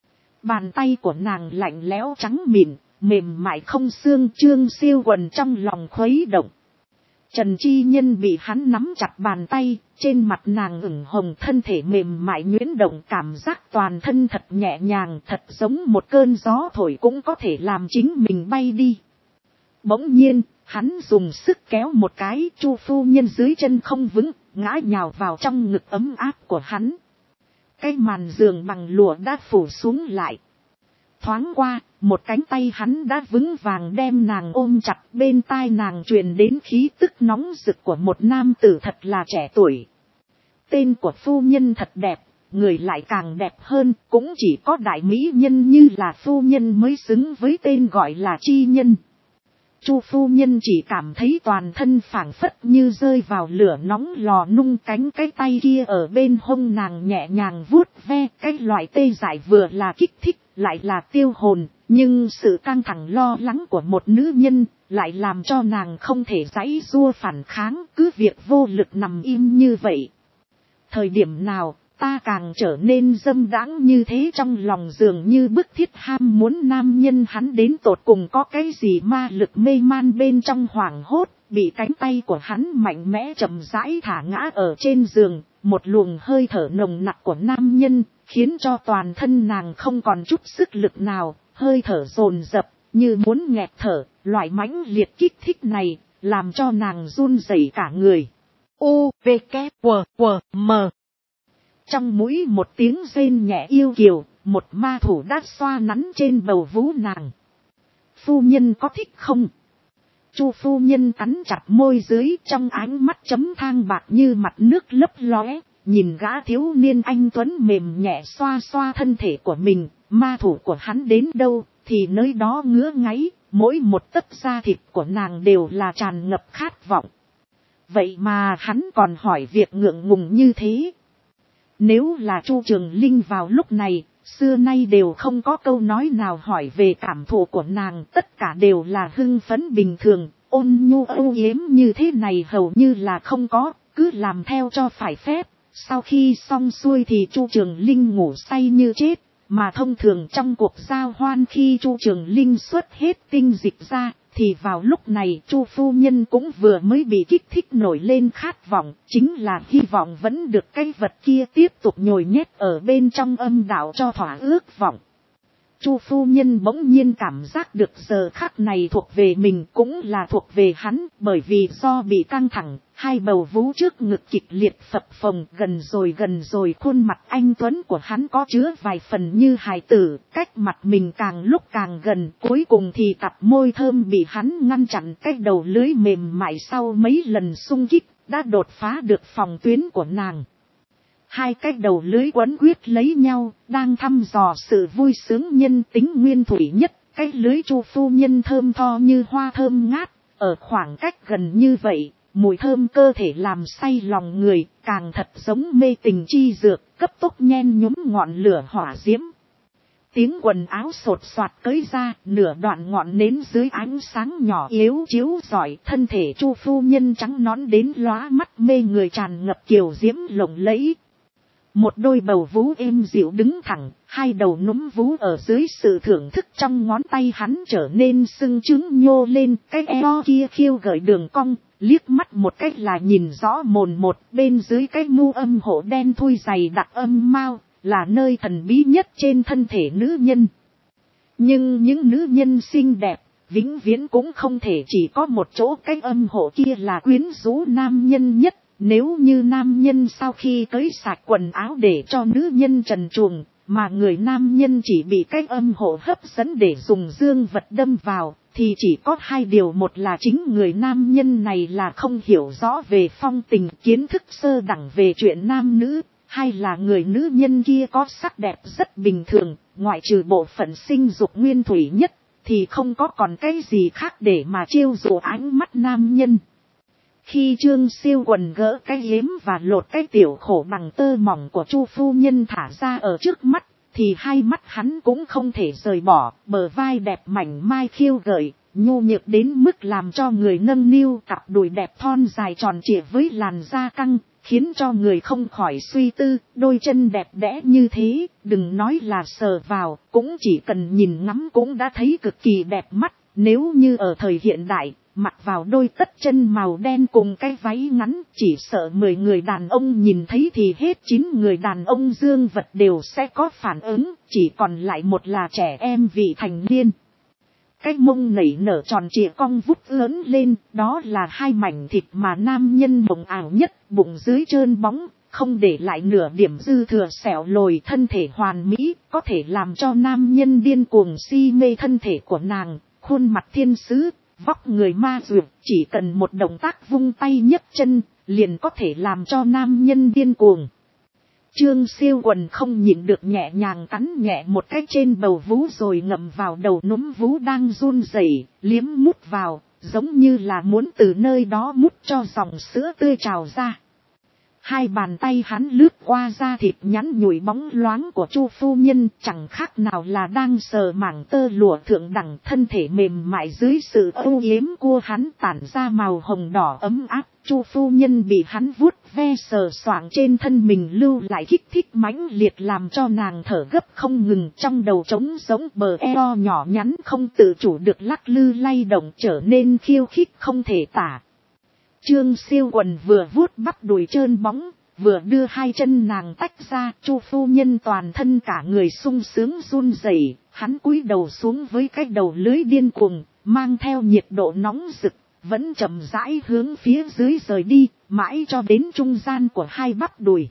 Speaker 1: Bàn tay của nàng lạnh lẽo trắng mịn, mềm mại không xương. Trương Siêu Quần trong lòng khuấy động. Trần Chi Nhân bị hắn nắm chặt bàn tay, trên mặt nàng ửng hồng, thân thể mềm mại nhuyễn động, cảm giác toàn thân thật nhẹ nhàng, thật giống một cơn gió thổi cũng có thể làm chính mình bay đi. Bỗng nhiên, hắn dùng sức kéo một cái, Chu phu nhân dưới chân không vững, ngã nhào vào trong ngực ấm áp của hắn. Cái màn giường bằng lụa đã phủ xuống lại. Thoáng qua, một cánh tay hắn đã vững vàng đem nàng ôm chặt, bên tai nàng truyền đến khí tức nóng rực của một nam tử thật là trẻ tuổi. Tên của phu nhân thật đẹp, người lại càng đẹp hơn, cũng chỉ có đại mỹ nhân như là phu nhân mới xứng với tên gọi là Chi Nhân. Chu phu nhân chỉ cảm thấy toàn thân phảng phất như rơi vào lửa nóng lò nung, cánh cái tay kia ở bên hông nàng nhẹ nhàng vuốt ve, cái loại tê dại vừa là kích thích, lại là tiêu hồn, nhưng sự căng thẳng lo lắng của một nữ nhân lại làm cho nàng không thể giãy giụa phản kháng, cứ việc vô lực nằm im như vậy. Thời điểm nào ta càng trở nên dâm đãng như thế, trong lòng dường như bức thiết ham muốn nam nhân, hắn đến tột cùng có cái gì ma lực mê man bên trong hoảng hốt, bị cánh tay của hắn mạnh mẽ chậm rãi thả ngã ở trên giường, một luồng hơi thở nồng nặc của nam nhân, khiến cho toàn thân nàng không còn chút sức lực nào, hơi thở dồn dập, như muốn nghẹt thở, loại mãnh liệt kích thích này, làm cho nàng run rẩy cả người. U, V, K, W, W, M. Trong mũi một tiếng rên nhẹ yêu kiều, một ma thủ đã xoa nắn trên bầu vú nàng. Phu nhân có thích không? Chu phu nhân cắn chặt môi dưới, trong ánh mắt chấm than bạc như mặt nước lấp lóe, nhìn gã thiếu niên anh tuấn mềm nhẹ xoa xoa thân thể của mình, ma thủ của hắn đến đâu, thì nơi đó ngứa ngáy, mỗi một tấc da thịt của nàng đều là tràn ngập khát vọng. Vậy mà hắn còn hỏi việc ngượng ngùng như thế. Nếu là Chu Trường Linh vào lúc này, xưa nay đều không có câu nói nào hỏi về cảm thụ của nàng, tất cả đều là hưng phấn bình thường, ôn nhu âu yếm như thế này hầu như là không có, cứ làm theo cho phải phép. Sau khi xong xuôi thì Chu Trường Linh ngủ say như chết, mà thông thường trong cuộc giao hoan khi Chu Trường Linh xuất hết tinh dịch ra, thì vào lúc này Chu phu nhân cũng vừa mới bị kích thích nổi lên khát vọng, chính là hy vọng vẫn được cái vật kia tiếp tục nhồi nhét ở bên trong âm đạo cho thỏa ước vọng. Chu phu nhân bỗng nhiên cảm giác được giờ khắc này thuộc về mình cũng là thuộc về hắn, bởi vì do bị căng thẳng, hai bầu vú trước ngực kịch liệt phập phồng, gần rồi khuôn mặt anh tuấn của hắn có chứa vài phần như hài tử, cách mặt mình càng lúc càng gần, cuối cùng thì cặp môi thơm bị hắn ngăn chặn, cái đầu lưới mềm mại sau mấy lần xung kích, đã đột phá được phòng tuyến của nàng. Hai cái đầu lưới quấn quyết lấy nhau, đang thăm dò sự vui sướng nhân tính nguyên thủy nhất. Cái lưới Chu phu nhân thơm tho như hoa thơm ngát, ở khoảng cách gần như vậy, mùi thơm cơ thể làm say lòng người, càng thật giống mê tình chi dược, cấp tốc nhen nhúm ngọn lửa hỏa diễm. Tiếng quần áo sột soạt cởi ra, nửa đoạn ngọn nến dưới ánh sáng nhỏ yếu chiếu rọi, thân thể Chu phu nhân trắng nõn đến lóa mắt mê người, tràn ngập kiều diễm lộng lẫy. Một đôi bầu vú êm dịu đứng thẳng, hai đầu núm vú ở dưới sự thưởng thức trong ngón tay hắn trở nên sưng trứng nhô lên, cái eo kia khiêu gợi đường cong, liếc mắt một cách là nhìn rõ mồn một, bên dưới cái mu âm hộ đen thui dày đặc âm mao, là nơi thần bí nhất trên thân thể nữ nhân. Nhưng những nữ nhân xinh đẹp, vĩnh viễn cũng không thể chỉ có một chỗ, cái âm hộ kia là quyến rũ nam nhân nhất. Nếu như nam nhân sau khi cởi sạch quần áo để cho nữ nhân trần truồng, mà người nam nhân chỉ bị cái âm hộ hấp dẫn để dùng dương vật đâm vào, thì chỉ có hai điều: một là chính người nam nhân này là không hiểu rõ về phong tình, kiến thức sơ đẳng về chuyện nam nữ, hai là người nữ nhân kia có sắc đẹp rất bình thường, ngoại trừ bộ phận sinh dục nguyên thủy nhất, thì không có còn cái gì khác để mà chiêu dụ ánh mắt nam nhân. Khi Trương Siêu Quần gỡ cái yếm và lột cái tiểu khổ bằng tơ mỏng của Chu phu nhân thả ra ở trước mắt, thì hai mắt hắn cũng không thể rời bỏ, bờ vai đẹp mảnh mai khiêu gợi, nhu nhược đến mức làm cho người nâng niu, cặp đùi đẹp thon dài tròn trịa với làn da căng, khiến cho người không khỏi suy tư, đôi chân đẹp đẽ như thế, đừng nói là sờ vào, cũng chỉ cần nhìn ngắm cũng đã thấy cực kỳ đẹp mắt. Nếu như ở thời hiện đại, mặc vào đôi tất chân màu đen cùng cái váy ngắn, chỉ sợ 10 người đàn ông nhìn thấy thì hết 9 người đàn ông dương vật đều sẽ có phản ứng, chỉ còn lại một là trẻ em vị thành niên. Cái mông nảy nở tròn trịa cong vút lớn lên, đó là hai mảnh thịt mà nam nhân mộng ảo nhất, bụng dưới trơn bóng, không để lại nửa điểm dư thừa xẻo lồi, thân thể hoàn mỹ, có thể làm cho nam nhân điên cuồng si mê thân thể của nàng, khuôn mặt thiên sứ, vóc người ma duyệt, chỉ cần một động tác vung tay nhấc chân, liền có thể làm cho nam nhân điên cuồng. Trương Siêu Quần không nhịn được nhẹ nhàng cắn nhẹ một cái trên bầu vú rồi ngậm vào đầu núm vú đang run rẩy, liếm mút vào, giống như là muốn từ nơi đó mút cho dòng sữa tươi trào ra. Hai bàn tay hắn lướt qua da thịt nhắn nhủi bóng loáng của Chu phu nhân, chẳng khác nào là đang sờ mảng tơ lụa thượng đẳng, thân thể mềm mại dưới sự âu yếm của hắn tản ra màu hồng đỏ ấm áp. Chu phu nhân bị hắn vuốt ve sờ soạng trên thân mình lưu lại kích thích mãnh liệt, làm cho nàng thở gấp không ngừng, trong đầu trống giống, bờ eo nhỏ nhắn không tự chủ được lắc lư lay động, trở nên khiêu khích không thể tả. Trương Siêu Quần vừa vuốt bắp đùi trơn bóng, vừa đưa hai chân nàng tách ra, Chu phu nhân toàn thân cả người sung sướng run rẩy, hắn cúi đầu xuống với cái đầu lưới điên cuồng, mang theo nhiệt độ nóng rực, vẫn chậm rãi hướng phía dưới rời đi, mãi cho đến trung gian của hai bắp đùi.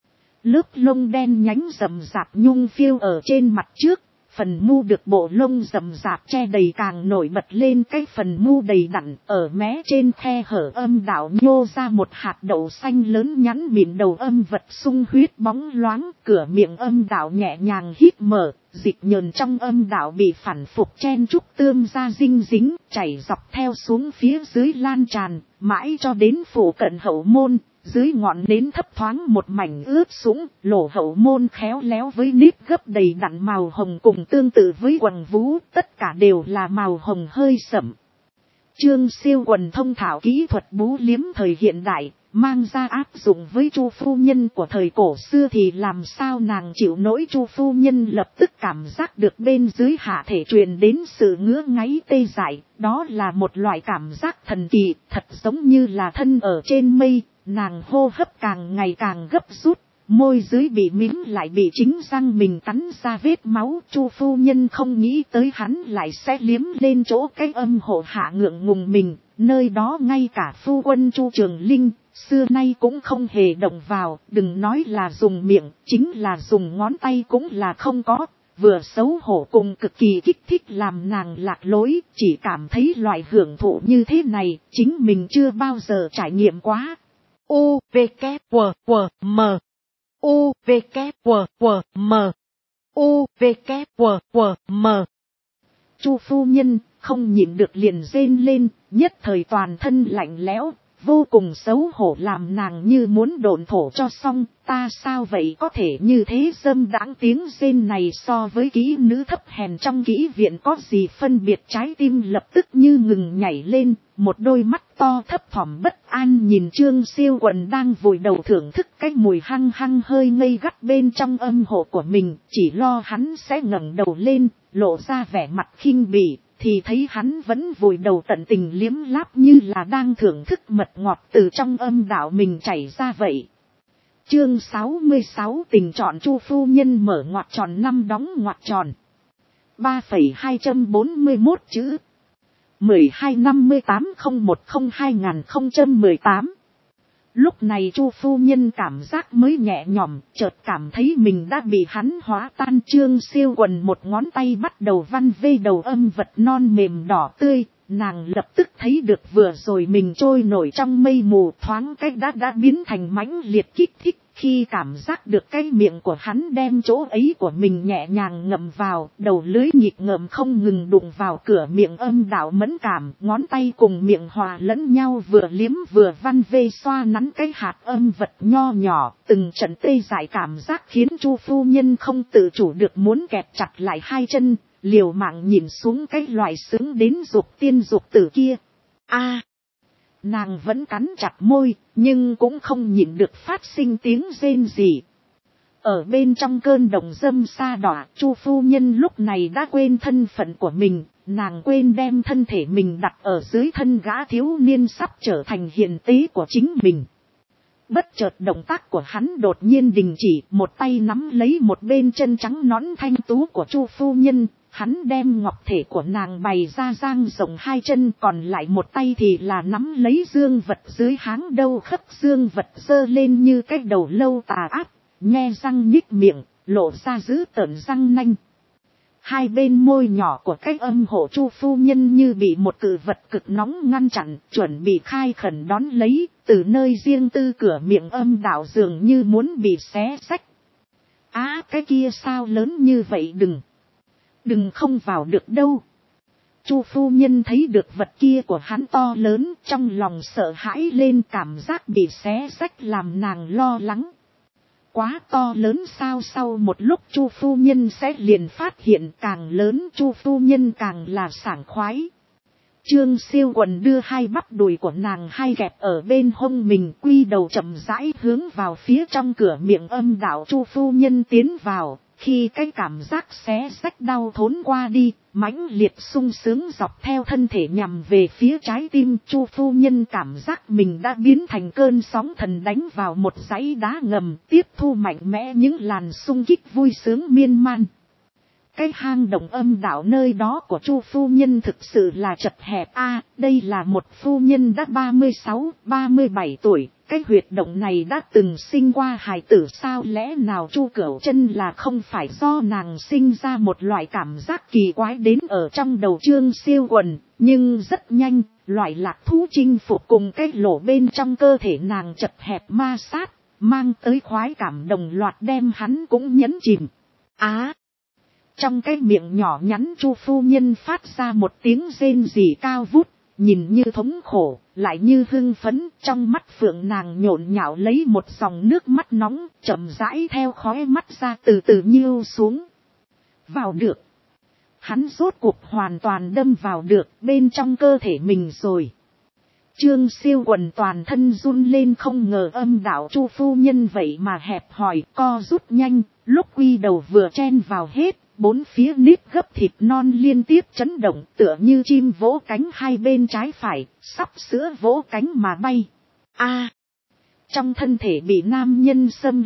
Speaker 1: Lớp lông đen nhánh rậm rạp nhung phiêu ở trên mặt trước. Phần mu được bộ lông rậm rạp che đầy càng nổi bật lên cái phần mu đầy đặn, ở mé trên khe hở âm đạo nhô ra một hạt đậu xanh lớn nhắn mịn, đầu âm vật sung huyết bóng loáng, cửa miệng âm đạo nhẹ nhàng hít mở, dịch nhờn trong âm đạo bị phản phục chen chúc tươm ra dinh dính, chảy dọc theo xuống phía dưới lan tràn, mãi cho đến phủ cận hậu môn. Dưới ngọn nến thấp thoáng một mảnh ướt sũng, lỗ hậu môn khéo léo với nếp gấp đầy đặn màu hồng cùng tương tự với quầng vú, tất cả đều là màu hồng hơi sẫm. Trương Siêu Quần thông thạo kỹ thuật bú liếm thời hiện đại, mang ra áp dụng với Chu phu nhân của thời cổ xưa thì làm sao nàng chịu nổi. Chu phu nhân lập tức cảm giác được bên dưới hạ thể truyền đến sự ngứa ngáy tê dại, đó là một loại cảm giác thần kỳ, thật giống như là thân ở trên mây. Nàng hô hấp càng ngày càng gấp rút, môi dưới bị mím lại bị chính răng mình cắn ra vết máu. Chu phu nhân không nghĩ tới hắn lại sẽ liếm lên chỗ cái âm hộ hạ ngượng ngùng mình, nơi đó ngay cả phu quân Chu Trường Linh xưa nay cũng không hề động vào, đừng nói là dùng miệng, chính là dùng ngón tay cũng là không có. Vừa xấu hổ cùng cực kỳ kích thích làm nàng lạc lối, chỉ cảm thấy loại hưởng thụ như thế này chính mình chưa bao giờ trải nghiệm quá. U, V, K, W, W, M. U, V, K, W, W, M. U, V, K, W, W, M. Chu phu nhân không nhịn được liền rên lên, nhất thời toàn thân lạnh lẽo, vô cùng xấu hổ làm nàng như muốn độn thổ cho xong. Ta sao vậy có thể như thế? Dâm đãng tiếng rên này so với kỹ nữ thấp hèn trong kỹ viện có gì phân biệt? Trái tim lập tức như ngừng nhảy lên, một đôi mắt to thấp thỏm bất an nhìn Trương Siêu Quần đang vùi đầu thưởng thức cái mùi hăng hăng hơi ngây gắt bên trong âm hộ của mình, chỉ lo hắn sẽ ngẩng đầu lên, lộ ra vẻ mặt khinh bỉ, thì thấy hắn vẫn vùi đầu tận tình liếm láp như là đang thưởng thức mật ngọt từ trong âm đạo mình chảy ra vậy. Chương 66 tình trọn. Chu phu nhân mở ngoặc tròn năm đóng ngoặc tròn 3,241 chữ 12580102-2018. Lúc này Chu phu nhân cảm giác mới nhẹ nhõm, chợt cảm thấy mình đã bị hắn hóa tan. Trương Siêu Quần một ngón tay bắt đầu văn vê đầu âm vật non mềm đỏ tươi, nàng lập tức thấy được vừa rồi mình trôi nổi trong mây mù thoáng cách đã biến thành mãnh liệt kích thích. Khi cảm giác được cái miệng của hắn đem chỗ ấy của mình nhẹ nhàng ngậm vào, đầu lưỡi nhịp ngợm không ngừng đụng vào cửa miệng âm đạo mẫn cảm, ngón tay cùng miệng hòa lẫn nhau vừa liếm vừa văn vê xoa nắn cái hạt âm vật nho nhỏ, từng trận tê dại cảm giác khiến Chu phu nhân không tự chủ được muốn kẹp chặt lại hai chân, liều mạng nhìn xuống cái loại sướng đến dục tiên dục tử kia. A, nàng vẫn cắn chặt môi, nhưng cũng không nhịn được phát sinh tiếng rên rỉ. Ở bên trong cơn đồng dâm sa đọa, Chu phu nhân lúc này đã quên thân phận của mình, nàng quên đem thân thể mình đặt ở dưới thân gã thiếu niên sắp trở thành hiền tế của chính mình. Bất chợt động tác của hắn đột nhiên đình chỉ, một tay nắm lấy một bên chân trắng nõn thanh tú của Chu phu nhân. Hắn đem ngọc thể của nàng bày ra dang rộng hai chân, còn lại một tay thì là nắm lấy dương vật dưới háng đâu khớp dương vật giơ lên như cái đầu lâu tà ác, nhe răng nhích miệng, lộ ra dữ tợn răng nanh. Hai bên môi nhỏ của cái âm hộ Chu phu nhân như bị một cự vật cực nóng ngăn chặn, chuẩn bị khai khẩn đón lấy, từ nơi riêng tư cửa miệng âm đạo dường như muốn bị xé xách. Á, cái kia sao lớn như vậy? Đừng không vào được đâu. Chu phu nhân thấy được vật kia của hắn to lớn, trong lòng sợ hãi lên, cảm giác bị xé xách làm nàng lo lắng. Quá to lớn sao? Sau một lúc Chu phu nhân sẽ liền phát hiện càng lớn Chu phu nhân càng là sảng khoái. Trương Siêu Quần đưa hai bắp đùi của nàng hai gẹp ở bên hông mình, quy đầu chậm rãi hướng vào phía trong cửa miệng âm đạo Chu phu nhân tiến vào. Khi cái cảm giác xé xách đau thốn qua đi, mãnh liệt sung sướng dọc theo thân thể nhằm về phía trái tim, Chu phu nhân cảm giác mình đã biến thành cơn sóng thần đánh vào một dãy đá ngầm, tiếp thu mạnh mẽ những làn xung kích vui sướng miên man. Cái hang động âm đạo nơi đó của Chu phu nhân thực sự là chật hẹp a. Đây là một phu nhân đã 36, 37 tuổi, cái huyệt động này đã từng sinh qua hài tử sao? Lẽ nào Chu Cửu Chân là không phải do nàng sinh ra? Một loại cảm giác kỳ quái đến ở trong đầu Trương Siêu Quần, nhưng rất nhanh, loại lạc thú chinh phục cùng cái lỗ bên trong cơ thể nàng chật hẹp ma sát, mang tới khoái cảm đồng loạt đem hắn cũng nhấn chìm. Á! Trong cái miệng nhỏ nhắn Chu phu nhân phát ra một tiếng rên rỉ cao vút, nhìn như thống khổ, lại như hưng phấn, trong mắt phượng nàng nhộn nhạo lấy một dòng nước mắt nóng, chậm rãi theo khóe mắt ra từ từ nhiêu xuống. Vào được. Hắn rốt cuộc hoàn toàn đâm vào được bên trong cơ thể mình rồi. Trương Siêu Quần toàn thân run lên, không ngờ âm đạo Chu phu nhân vậy mà hẹp hòi, co rút nhanh, lúc quy đầu vừa chen vào hết. Bốn phía nếp gấp thịt non liên tiếp chấn động, tựa như chim vỗ cánh hai bên trái phải, sắp sữa vỗ cánh mà bay. A, trong thân thể bị nam nhân xâm lấn,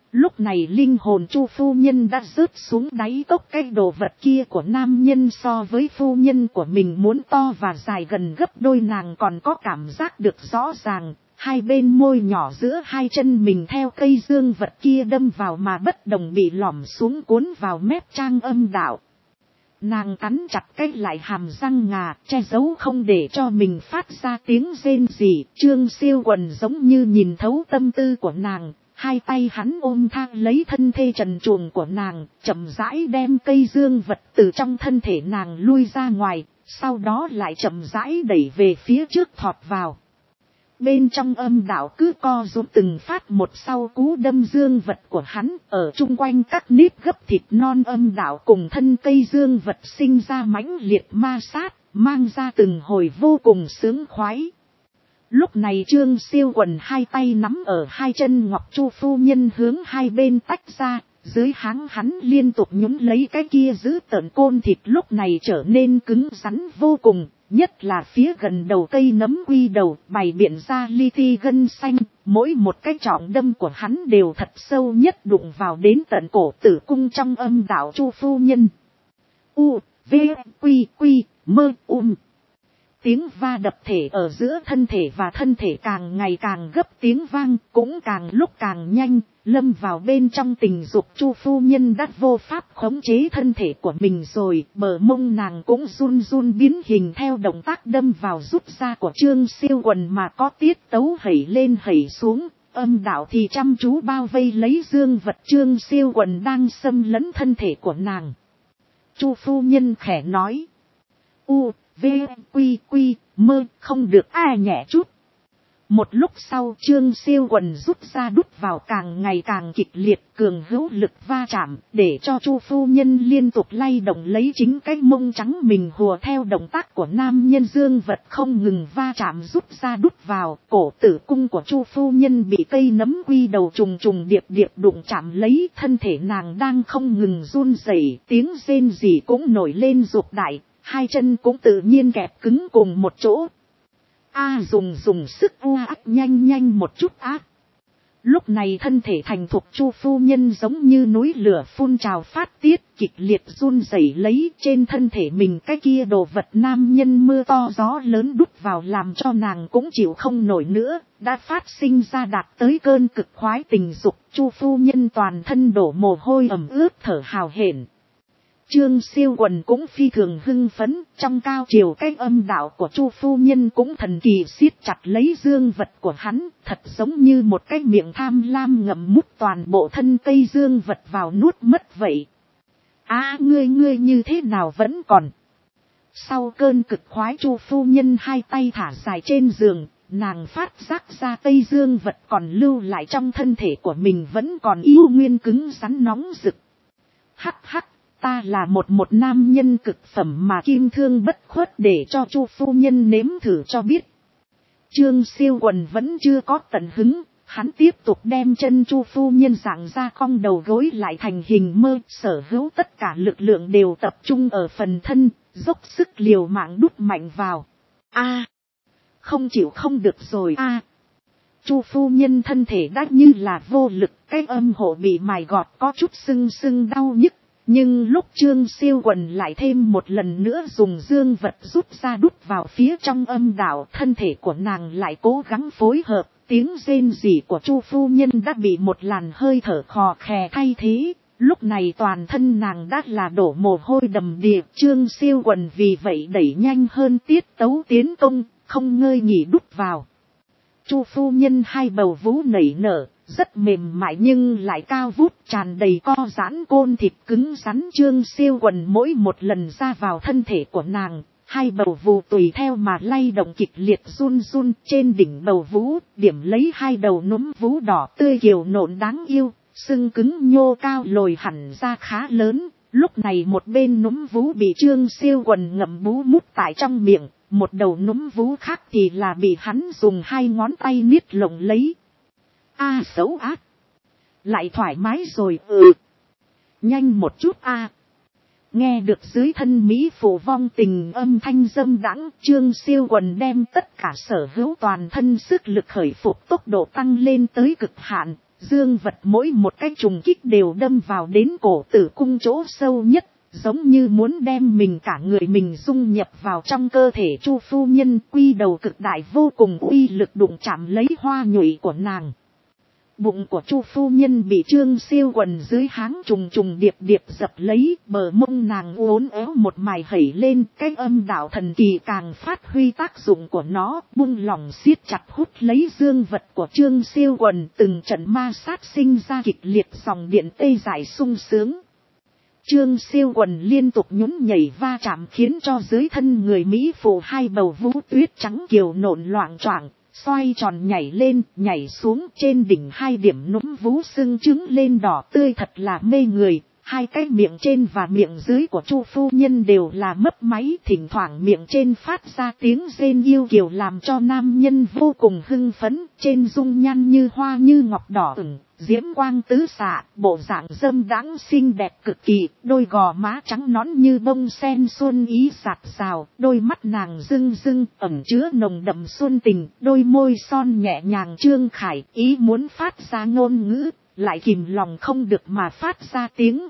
Speaker 1: Lúc này linh hồn Chu phu nhân đã rớt xuống đáy cốc, cái đồ vật kia của nam nhân so với phu nhân của mình muốn to và dài gần gấp đôi, nàng còn có cảm giác được rõ ràng. Hai bên môi nhỏ giữa hai chân mình theo cây dương vật kia đâm vào mà bất đồng bị lõm xuống cuốn vào mép Trang Âm Đạo. Nàng cắn chặt cái lại hàm răng ngà, che giấu không để cho mình phát ra tiếng rên rỉ. Trương Siêu Quần giống như nhìn thấu tâm tư của nàng, hai tay hắn ôm thang lấy thân thể trần truồng của nàng, chậm rãi đem cây dương vật từ trong thân thể nàng lui ra ngoài, sau đó lại chậm rãi đẩy về phía trước thọt vào. Bên trong âm đạo cứ co rúm từng phát một sau cú đâm dương vật của hắn, ở chung quanh các nếp gấp thịt non âm đạo cùng thân cây dương vật sinh ra mãnh liệt ma sát, mang ra từng hồi vô cùng sướng khoái. Lúc này Trương Siêu Quần hai tay nắm ở hai chân ngọc Chu phu nhân hướng hai bên tách ra, dưới háng hắn liên tục nhún lấy cái kia giữ tợn côn thịt lúc này trở nên cứng rắn vô cùng. Nhất là phía gần đầu cây nấm quy đầu bày biện ra li ti gân xanh, mỗi một cái trọng đâm của hắn đều thật sâu nhất đụng vào đến tận cổ tử cung trong âm đạo Chu phu nhân. U, V, Quy, Quy, Mơ, Tiếng va đập thể ở giữa thân thể và thân thể càng ngày càng gấp, tiếng vang cũng càng lúc càng nhanh, lâm vào bên trong tình dục. Chu phu nhân đã vô pháp khống chế thân thể của mình rồi, bờ mông nàng cũng run run biến hình theo động tác đâm vào rút ra của Trương Siêu Quần mà có tiết tấu hẩy lên hẩy xuống, âm đạo thì chăm chú bao vây lấy dương vật. Trương Siêu Quần đang xâm lấn thân thể của nàng. Chu phu nhân khẽ nói. U, V, Quy, Quy, Mơ, không được nhẹ chút. Một lúc sau Trương Siêu Quần rút ra đút vào càng ngày càng kịch liệt, cường hữu lực va chạm, để cho Chu phu nhân liên tục lay động lấy chính cái mông trắng mình hùa theo động tác của nam nhân, dương vật không ngừng va chạm rút ra đút vào. Cổ tử cung của Chu phu nhân bị cây nấm quy đầu trùng trùng điệp điệp đụng chạm lấy, thân thể nàng đang không ngừng run rẩy, tiếng rên rỉ cũng nổi lên ruột đại, hai chân cũng tự nhiên kẹp cứng cùng một chỗ. Dùng sức nhanh một chút ác. Lúc này thân thể thành thục Chu phu nhân giống như núi lửa phun trào phát tiết, kịch liệt run rẩy lấy, trên thân thể mình cái kia đồ vật nam nhân mưa to gió lớn đút vào làm cho nàng cũng chịu không nổi nữa, đã phát sinh ra đạt tới cơn cực khoái tình dục. Chu phu nhân toàn thân đổ mồ hôi ẩm ướt thở hào hển. Trương Siêu Quần cũng phi thường hưng phấn, trong cao chiều cái âm đạo của Chu phu nhân cũng thần kỳ siết chặt lấy dương vật của hắn, thật giống như một cái miệng tham lam ngậm mút toàn bộ thân cây dương vật vào nuốt mất vậy. Ngươi như thế nào vẫn còn. Sau cơn cực khoái Chu phu nhân hai tay thả dài trên giường, nàng phát giác ra cây dương vật còn lưu lại trong thân thể của mình vẫn còn yêu nguyên cứng rắn nóng rực. Hắc, ta là một nam nhân cực phẩm mà kim thương bất khuất, để cho Chu phu nhân nếm thử cho biết. Trương Siêu Quần vẫn chưa có tận hứng, hắn tiếp tục đem chân Chu phu nhân giãn ra cong đầu gối lại thành hình mơ, sở hữu tất cả lực lượng đều tập trung ở phần thân, dốc sức liều mạng đút mạnh vào. Không chịu không được rồi Chu phu nhân thân thể đã như là vô lực, cái âm hộ bị mài gọt có chút sưng đau nhức. Nhưng lúc Trương Siêu Quần lại thêm một lần nữa dùng dương vật rút ra đút vào phía trong âm đạo, thân thể của nàng lại cố gắng phối hợp, tiếng rên rỉ của Chu phu nhân đã bị một làn hơi thở khò khè thay thế. Lúc này toàn thân nàng đã là đổ mồ hôi đầm đìa. Trương Siêu Quần vì vậy đẩy nhanh hơn tiết tấu tiến công, không ngơi nghỉ đút vào. Chu phu nhân hai bầu vú nảy nở, rất mềm mại nhưng lại cao vút, tràn đầy co giãn côn thịt cứng rắn. Trương Siêu Quần mỗi một lần ra vào thân thể của nàng, hai bầu vú tùy theo mà lay động kịch liệt run trên đỉnh bầu vú, điểm lấy hai đầu núm vú đỏ tươi kiều nộn đáng yêu, sưng cứng nhô cao lồi hẳn ra khá lớn. Lúc này một bên núm vú bị Trương Siêu Quần ngậm bú mút tại trong miệng, một đầu núm vú khác thì là bị hắn dùng hai ngón tay niết lồng lấy. Xấu ác. Lại thoải mái rồi. Nhanh một chút Nghe được dưới thân Mỹ phụ vong tình âm thanh dâm đãng, Trương Siêu Quần đem tất cả sở hữu toàn thân sức lực khởi phục tốc độ tăng lên tới cực hạn. Dương vật mỗi một cái trùng kích đều đâm vào đến cổ tử cung chỗ sâu nhất, giống như muốn đem mình cả người mình dung nhập vào trong cơ thể Chu phu nhân. Quy đầu cực đại vô cùng uy lực đụng chạm lấy hoa nhụy của nàng. Bụng của Chu phu nhân bị Trương Siêu quần dưới háng trùng trùng điệp điệp dập lấy, bờ mông nàng uốn éo một mài hẩy lên, cái âm đạo thần kỳ càng phát huy tác dụng của nó, buông lỏng siết chặt hút lấy dương vật của Trương Siêu quần, từng trận ma sát sinh ra kịch liệt dòng điện tê dại sung sướng. Trương Siêu quần liên tục nhún nhảy va chạm khiến cho dưới thân người Mỹ phụ hai bầu vú tuyết trắng kiều nộn loạng choạng, xoay tròn nhảy lên, nhảy xuống, trên đỉnh hai điểm núm vú sưng trứng lên đỏ tươi thật là mê người. Hai cái miệng trên và miệng dưới của Chu phu nhân đều là mấp máy, thỉnh thoảng miệng trên phát ra tiếng rên yêu kiều làm cho nam nhân vô cùng hưng phấn, trên dung nhan như hoa như ngọc đỏ ửng, diễm quang tứ xạ, bộ dạng dâm đãng xinh đẹp cực kỳ, đôi gò má trắng nõn như bông sen xuân ý sạt sào, đôi mắt nàng rưng rưng ẩn chứa nồng đậm xuân tình, đôi môi son nhẹ nhàng trương khải, ý muốn phát ra ngôn ngữ, lại kìm lòng không được mà phát ra tiếng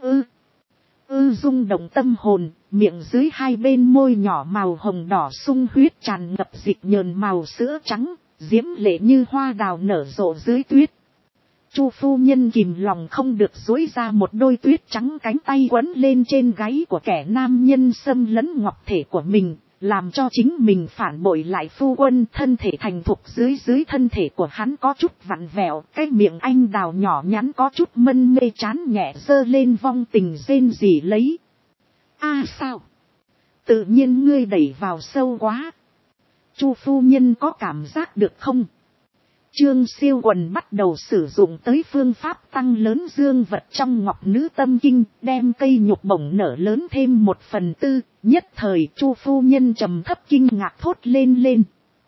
Speaker 1: ư rung động tâm hồn. Miệng dưới hai bên môi nhỏ màu hồng đỏ sung huyết tràn ngập dịch nhờn màu sữa trắng, diễm lệ như hoa đào nở rộ dưới tuyết. Chu phu nhân kìm lòng không được duỗi ra một đôi tuyết trắng cánh tay quấn lên trên gáy của kẻ nam nhân xâm lấn ngọc thể của mình, làm cho chính mình phản bội lại phu quân. Thân thể thành thục dưới thân thể của hắn có chút vặn vẹo, cái miệng anh đào nhỏ nhắn có chút mân mê chán nhẹ giơ lên vong tình rên rỉ lấy. A sao? Tự nhiên ngươi đẩy vào sâu quá. Chu phu nhân có cảm giác được không? Trương Siêu quần bắt đầu sử dụng tới phương pháp tăng lớn dương vật trong ngọc nữ tâm kinh, đem cây nhục bổng nở lớn thêm 1/4, nhất thời Chu phu nhân trầm thấp kinh ngạc thốt lên.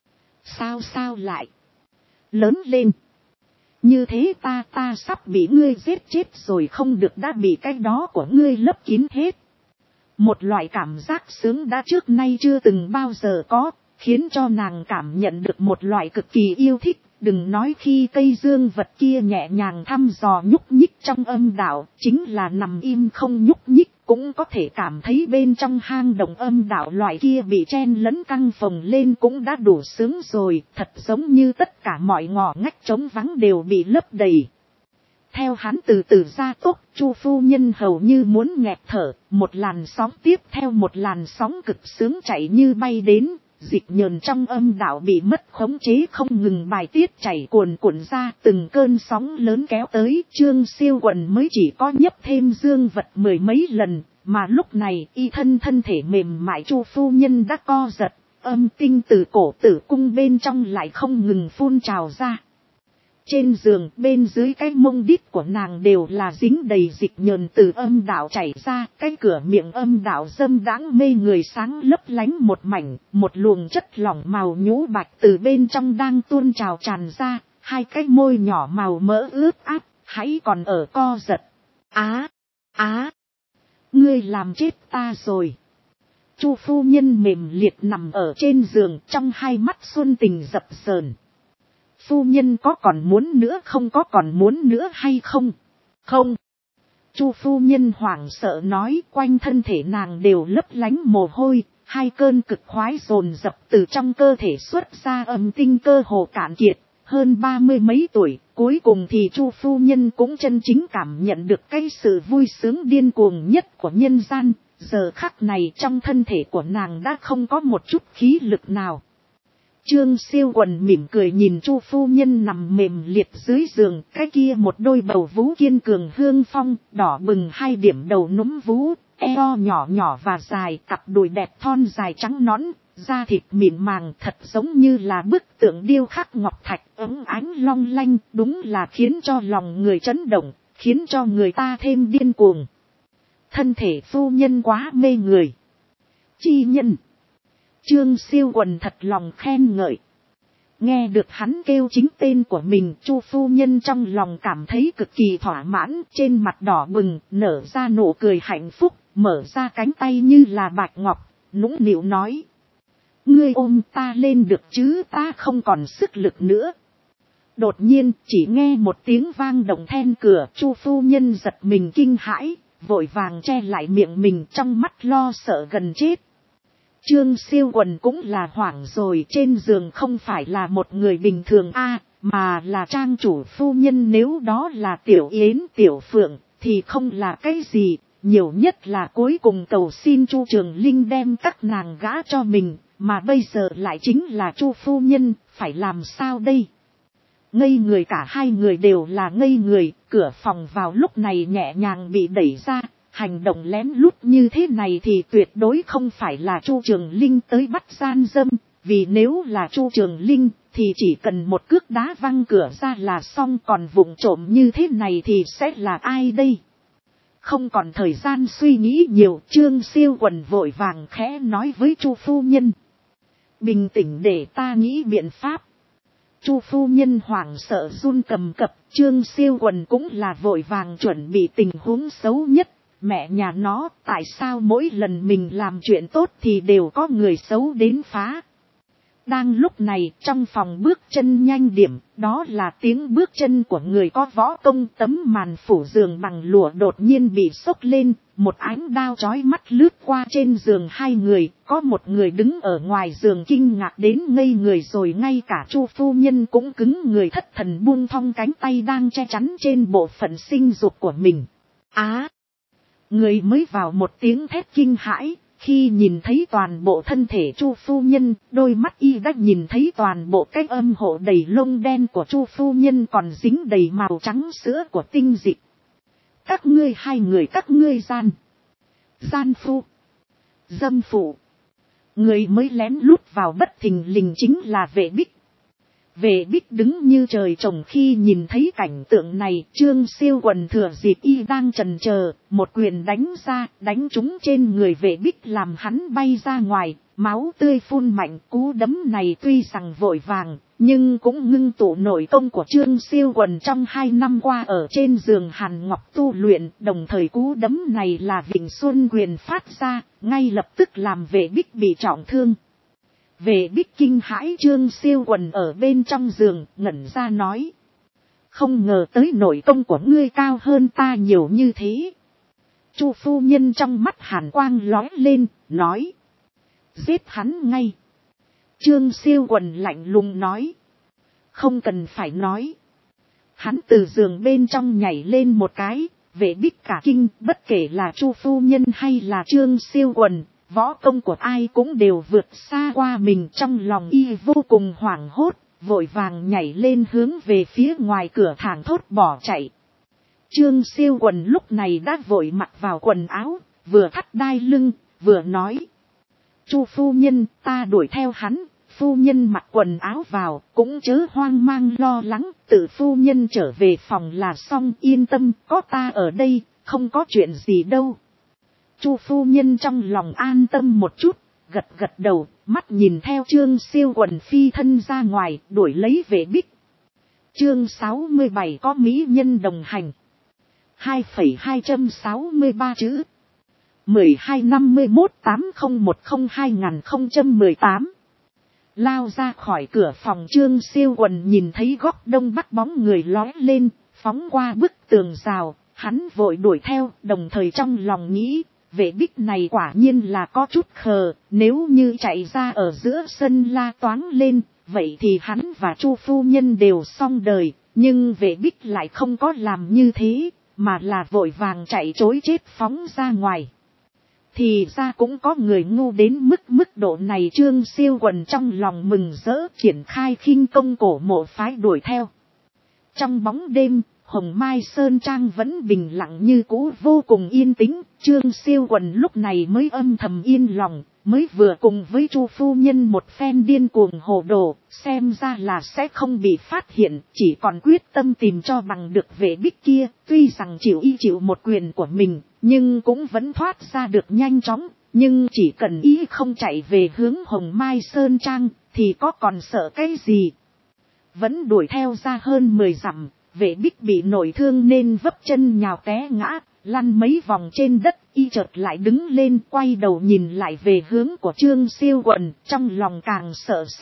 Speaker 1: Sao lại lớn lên? Như thế ta sắp bị ngươi giết chết rồi, không được đã bị cái đó của ngươi lấp kín hết. Một loại cảm giác sướng đã trước nay chưa từng bao giờ có, khiến cho nàng cảm nhận được một loại cực kỳ yêu thích. Đừng nói khi cây dương vật kia nhẹ nhàng thăm dò nhúc nhích trong âm đạo, chính là nằm im không nhúc nhích, cũng có thể cảm thấy bên trong hang động âm đạo loại kia bị chen lẫn căng phồng lên cũng đã đủ sướng rồi, thật giống như tất cả mọi ngõ ngách trống vắng đều bị lấp đầy. Theo hắn từ từ ra tốc, Chu phu nhân hầu như muốn nghẹt thở, một làn sóng tiếp theo một làn sóng cực sướng chạy như bay đến. Dịch nhờn trong âm đạo bị mất khống chế không ngừng bài tiết chảy cuồn cuộn ra, từng cơn sóng lớn kéo tới. Trương Siêu quần mới chỉ có nhấp thêm dương vật 10 mấy lần, mà lúc này y thân thể mềm mại Chu phu nhân đã co giật, âm tinh từ cổ tử cung bên trong lại không ngừng phun trào ra. Trên giường bên dưới cái mông đít của nàng đều là dính đầy dịch nhờn từ âm đạo chảy ra, cái cửa miệng âm đạo dâm đãng mê người sáng lấp lánh một mảnh, một luồng chất lỏng màu nhũ bạch từ bên trong đang tuôn trào tràn ra, hai cái môi nhỏ màu mỡ ướt át, hãy còn ở co giật. Ngươi làm chết ta rồi. Chu phu nhân mềm liệt nằm ở trên giường, trong hai mắt xuân tình dập dờn. Phu nhân có còn muốn nữa không, có còn muốn nữa hay không? Không. Chu phu nhân hoảng sợ nói, quanh thân thể nàng đều lấp lánh mồ hôi, hai cơn cực khoái dồn dập từ trong cơ thể xuất ra, âm tinh cơ hồ cạn kiệt, hơn 30 mấy tuổi, cuối cùng thì Chu phu nhân cũng chân chính cảm nhận được cái sự vui sướng điên cuồng nhất của nhân gian. Giờ khắc này trong thân thể của nàng đã không có một chút khí lực nào. Trương Siêu quần mỉm cười nhìn Chu phu nhân nằm mềm liệt dưới giường, cái kia một đôi bầu vú kiên cường hương phong, đỏ bừng hai điểm đầu núm vú, eo nhỏ nhỏ và dài, cặp đùi đẹp thon dài trắng nõn, da thịt mịn màng thật giống như là bức tượng điêu khắc ngọc thạch óng ánh long lanh, đúng là khiến cho lòng người chấn động, khiến cho người ta thêm điên cuồng. Thân thể phu nhân quá mê người. Chi nhân. Trương Siêu quần thật lòng khen ngợi. Nghe được hắn kêu chính tên của mình, Chu phu nhân trong lòng cảm thấy cực kỳ thỏa mãn, trên mặt đỏ bừng, nở ra nụ cười hạnh phúc, mở ra cánh tay như là bạch ngọc, nũng nịu nói. Ngươi ôm ta lên được chứ, ta không còn sức lực nữa. Đột nhiên chỉ nghe một tiếng vang động then cửa, Chu phu nhân giật mình kinh hãi, vội vàng che lại miệng mình, trong mắt lo sợ gần chết. Trương Siêu Quần cũng là hoảng rồi, trên giường không phải là một người bình thường mà là trang chủ phu nhân. Nếu đó là Tiểu Yến Tiểu Phượng thì không là cái gì, nhiều nhất là cuối cùng cầu xin Chu Trường Linh đem các nàng gả cho mình, mà bây giờ lại chính là Chu phu nhân, phải làm sao đây? Ngây người, cả hai người đều là ngây người. Cửa phòng vào lúc này nhẹ nhàng bị đẩy ra, hành động lén lút như thế này thì tuyệt đối không phải là Chu Trường Linh tới bắt gian dâm, vì nếu là Chu Trường Linh thì chỉ cần một cước đá văng cửa ra là xong, còn vụng trộm như thế này thì sẽ là ai đây? Không còn thời gian suy nghĩ nhiều, Trương Siêu Quần vội vàng khẽ nói với Chu phu nhân: bình tĩnh để ta nghĩ biện pháp. Chu phu nhân hoảng sợ run cầm cập, Trương Siêu Quần cũng là vội vàng chuẩn bị tình huống xấu nhất. Mẹ nhà nó, tại sao mỗi lần mình làm chuyện tốt thì đều có người xấu đến phá? Đang lúc này, trong phòng bước chân nhanh điểm, đó là tiếng bước chân của người có võ công. Tấm màn phủ giường bằng lụa đột nhiên bị xốc lên, một ánh đao chói mắt lướt qua trên giường hai người, có một người đứng ở ngoài giường kinh ngạc đến ngây người rồi, ngay cả Chu phu nhân cũng cứng người thất thần buông thong cánh tay đang che chắn trên bộ phận sinh dục của mình. Người mới vào một tiếng thét kinh hãi, khi nhìn thấy toàn bộ thân thể Chu phu nhân, đôi mắt y đã nhìn thấy toàn bộ cái âm hộ đầy lông đen của Chu phu nhân còn dính đầy màu trắng sữa của tinh dịch. Các ngươi hai người, các ngươi gian phu, dâm phụ. Người mới lén lút vào bất thình lình chính là Vệ Bích. Vệ Bích đứng như trời trồng khi nhìn thấy cảnh tượng này. Trương Siêu Quần thừa dịp y đang chần chờ, một quyền đánh ra, đánh trúng trên người Vệ Bích làm hắn bay ra ngoài, máu tươi phun mạnh. Cú đấm này tuy rằng vội vàng, nhưng cũng ngưng tụ nội công của Trương Siêu Quần trong 2 năm qua ở trên giường Hàn Ngọc tu luyện. Đồng thời cú đấm này là Vịnh Xuân quyền phát ra, ngay lập tức làm Vệ Bích bị trọng thương. Vệ Bích kinh hãi, Trương Siêu Quần ở bên trong giường ngẩn ra nói: không ngờ tới nội công của ngươi cao hơn ta nhiều như thế. Chu phu nhân trong mắt hàn quang lóe lên, nói: giết hắn ngay. Trương Siêu Quần lạnh lùng nói: không cần phải nói. Hắn từ giường bên trong nhảy lên một cái. Vệ Bích cả kinh, bất kể là Chu phu nhân hay là Trương Siêu Quần, võ công của ai cũng đều vượt xa qua mình. Trong lòng y vô cùng hoảng hốt, vội vàng nhảy lên hướng về phía ngoài cửa thẳng thốt bỏ chạy. Trương Siêu Quần lúc này đã vội mặc vào quần áo, vừa thắt đai lưng, vừa nói: Chu phu nhân, ta đuổi theo hắn. Phu nhân mặc quần áo vào, cũng chớ hoang mang lo lắng, tự phu nhân trở về phòng là xong, yên tâm, có ta ở đây, không có chuyện gì đâu. Chu phu nhân trong lòng an tâm một chút, gật gật đầu, mắt nhìn theo Trương Siêu Quần phi thân ra ngoài, đuổi lấy Vệ Bích. Chương 67 có mỹ nhân đồng hành. 2,263 chữ. 1251-8010-2018. Lao ra khỏi cửa phòng, Trương Siêu Quần nhìn thấy góc đông bắc bóng người lóe lên, phóng qua bức tường rào, hắn vội đuổi theo, đồng thời trong lòng nghĩ: Vệ Bích này quả nhiên là có chút khờ, nếu như chạy ra ở giữa sân la toáng lên, vậy thì hắn và Chu phu nhân đều xong đời. Nhưng Vệ Bích lại không có làm như thế, mà là vội vàng chạy trối chết phóng ra ngoài. Thì ra cũng có người ngu đến mức độ này. Trương Siêu Quần trong lòng mừng rỡ, triển khai khinh công cổ mộ phái đuổi theo. Trong bóng đêm, Hồng Mai Sơn Trang vẫn bình lặng như cũ, vô cùng yên tĩnh. Trương Siêu Quần lúc này mới âm thầm yên lòng, mới vừa cùng với Chu phu nhân một phen điên cuồng hồ đồ, xem ra là sẽ không bị phát hiện, chỉ còn quyết tâm tìm cho bằng được Vệ Bích kia. Tuy rằng chịu một quyền của mình, nhưng cũng vẫn thoát ra được nhanh chóng. Nhưng chỉ cần ý không chạy về hướng Hồng Mai Sơn Trang, thì có còn sợ cái gì. Vẫn đuổi theo ra hơn 10 dặm. Vệ Bích bị nội thương nên vấp chân nhào té ngã, lăn mấy vòng trên đất, y chợt lại đứng lên, quay đầu nhìn lại về hướng của Trương Siêu Quần, trong lòng càng sợ sệt,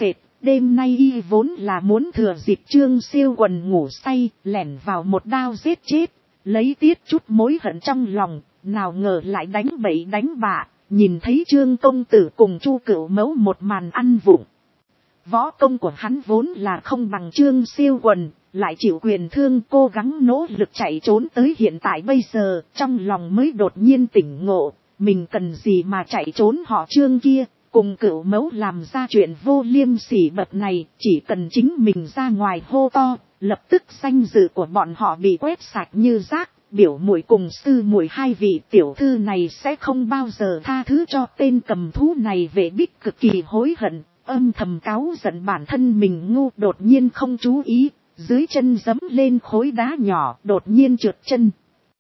Speaker 1: đêm nay y vốn là muốn thừa dịp Trương Siêu Quần ngủ say, lẻn vào một đao giết chết, lấy tiết chút mối hận trong lòng, nào ngờ lại đánh bậy đánh bạ, nhìn thấy Trương công tử cùng Chu Cửu Mẫu một màn ăn vụng. Võ công của hắn vốn là không bằng Trương Siêu Quần, lại chịu quyền thương, cố gắng nỗ lực chạy trốn tới hiện tại bây giờ, trong lòng mới đột nhiên tỉnh ngộ, mình cần gì mà chạy trốn họ Trương kia, cùng Cửu Mẫu làm ra chuyện vô liêm sỉ bậc này, chỉ cần chính mình ra ngoài hô to, lập tức danh dự của bọn họ bị quét sạch như rác. Biểu muội cùng sư muội hai vị tiểu thư này sẽ không bao giờ tha thứ cho tên cầm thú này. Vệ Bích cực kỳ hối hận, âm thầm cáu giận bản thân mình ngu, đột nhiên không chú ý, dưới chân giẫm lên khối đá nhỏ, đột nhiên trượt chân.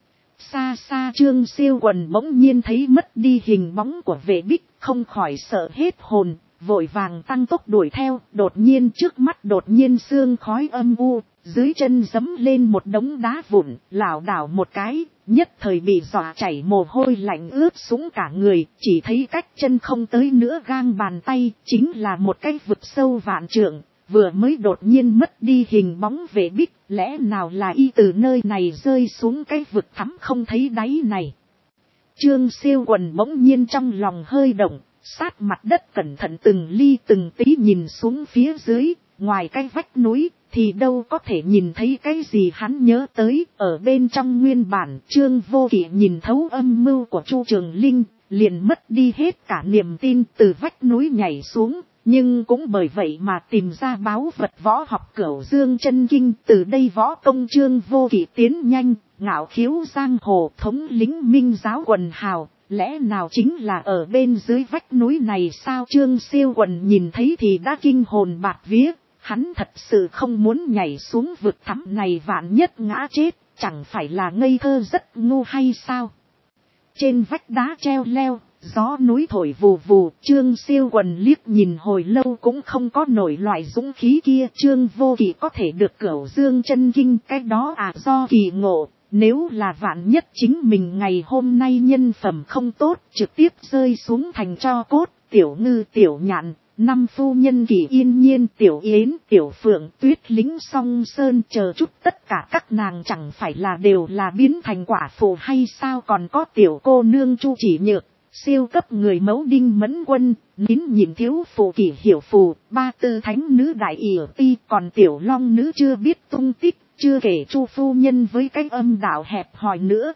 Speaker 1: Xa xa Trương Siêu Quần bỗng nhiên thấy mất đi hình bóng của Vệ Bích, không khỏi sợ hết hồn, vội vàng tăng tốc đuổi theo, đột nhiên trước mắt đột nhiên sương khói âm u, dưới chân giẫm lên một đống đá vụn, lảo đảo một cái, nhất thời bị dọa chảy mồ hôi lạnh ướt sũng cả người, chỉ thấy cách chân không tới nữa gang bàn tay, chính là một cái vực sâu vạn trượng, vừa mới đột nhiên mất đi hình bóng Vệ Bích, lẽ nào là y từ nơi này rơi xuống cái vực thẳm không thấy đáy này. Trương Siêu Quần bỗng nhiên trong lòng hơi động, sát mặt đất cẩn thận từng ly từng tí nhìn xuống phía dưới, ngoài cái vách núi thì đâu có thể nhìn thấy cái gì. Hắn nhớ tới ở bên trong nguyên bản Trương Vô Kỵ nhìn thấu âm mưu của Chu Trường Linh, liền mất đi hết cả niềm tin, từ vách núi nhảy xuống, nhưng cũng bởi vậy mà tìm ra báu vật võ học Cửu Dương Chân Kinh. Từ đây võ công Trương Vô Kỵ tiến nhanh, ngạo khiếu giang hồ, thống lĩnh Minh giáo quần hào, lẽ nào chính là ở bên dưới vách núi này sao? Trương Siêu Quần nhìn thấy thì đã kinh hồn bạt vía, hắn thật sự không muốn nhảy xuống vực thẳm này, vạn nhất ngã chết, chẳng phải là ngây thơ rất ngu hay sao? Trên vách đá treo leo, gió núi thổi vù vù, Trương Siêu Quần liếc nhìn hồi lâu cũng không có nổi loại dũng khí kia. Trương Vô Kỵ có thể được Cửu Dương Chân Kinh, cái đó do kỳ ngộ. Nếu là vạn nhất chính mình ngày hôm nay nhân phẩm không tốt, trực tiếp rơi xuống thành tro cốt, Tiểu Ngư, Tiểu Nhạn, năm phu nhân Kỳ Yên Nhiên, Tiểu Yến, Tiểu Phượng, Tuyết Lính, Song Sơn, chờ chút tất cả các nàng chẳng phải là đều là biến thành quả phụ hay sao? Còn có tiểu cô nương Chu Chỉ Nhược, siêu cấp người mẫu Đinh Mẫn Quân, nín nhìn thiếu phụ Kỳ Hiểu Phù, ba tư thánh nữ Đại ỷ Ti, còn tiểu long nữ chưa biết tung tích, chưa kể Chu phu nhân với cái âm đạo hẹp hòi nữa.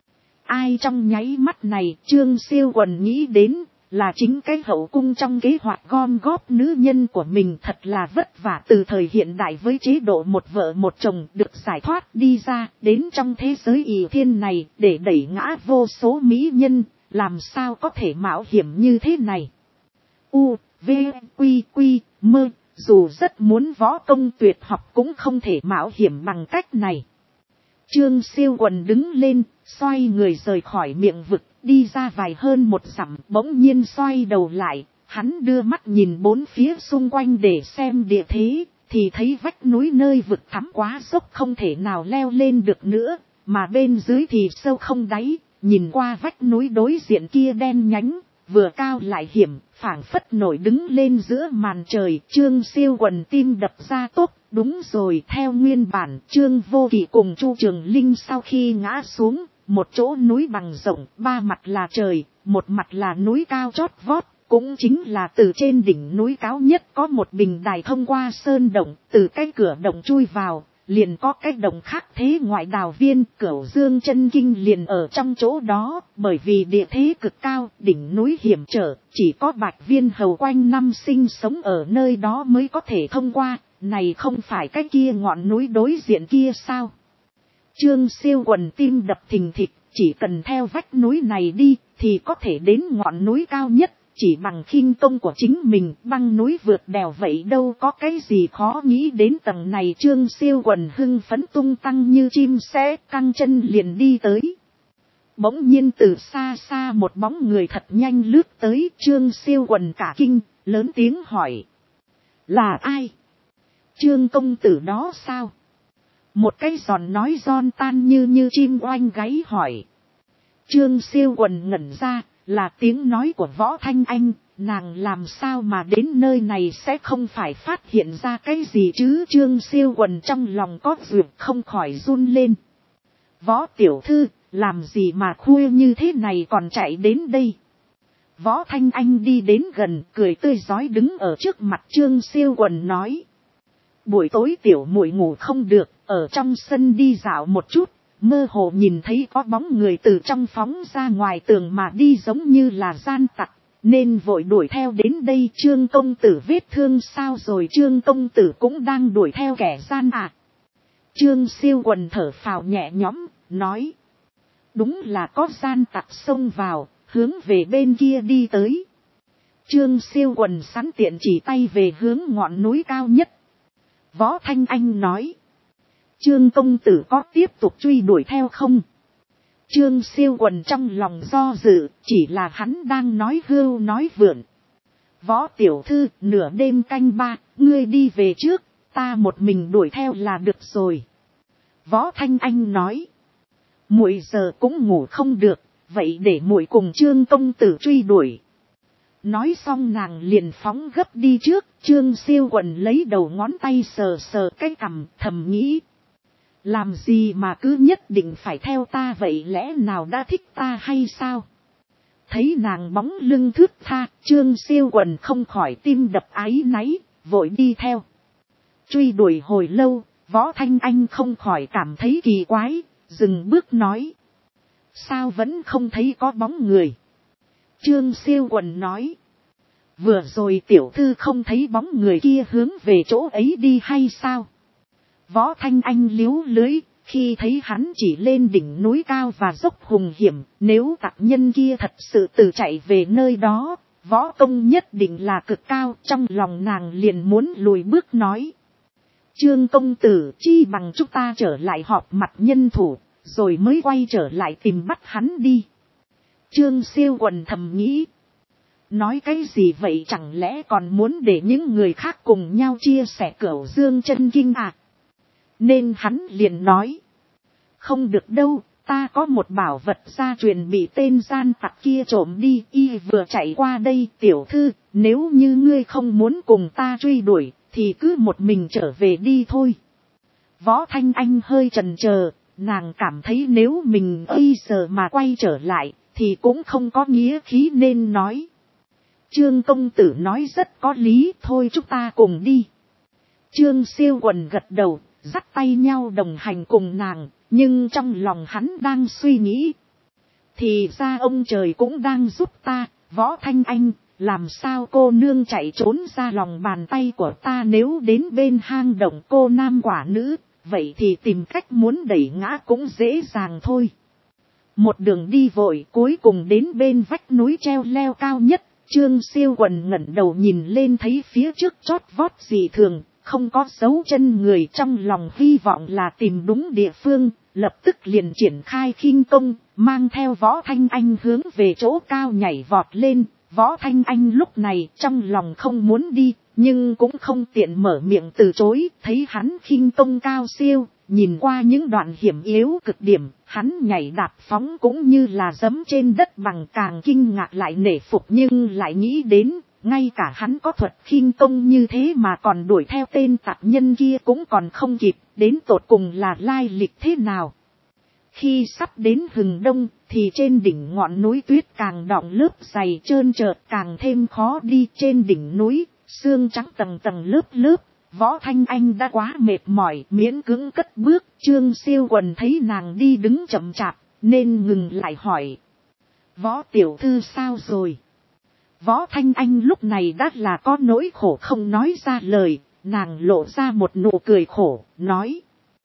Speaker 1: Ai trong nháy mắt này Trương Siêu Quần nghĩ đến là chính cái hậu cung trong kế hoạch gom góp nữ nhân của mình, thật là vất vả, từ thời hiện đại với chế độ một vợ một chồng được giải thoát đi ra, đến trong thế giới ỷ thiên này để đẩy ngã vô số mỹ nhân, làm sao có thể mạo hiểm như thế này. U, V, Quy, Quy, Mơ, dù rất muốn võ công tuyệt học cũng không thể mạo hiểm bằng cách này. Trương Siêu Quần đứng lên, xoay người rời khỏi miệng vực, đi ra vài hơn một dặm, bỗng nhiên xoay đầu lại, hắn đưa mắt nhìn bốn phía xung quanh để xem địa thế, thì thấy vách núi nơi vực thẳm quá dốc không thể nào leo lên được nữa, mà bên dưới thì sâu không đáy, nhìn qua vách núi đối diện kia đen nhánh, vừa cao lại hiểm, phảng phất nổi đứng lên giữa màn trời. Trương Siêu Quần tim đập ra tốc, đúng rồi, theo nguyên bản Trương Vô Kỵ cùng Chu Trường Linh sau khi ngã xuống, một chỗ núi bằng rộng, ba mặt là trời, một mặt là núi cao chót vót, cũng chính là từ trên đỉnh núi cao nhất có một bình đài thông qua sơn động, từ cái cửa động chui vào, liền có cái động khác thế ngoại đào viên. Cửu Dương Chân Kinh liền ở trong chỗ đó, bởi vì địa thế cực cao, đỉnh núi hiểm trở, chỉ có Bạch Viên hầu quanh năm sinh sống ở nơi đó mới có thể thông qua, này không phải cái kia ngọn núi đối diện kia sao? Trương Siêu Quần tim đập thình thịch, chỉ cần theo vách núi này đi, thì có thể đến ngọn núi cao nhất, chỉ bằng khinh công của chính mình, băng núi vượt đèo vậy đâu có cái gì khó nghĩ đến tầng này. Trương Siêu Quần hưng phấn tung tăng như chim sẻ, căng chân liền đi tới. Bỗng nhiên từ xa xa một bóng người thật nhanh lướt tới, Trương Siêu Quần cả kinh, lớn tiếng hỏi. Là ai? Trương công tử đó sao? Một cái giòn nói giòn tan như chim oanh gáy hỏi. Trương Siêu Quần ngẩn ra, là tiếng nói của Võ Thanh Anh, nàng làm sao mà đến nơi này sẽ không phải phát hiện ra cái gì chứ. Trương Siêu Quần trong lòng có duyệt không khỏi run lên. Võ tiểu thư, làm gì mà khuya như thế này còn chạy đến đây. Võ Thanh Anh đi đến gần, cười tươi rói đứng ở trước mặt Trương Siêu Quần nói. Buổi tối tiểu muội ngủ không được, ở trong sân đi dạo một chút, mơ hồ nhìn thấy có bóng người từ trong phóng ra ngoài tường mà đi giống như là gian tặc, nên vội đuổi theo đến đây. Trương công tử vết thương sao rồi? Trương công tử cũng đang đuổi theo kẻ gian à? Trương Siêu Quần thở phào nhẹ nhõm, nói. Đúng là có gian tặc xông vào, hướng về bên kia đi tới. Trương Siêu Quần sẵn tiện chỉ tay về hướng ngọn núi cao nhất. Võ Thanh Anh nói. Trương công tử có tiếp tục truy đuổi theo không? Trương Siêu Quần trong lòng do dự, chỉ là hắn đang nói hưu nói vượn. Võ tiểu thư, nửa đêm canh 3, ngươi đi về trước, ta một mình đuổi theo là được rồi. Võ Thanh Anh nói. Muội giờ cũng ngủ không được, vậy để muội cùng Trương công tử truy đuổi. Nói xong nàng liền phóng gấp đi trước. Trương Siêu Quần lấy đầu ngón tay sờ sờ cái cằm, thầm nghĩ. Làm gì mà cứ nhất định phải theo ta vậy, lẽ nào đã thích ta hay sao? Thấy nàng bóng lưng thướt tha, Trương Siêu Quần không khỏi tim đập áy náy, vội đi theo. Truy đuổi hồi lâu, Võ Thanh Anh không khỏi cảm thấy kỳ quái, dừng bước nói. Sao vẫn không thấy có bóng người? Trương Siêu Quần nói. Vừa rồi tiểu thư không thấy bóng người kia hướng về chỗ ấy đi hay sao? Võ Thanh Anh liếu lưới, khi thấy hắn chỉ lên đỉnh núi cao và dốc hùng hiểm, nếu tặc nhân kia thật sự tự chạy về nơi đó, võ công nhất định là cực cao. Trong lòng nàng liền muốn lùi bước nói. Trương công tử, chi bằng chúng ta trở lại họp mặt nhân thủ, rồi mới quay trở lại tìm bắt hắn đi. Trương Siêu Quần thầm nghĩ. Nói cái gì vậy, chẳng lẽ còn muốn để những người khác cùng nhau chia sẻ Cửu Dương chân kinh à? Nên hắn liền nói. Không được đâu, ta có một bảo vật gia truyền bị tên gian tặc kia trộm đi, y vừa chạy qua đây. Tiểu thư, nếu như ngươi không muốn cùng ta truy đuổi, thì cứ một mình trở về đi thôi. Võ Thanh Anh hơi chần chờ, nàng cảm thấy nếu mình bây giờ mà quay trở lại, thì cũng không có nghĩa khí nên nói. Trương công tử nói rất có lý, thôi chúng ta cùng đi. Trương Siêu Quần gật đầu, dắt tay nhau đồng hành cùng nàng, nhưng trong lòng hắn đang suy nghĩ. Thì ra ông trời cũng đang giúp ta. Võ Thanh Anh, làm sao cô nương chạy trốn ra lòng bàn tay của ta? Nếu đến bên hang động cô nam quả nữ, vậy thì tìm cách muốn đẩy ngã cũng dễ dàng thôi. Một đường đi vội, cuối cùng đến bên vách núi treo leo cao nhất. Trương Siêu Quần ngẩng đầu nhìn lên, thấy phía trước chót vót dị thường, không có dấu chân người. Trong lòng hy vọng là tìm đúng địa phương, lập tức liền triển khai khinh công, mang theo Võ Thanh Anh hướng về chỗ cao nhảy vọt lên. Võ Thanh Anh lúc này trong lòng không muốn đi, nhưng cũng không tiện mở miệng từ chối. Thấy hắn khinh công cao siêu, nhìn qua những đoạn hiểm yếu cực điểm, hắn nhảy đạp phóng cũng như là giẫm trên đất bằng, càng kinh ngạc lại nể phục. Nhưng lại nghĩ đến, ngay cả hắn có thuật khinh công như thế mà còn đuổi theo tên tặc nhân kia cũng còn không kịp, đến tột cùng là lai lịch thế nào. Khi sắp đến hừng đông, thì trên đỉnh ngọn núi tuyết càng đọng lớp dày trơn trượt, càng thêm khó đi. Trên đỉnh núi, sương trắng tầng tầng lớp lớp, Võ Thanh Anh đã quá mệt mỏi, miễn cưỡng cất bước. Trương Siêu Quần thấy nàng đi đứng chậm chạp, nên ngừng lại hỏi. Võ tiểu thư sao rồi? Võ Thanh Anh lúc này đã là có nỗi khổ không nói ra lời, nàng lộ ra một nụ cười khổ, nói.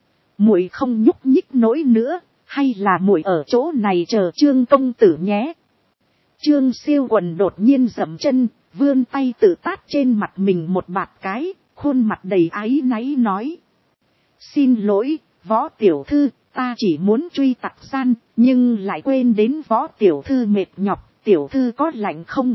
Speaker 1: Muội không nhúc nhích nổi nữa, hay là muội ở chỗ này chờ Trương công tử nhé. Trương Siêu Quần đột nhiên dậm chân, vươn tay tự tát trên mặt mình một bạt cái, khuôn mặt đầy áy náy nói. Xin lỗi, Võ tiểu thư, ta chỉ muốn truy tặc gian, nhưng lại quên đến Võ tiểu thư mệt nhọc, tiểu thư có lạnh không?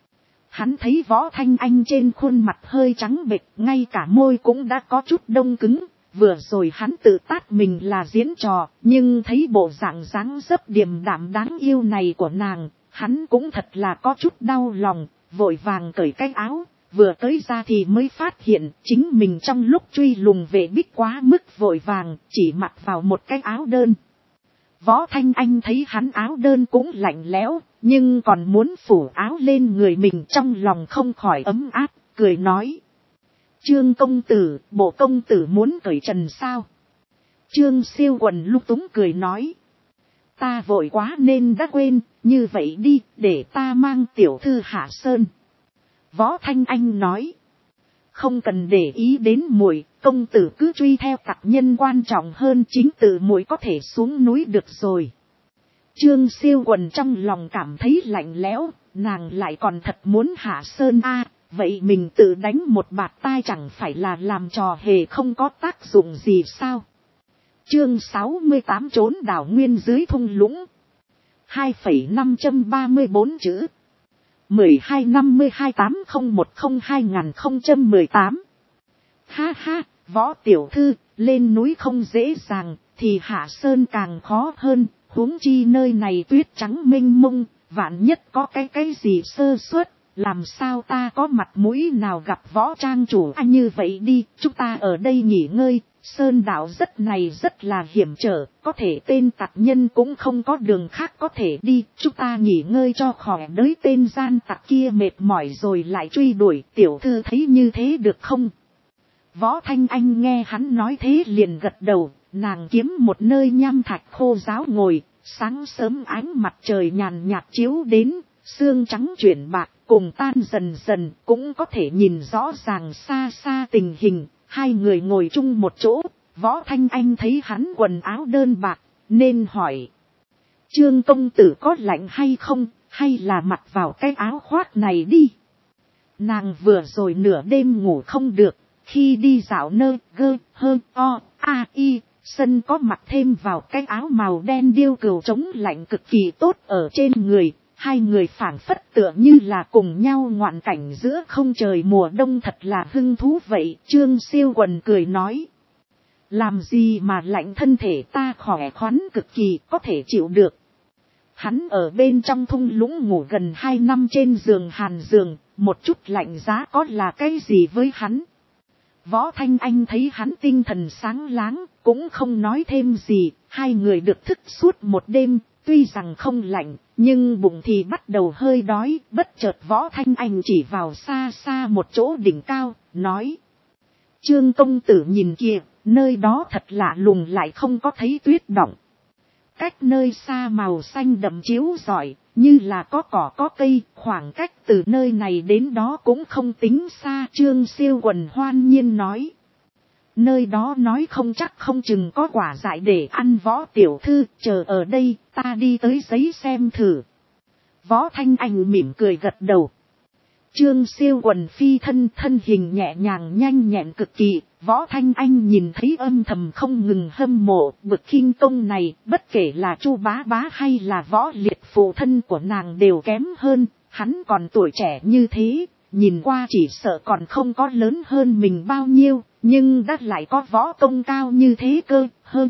Speaker 1: Hắn thấy Võ Thanh Anh trên khuôn mặt hơi trắng bệch, ngay cả môi cũng đã có chút đông cứng. Vừa rồi hắn tự tát mình là diễn trò, nhưng thấy bộ dạng dáng dấp điềm đạm đáng yêu này của nàng, hắn cũng thật là có chút đau lòng, vội vàng cởi cái áo, vừa tới ra thì mới phát hiện chính mình trong lúc truy lùng vệ bích quá mức vội vàng, chỉ mặc vào một cái áo đơn. Võ Thanh Anh thấy hắn áo đơn cũng lạnh lẽo, nhưng còn muốn phủ áo lên người mình, trong lòng không khỏi ấm áp, cười nói. Trương công tử, bộ công tử muốn cởi trần sao? Trương Siêu Quần lung túng cười nói. Ta vội quá nên đã quên, như vậy đi, để ta mang tiểu thư hạ sơn. Võ Thanh Anh nói. Không cần để ý đến muội, công tử cứ truy theo tặc nhân, quan trọng hơn chính tự muội có thể xuống núi được rồi. Trương Siêu Quần trong lòng cảm thấy lạnh lẽo, nàng lại còn thật muốn hạ sơn a, vậy mình tự đánh một bạt tai chẳng phải là làm trò hề không có tác dụng gì sao? Chương 68 trốn đảo nguyên dưới thung lũng. 2,534 chữ. 12/52/8010-2018. Ha ha, Võ tiểu thư, lên núi không dễ dàng, thì hạ sơn càng khó hơn, huống chi nơi này tuyết trắng mênh mông, vạn nhất có cái gì sơ suất, làm sao ta có mặt mũi nào gặp Võ trang chủ. Như vậy đi, chúng ta ở đây nghỉ ngơi, sơn đảo rất là hiểm trở, có thể tên tặc nhân cũng không có đường khác có thể đi, chúng ta nghỉ ngơi cho khỏe, đới tên gian tặc kia mệt mỏi rồi lại truy đuổi, tiểu thư thấy như thế được không? Võ Thanh Anh nghe hắn nói thế liền gật đầu, nàng kiếm một nơi nham thạch khô ráo ngồi, sáng sớm ánh mặt trời nhàn nhạt chiếu đến, xương trắng chuyển bạc, cùng tan dần dần, cũng có thể nhìn rõ ràng xa xa tình hình. Hai người ngồi chung một chỗ, Võ Thanh Anh thấy hắn quần áo đơn bạc, nên hỏi. Trương công tử có lạnh hay không, hay là mặc vào cái áo khoác này đi. Nàng vừa rồi nửa đêm ngủ không được, khi đi dạo nơi sân có mặc thêm vào cái áo màu đen điêu cừu chống lạnh cực kỳ tốt ở trên người. Hai người phảng phất tựa như là cùng nhau ngoạn cảnh giữa không trời mùa đông, thật là hứng thú vậy. Trương Siêu Quần cười nói. Làm gì mà lạnh, thân thể ta khỏe khoắn cực kỳ, có thể chịu được. Hắn ở bên trong thung lũng ngủ gần 2 năm trên giường hàn giường, một chút lạnh giá có là cái gì với hắn. Võ Thanh Anh thấy hắn tinh thần sáng láng, cũng không nói thêm gì. Hai người được thức suốt một đêm, tuy rằng không lạnh, nhưng bụng thì bắt đầu hơi đói. Bất chợt Võ Thanh Anh chỉ vào xa xa một chỗ đỉnh cao, nói. Trương công tử nhìn kìa, nơi đó thật lạ lùng, lại không có thấy tuyết đọng. Cách nơi xa màu xanh đậm chiếu rọi, như là có cỏ có cây, khoảng cách từ nơi này đến đó cũng không tính xa. Trương Siêu Quần hoan nhiên nói. Nơi đó nói không chắc không chừng có quả dại để ăn. Võ tiểu thư, chờ ở đây, ta đi tới giấy xem thử. Võ Thanh Anh mỉm cười gật đầu. Trương Siêu Quần phi thân hình nhẹ nhàng nhanh nhẹn cực kỳ. Võ Thanh Anh nhìn thấy âm thầm không ngừng hâm mộ bực khinh công này, bất kể là Chu bá bá hay là Võ Liệt phụ thân của nàng đều kém hơn. Hắn còn tuổi trẻ như thế, nhìn qua chỉ sợ còn không có lớn hơn mình bao nhiêu, nhưng đã lại có võ công cao như thế cơ. Hơn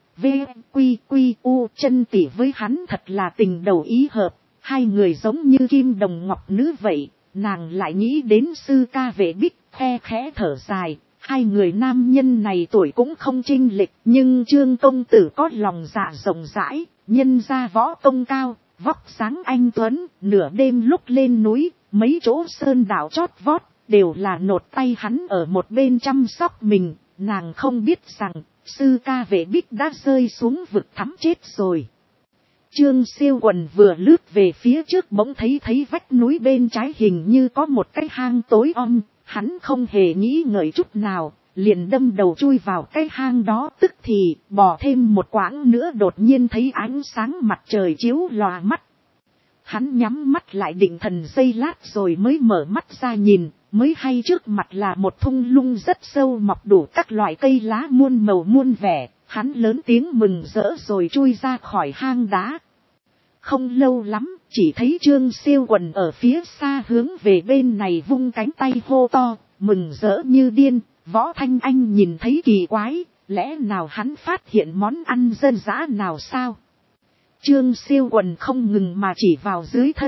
Speaker 1: chân tỷ với hắn thật là tình đầu ý hợp, hai người giống như kim đồng ngọc nữ vậy. Nàng lại nghĩ đến sư ca Vệ Bích, khe khẽ thở dài. Hai người nam nhân này tuổi cũng không chênh lệch, nhưng Trương công tử có lòng dạ rộng rãi, nhân ra võ công cao, vóc sáng anh tuấn, nửa đêm lúc lên núi, mấy chỗ sơn đảo chót vót, đều là nột tay hắn ở một bên chăm sóc mình. Nàng không biết rằng, sư ca Vệ Bích đã rơi xuống vực thẳm chết rồi. Trương Siêu Quần vừa lướt về phía trước bỗng thấy vách núi bên trái hình như có một cái hang tối om, hắn không hề nghĩ ngợi chút nào, liền đâm đầu chui vào cái hang đó. Tức thì bò thêm một quãng nữa đột nhiên thấy ánh sáng mặt trời chiếu lòa mắt. Hắn nhắm mắt lại định thần giây lát rồi mới mở mắt ra nhìn, mới hay trước mặt là một thung lũng rất sâu mọc đủ các loại cây lá muôn màu muôn vẻ. Hắn lớn tiếng mừng rỡ rồi chui ra khỏi hang đá. Không lâu lắm, chỉ thấy Trương Siêu Quần ở phía xa hướng về bên này vung cánh tay hô to, mừng rỡ như điên. Võ Thanh Anh nhìn thấy kỳ quái, lẽ nào hắn phát hiện món ăn dân dã nào sao? Trương Siêu Quần không ngừng mà chỉ vào dưới thân,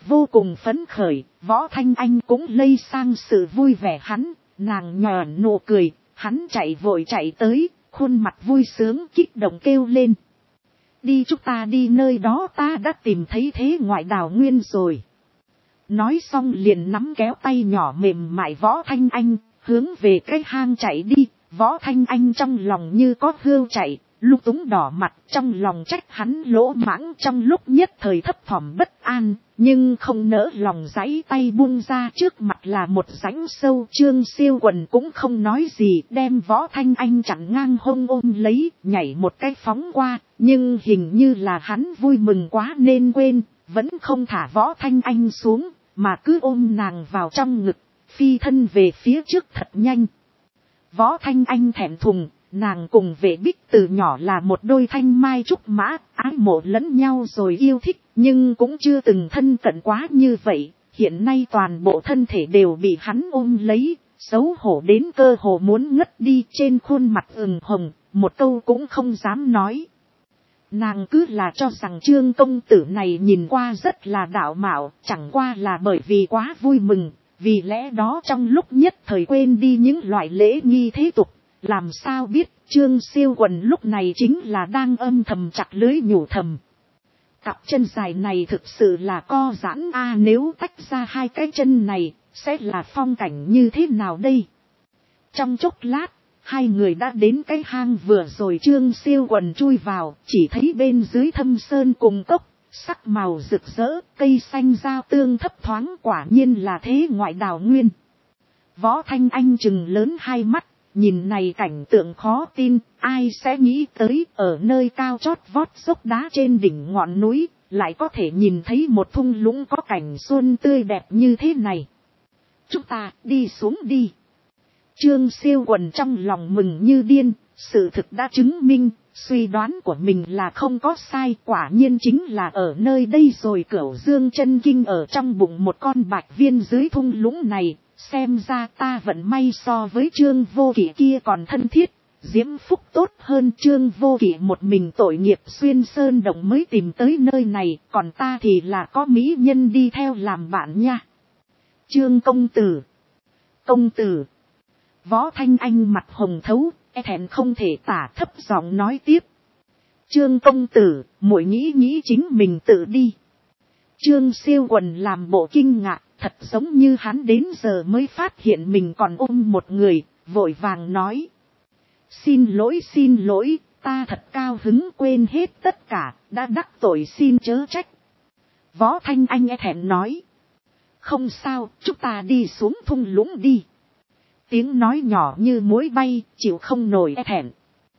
Speaker 1: vô cùng phấn khởi, Võ Thanh Anh cũng lây sang sự vui vẻ hắn, nàng nhòn nụ cười, hắn chạy vội chạy tới, khuôn mặt vui sướng kích động kêu lên. Đi chúng ta đi nơi đó, ta đã tìm thấy thế ngoại đào nguyên rồi. Nói xong liền nắm kéo tay nhỏ mềm mại Võ Thanh Anh, hướng về cái hang chạy đi. Võ Thanh Anh trong lòng như có hươu chạy, lung túng đỏ mặt, trong lòng trách hắn lỗ mãng, trong lúc nhất thời thấp thỏm bất an, nhưng không nỡ lòng giãy tay buông ra. Trước mặt là một rãnh sâu, Trương Siêu Quần cũng không nói gì, đem Võ Thanh Anh chặn ngang hông ôm lấy, nhảy một cái phóng qua, nhưng hình như là hắn vui mừng quá nên quên, vẫn không thả Võ Thanh Anh xuống, mà cứ ôm nàng vào trong ngực, phi thân về phía trước thật nhanh. Võ Thanh Anh thẹn thùng, nàng cùng Vệ Bích từ nhỏ là một đôi thanh mai trúc mã, ái mộ lẫn nhau rồi yêu thích, nhưng cũng chưa từng thân cận quá như vậy. Hiện nay toàn bộ thân thể đều bị hắn ôm lấy, xấu hổ đến cơ hồ muốn ngất đi, trên khuôn mặt ửng hồng, một câu cũng không dám nói. Nàng cứ là cho rằng Trương công tử này nhìn qua rất là đạo mạo, chẳng qua là bởi vì quá vui mừng, vì lẽ đó trong lúc nhất thời quên đi những loại lễ nghi thế tục. Làm sao biết Trương Siêu Quần lúc này chính là đang âm thầm chặt lưới nhủ thầm. Cặp chân dài này thực sự là co giãn a, nếu tách ra hai cái chân này, sẽ là phong cảnh như thế nào đây? Trong chốc lát, hai người đã đến cái hang vừa rồi Trương Siêu Quần chui vào, chỉ thấy bên dưới thâm sơn cùng cốc, sắc màu rực rỡ, cây xanh giao tương thấp thoáng, quả nhiên là thế ngoại đào nguyên. Võ Thanh Anh trừng lớn hai mắt, nhìn này cảnh tượng khó tin, ai sẽ nghĩ tới ở nơi cao chót vót dốc đá trên đỉnh ngọn núi, lại có thể nhìn thấy một thung lũng có cảnh xuân tươi đẹp như thế này. Chúng ta đi xuống đi. Trương Siêu Quần trong lòng mừng như điên, sự thực đã chứng minh, suy đoán của mình là không có sai, quả nhiên chính là ở nơi đây rồi. Cửu Dương chân kinh ở trong bụng một con bạch viên dưới thung lũng này, xem ra ta vận may so với Trương Vô Kỵ kia còn thân thiết, diễm phúc tốt hơn. Trương Vô Kỵ một mình tội nghiệp xuyên sơn động mới tìm tới nơi này, còn ta thì là có mỹ nhân đi theo làm bạn nha. Trương công tử, công tử. Võ Thanh Anh mặt hồng thấu, e thẹn không thể tả, thấp giọng nói tiếp. Trương công tử, muội nghĩ chính mình tự đi. Trương Siêu Quần làm bộ kinh ngạc, thật giống như hắn đến giờ mới phát hiện mình còn ôm một người, vội vàng nói. Xin lỗi, ta thật cao hứng quên hết tất cả, đã đắc tội xin chớ trách. Võ Thanh Anh e thẹn nói. Không sao, chúng ta đi xuống thung lũng đi. Tiếng nói nhỏ như muối bay, chịu không nổi e thẹn.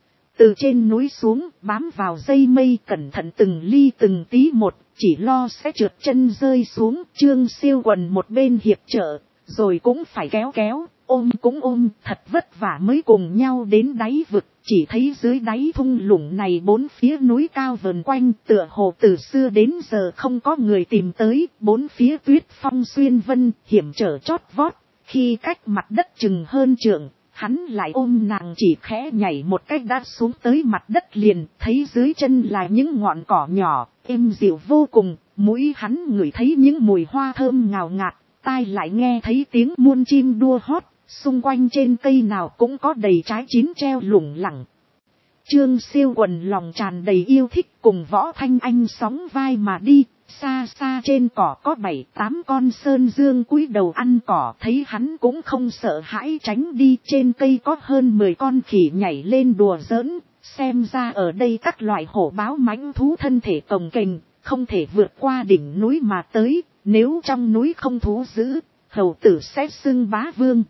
Speaker 1: Từ trên núi xuống, bám vào dây mây, cẩn thận từng ly từng tí một, chỉ lo sẽ trượt chân rơi xuống. Trương Siêu Quần một bên hiệp trợ, rồi cũng phải kéo, ôm cũng ôm, thật vất vả mới cùng nhau đến đáy vực. Chỉ thấy dưới đáy thung lũng này bốn phía núi cao vờn quanh, tựa hồ từ xưa đến giờ không có người tìm tới. Bốn phía tuyết phong xuyên vân, hiểm trở chót vót, khi cách mặt đất chừng hơn trượng. Hắn lại ôm nàng chỉ khẽ nhảy một cách đã xuống tới mặt đất liền, thấy dưới chân là những ngọn cỏ nhỏ, êm dịu vô cùng, mũi hắn ngửi thấy những mùi hoa thơm ngào ngạt, tai lại nghe thấy tiếng muôn chim đua hót, xung quanh trên cây nào cũng có đầy trái chín treo lủng lẳng. Trương Siêu Quần lòng tràn đầy yêu thích, cùng Võ Thanh Anh sóng vai mà đi. Xa xa trên cỏ có 7-8 con sơn dương cúi đầu ăn cỏ, thấy hắn cũng không sợ hãi tránh đi. Trên cây có hơn 10 con khỉ nhảy lên đùa giỡn, xem ra ở đây các loại hổ báo mãnh thú thân thể cồng kềnh, không thể vượt qua đỉnh núi mà tới. Nếu trong núi không thú dữ, hầu tử sẽ xưng bá vương.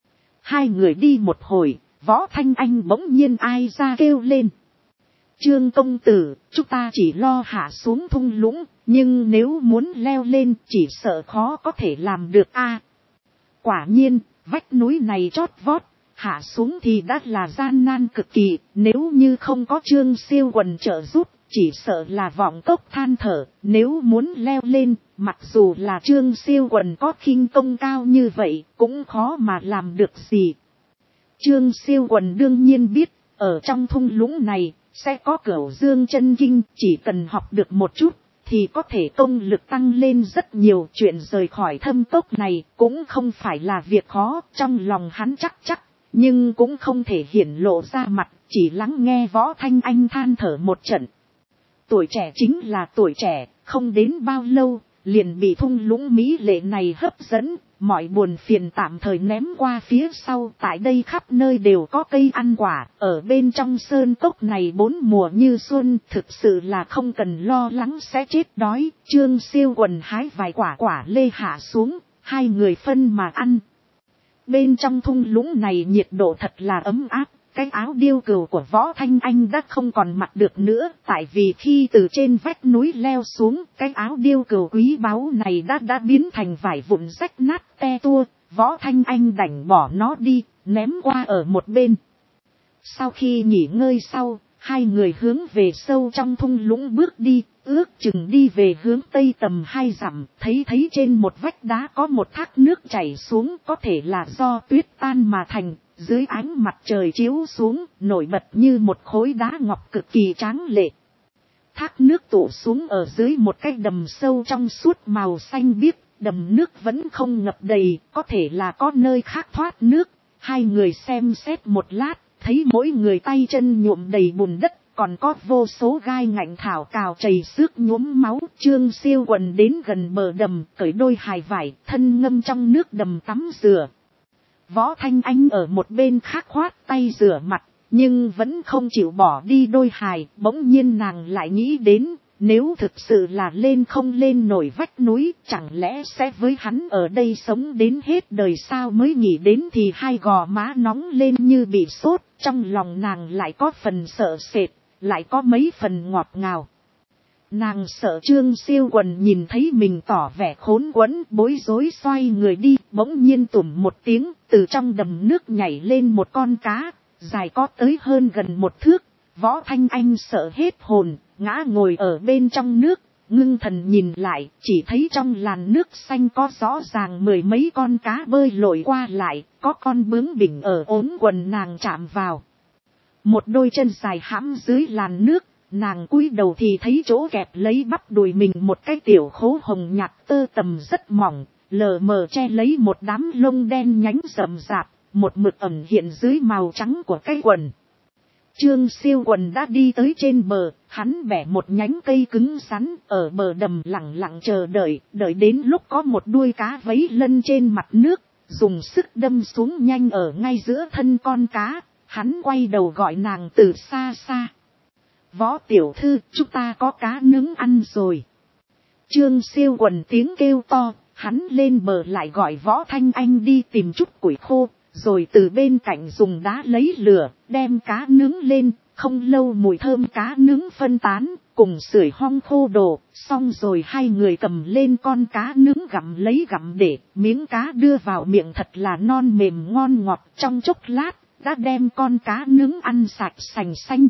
Speaker 1: Hai người đi một hồi, Võ Thanh Anh bỗng nhiên ai ra kêu lên. Trương công tử, chúng ta chỉ lo hạ xuống thung lũng, nhưng nếu muốn leo lên chỉ sợ khó có thể làm được a. Quả nhiên, vách núi này chót vót, hạ xuống thì đã là gian nan cực kỳ, nếu như không có Trương Siêu Quần trợ giúp, chỉ sợ là vọng cốc than thở. Nếu muốn leo lên, mặc dù là Trương Siêu Quần có khinh công cao như vậy, cũng khó mà làm được gì. Trương Siêu Quần đương nhiên biết, ở trong thung lũng này, sẽ có Cửu Dương chân kinh, chỉ cần học được một chút, thì có thể công lực tăng lên rất nhiều. Chuyện rời khỏi thâm cốc này cũng không phải là việc khó, trong lòng hắn chắc, nhưng cũng không thể hiển lộ ra mặt, chỉ lắng nghe Võ Thanh Anh than thở một trận. Tuổi trẻ chính là tuổi trẻ, không đến bao lâu, liền bị thung lũng mỹ lệ này hấp dẫn, mọi buồn phiền tạm thời ném qua phía sau. Tại đây khắp nơi đều có cây ăn quả, ở bên trong sơn cốc này 4 mùa như xuân, thực sự là không cần lo lắng sẽ chết đói. Trương Siêu Quần hái vài quả lê hạ xuống, 2 người phân mà ăn. Bên trong thung lũng này nhiệt độ thật là ấm áp. Cái áo điêu cừu của Võ Thanh Anh đã không còn mặc được nữa, tại vì khi từ trên vách núi leo xuống, cái áo điêu cừu quý báu này đã biến thành vải vụn rách nát te tua. Võ Thanh Anh đành bỏ nó đi, ném qua ở một bên. Sau khi nghỉ ngơi sau, 2 người hướng về sâu trong thung lũng bước đi, ước chừng đi về hướng tây tầm 2 dặm, thấy trên một vách đá có một thác nước chảy xuống, có thể là do tuyết tan mà thành. Dưới ánh mặt trời chiếu xuống, nổi bật như một khối đá ngọc cực kỳ tráng lệ. Thác nước tụ xuống ở dưới một cái đầm sâu trong suốt màu xanh biếc, đầm nước vẫn không ngập đầy, có thể là có nơi khác thoát nước. 2 người xem xét một lát, thấy mỗi người tay chân nhuộm đầy bùn đất, còn có vô số gai ngạnh thảo cào chảy xước nhuốm máu. Trương Siêu Quần đến gần bờ đầm, cởi đôi hài vải, thân ngâm trong nước đầm tắm rửa. Võ Thanh Anh ở một bên khác khoát tay rửa mặt, nhưng vẫn không chịu bỏ đi đôi hài. Bỗng nhiên nàng lại nghĩ đến, nếu thực sự là lên không lên nổi vách núi, chẳng lẽ sẽ với hắn ở đây sống đến hết đời sao? Mới nghĩ đến thì 2 gò má nóng lên như bị sốt, trong lòng nàng lại có phần sợ sệt, lại có mấy phần ngọt ngào. Nàng sợ Trương Siêu Quần nhìn thấy mình tỏ vẻ khốn quẫn, bối rối xoay người đi. Bỗng nhiên tủm một tiếng, từ trong đầm nước nhảy lên một con cá, dài có tới hơn gần 1 thước. Võ Thanh Anh sợ hết hồn, ngã ngồi ở bên trong nước, ngưng thần nhìn lại, chỉ thấy trong làn nước xanh có rõ ràng 10 mấy con cá bơi lội qua lại, có con bướm bình ở ống quần nàng chạm vào. Một đôi chân dài hãm dưới làn nước. Nàng cúi đầu thì thấy chỗ kẹp lấy bắp đùi mình một cái tiểu khố hồng nhạt tơ tầm rất mỏng, lờ mờ che lấy một đám lông đen nhánh rậm rạp, một mực ẩn hiện dưới màu trắng của cái quần. Trương Siêu Quần đã đi tới trên bờ, hắn bẻ một nhánh cây cứng rắn ở bờ đầm lặng lặng chờ đợi, đợi đến lúc có một đuôi cá vấy lân trên mặt nước, dùng sức đâm xuống nhanh ở ngay giữa thân con cá. Hắn quay đầu gọi nàng từ xa xa. Võ tiểu thư, chúng ta có cá nướng ăn rồi. Trương Siêu Quần tiếng kêu to, hắn lên bờ lại gọi Võ Thanh Anh đi tìm chút củi khô, rồi từ bên cạnh dùng đá lấy lửa, đem cá nướng lên. Không lâu mùi thơm cá nướng phân tán, cùng sưởi hong khô đồ, xong rồi 2 người cầm lên con cá nướng gặm lấy gặm để, miếng cá đưa vào miệng thật là non mềm ngon ngọt. Trong chốc lát, đã đem con cá nướng ăn sạch sành xanh.